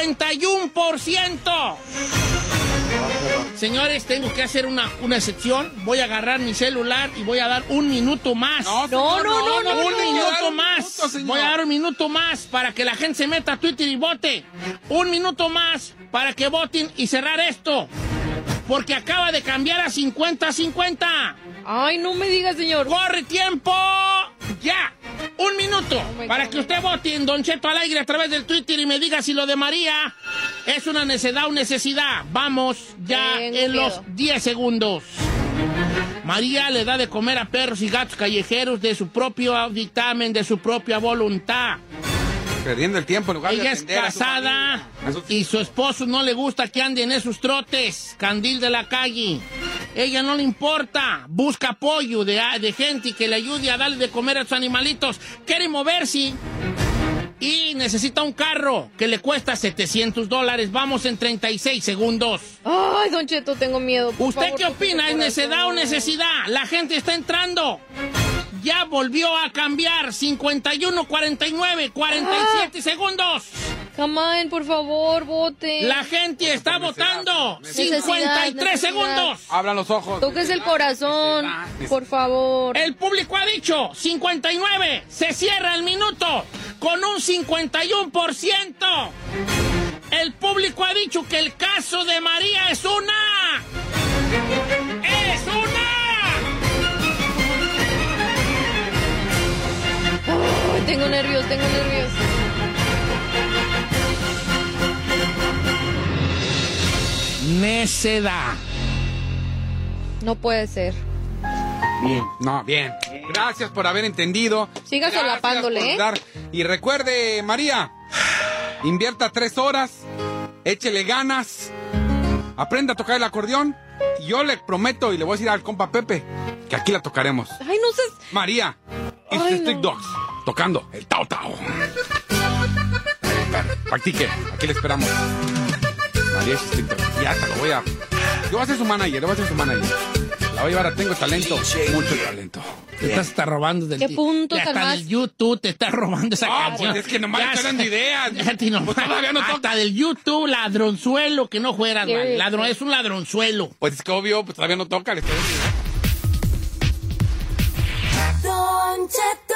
51%. Señores, tengo que hacer una excepción. Voy a agarrar mi celular y voy a dar un minuto más. No. Un minuto más. Voy a dar un minuto más para que la gente se meta a Twitter y vote. Un minuto más para que voten y cerrar esto. Porque acaba de cambiar a 50-50. Ay, no me digas, señor. ¡Corre tiempo! ¡Ya! Un minuto para que usted vote en Don Cheto al aire a través del Twitter y me diga si lo de María es una necedad o necesidad. Vamos ya en los 10 segundos. María le da de comer a perros y gatos callejeros de su propio dictamen, de su propia voluntad. Perdiendo el tiempo en lugar de atender. Ella es casada y su esposo no le gusta que anden en esos trotes, candil de la calle. Ella no le importa, busca apoyo de gente que le ayude a darle de comer a sus animalitos. Quiere moverse y necesita un carro que le cuesta $700. Vamos en 36 segundos. Ay, Don Cheto, tengo miedo. ¿Usted qué opina? ¿Es necedad o necesidad? La gente está entrando. Ya volvió a cambiar. 51-49, 47 segundos. Come on, por favor, vote. La gente está votando. 53 segundos. Abran los ojos. Toques el corazón, por favor. El público ha dicho 59. Se cierra el minuto con un 51%. El público ha dicho que el caso de María es una Tengo nervios. Necedad. No puede ser. Bien. No, bien. Gracias por haber entendido. Siga Gracias solapándole, por ¿eh? dar. Y recuerde, María, invierta 3 horas, échele ganas, aprenda a tocar el acordeón. Y yo le prometo y le voy a decir al compa Pepe que aquí la tocaremos. Ay, no sé. María, y sus Street Dogs, tocando el Tao Tao. Practique, aquí le esperamos. María y sus Street Dogs. Ya te lo voy a... Yo voy a ser su manager, La voy a llevar a Tengo Talento, mucho talento. Te estás robando del... ¿Qué puntos hasta más? del YouTube te estás robando esa canción. Pues es que nomás estoy dando ideas. Pues todavía no hasta del YouTube, ladronzuelo, que no fueras, man. Es un ladronzuelo. Pues es que obvio, pues todavía no toca, le estoy dando ideas. Don Cheto.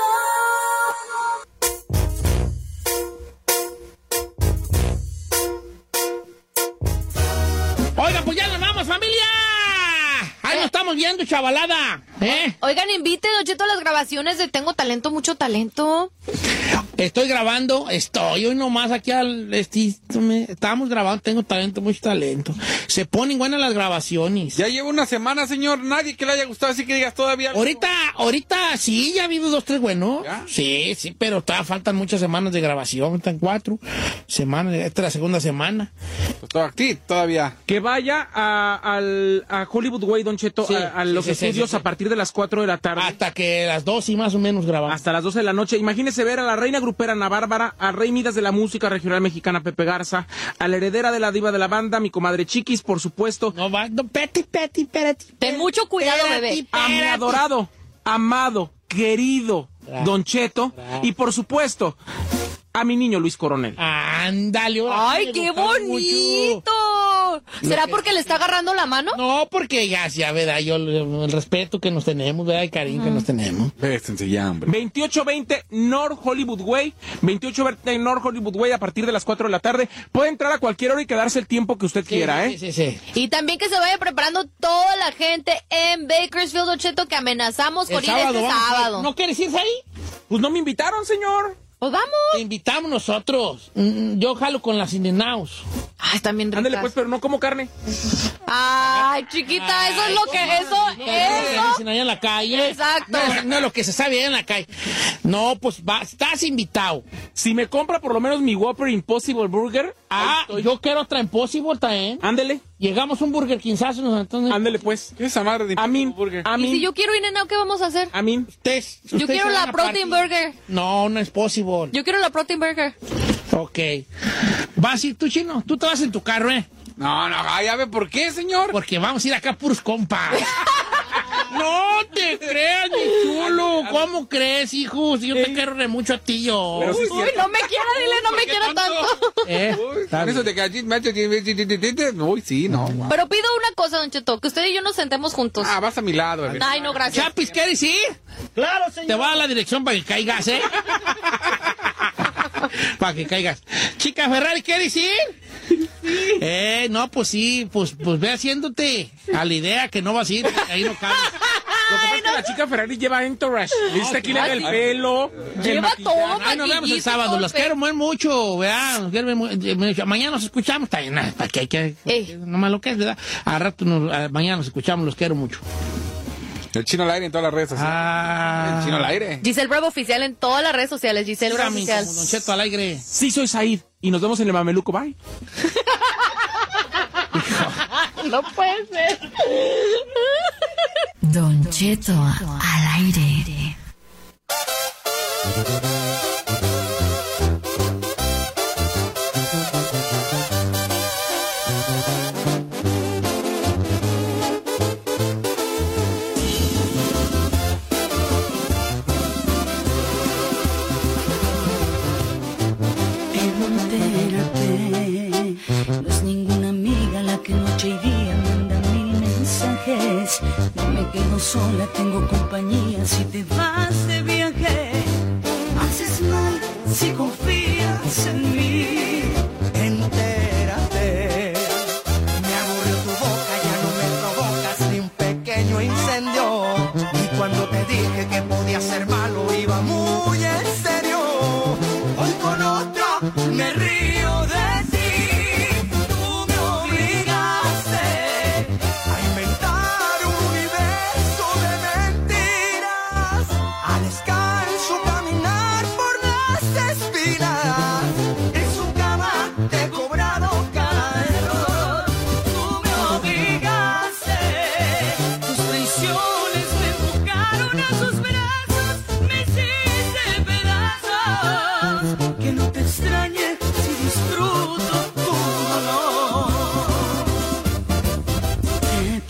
Oiga, pues ya nos vamos, familia. Ahí nos estamos viendo, chavalada. Oigan, invite, Don Cheto, a las grabaciones de Tengo Talento, mucho talento. Estoy grabando, hoy nomás aquí estábamos grabando, Tengo Talento, mucho talento. Se ponen buenas las grabaciones. Ya llevo una semana, señor, nadie que le haya gustado, así que digas todavía... Ahorita sí, ya ha habido 2, 3 buenos. ¿Ya? Sí, pero todavía faltan muchas semanas de grabación, están 4 semanas, esta es la segunda semana. Pues aquí todavía. Que vaya a Hollywood Way, Don Cheto, Sí, a los estudios sí. a partir de las 4 de la tarde. Hasta que las 2 y más o menos grabamos. Hasta las 12 de la noche. Imagínese ver a la reina grupera Ana Bárbara, a Rey Midas de la música regional mexicana Pepe Garza, a la heredera de la diva de la banda, mi comadre Chiquis, por supuesto. No va, no, espérate. Ten mucho cuidado, bebé. A mi adorado, amado, querido Don Cheto. Y por supuesto, a mi niño Luis Coronel. Ándale. ¡Ay, qué bonito! ¿Será porque le está agarrando la mano? No, porque ya, ¿verdad? Yo el respeto que nos tenemos, ¿verdad? El cariño que nos tenemos. Bésense ya, hombre. 2820 North Hollywood Way. 2820 North Hollywood Way a partir de las 4 de la tarde. Puede entrar a cualquier hora y quedarse el tiempo que usted quiera, ¿eh? Sí. Y también que se vaya preparando toda la gente en Bakersfield, Don Cheto, que amenazamos con ir este sábado. ¿No quieres irse ahí? Pues no me invitaron, señor. Pues vamos. Te invitamos nosotros. Yo jalo con las In-N-Outs. Ay, están bien ricas. Ándale pues, pero no como carne. Ay, chiquita, eso es lo que... Eso. Dicen allá en la calle. Exacto. No es lo que se sabe allá en la calle. No, pues estás invitado. Si me compra por lo menos mi Whopper Impossible Burger. Yo quiero otra Impossible también. Ándele. Llegamos a un Burger Quinzazo, entonces. Ándele pues. ¿Qué es esa madre de Burger? ¿Y si yo quiero In-N-Out, qué vamos a hacer? Usted Yo quiero la Protein Burger. No es Possible. Yo quiero la Protein Burger. Ok. ¿Vas a ir tú, Chino? Tú te vas en tu carro, ¿eh? No, ya ve por qué, señor. Porque vamos a ir acá puros compas. No te creas, mi chulo. ¿Cómo crees, hijo? Si yo te quiero de mucho a ti, yo. Uy, no me quiera, dile, no me quiera tanto. Eso de que... Uy, sí, no. Pero pido una cosa, Don Cheto, que usted y yo nos sentemos juntos. Vas a mi lado, bebé. Ay, no, gracias. Chapis, ¿quieres ir? Claro, señor. Te voy a dar la dirección para que caigas, ¿eh? Para que caigas. Chica Ferrari, ¿quieres ir? Sí. No, pues sí, pues ve haciéndote a la idea que no vas a ir, ahí no cabes. Lo que pasa es que la chica Ferrari lleva entourage. Viste aquí le da el pelo. Lleva todo. Ay, nos vemos el sábado. Los quiero muy mucho, ¿verdad? Los quiero mucho. Mañana nos escuchamos. También, para que hay que... Nomás lo que es, ¿verdad? A rato, mañana nos escuchamos. Los quiero mucho. El Chino al aire en todas las redes sociales. El Chino al aire. Giselle Bravo Oficial en todas las redes sociales. Giselle Bravo Oficial. Don Cheto al aire. Sí, soy Said. Y nos vemos en el Mameluco. Bye. No puede ser. Don Cheto al aire. No es ninguna amiga la que noche y día manda 1000 mensajes. No me quedo sola, tengo compañía si te vas de viaje. Haces mal si confías en mí. Entérate, me aburrió tu boca, ya no me provocas ni un pequeño incendio. Y cuando te dije que podía ser malo, iba muy en serio.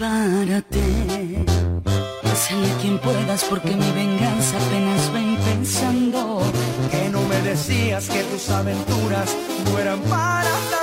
prepárate. Pásale a quien puedas porque mi venganza apenas va empezando. Que no me decías que tus aventuras no eran para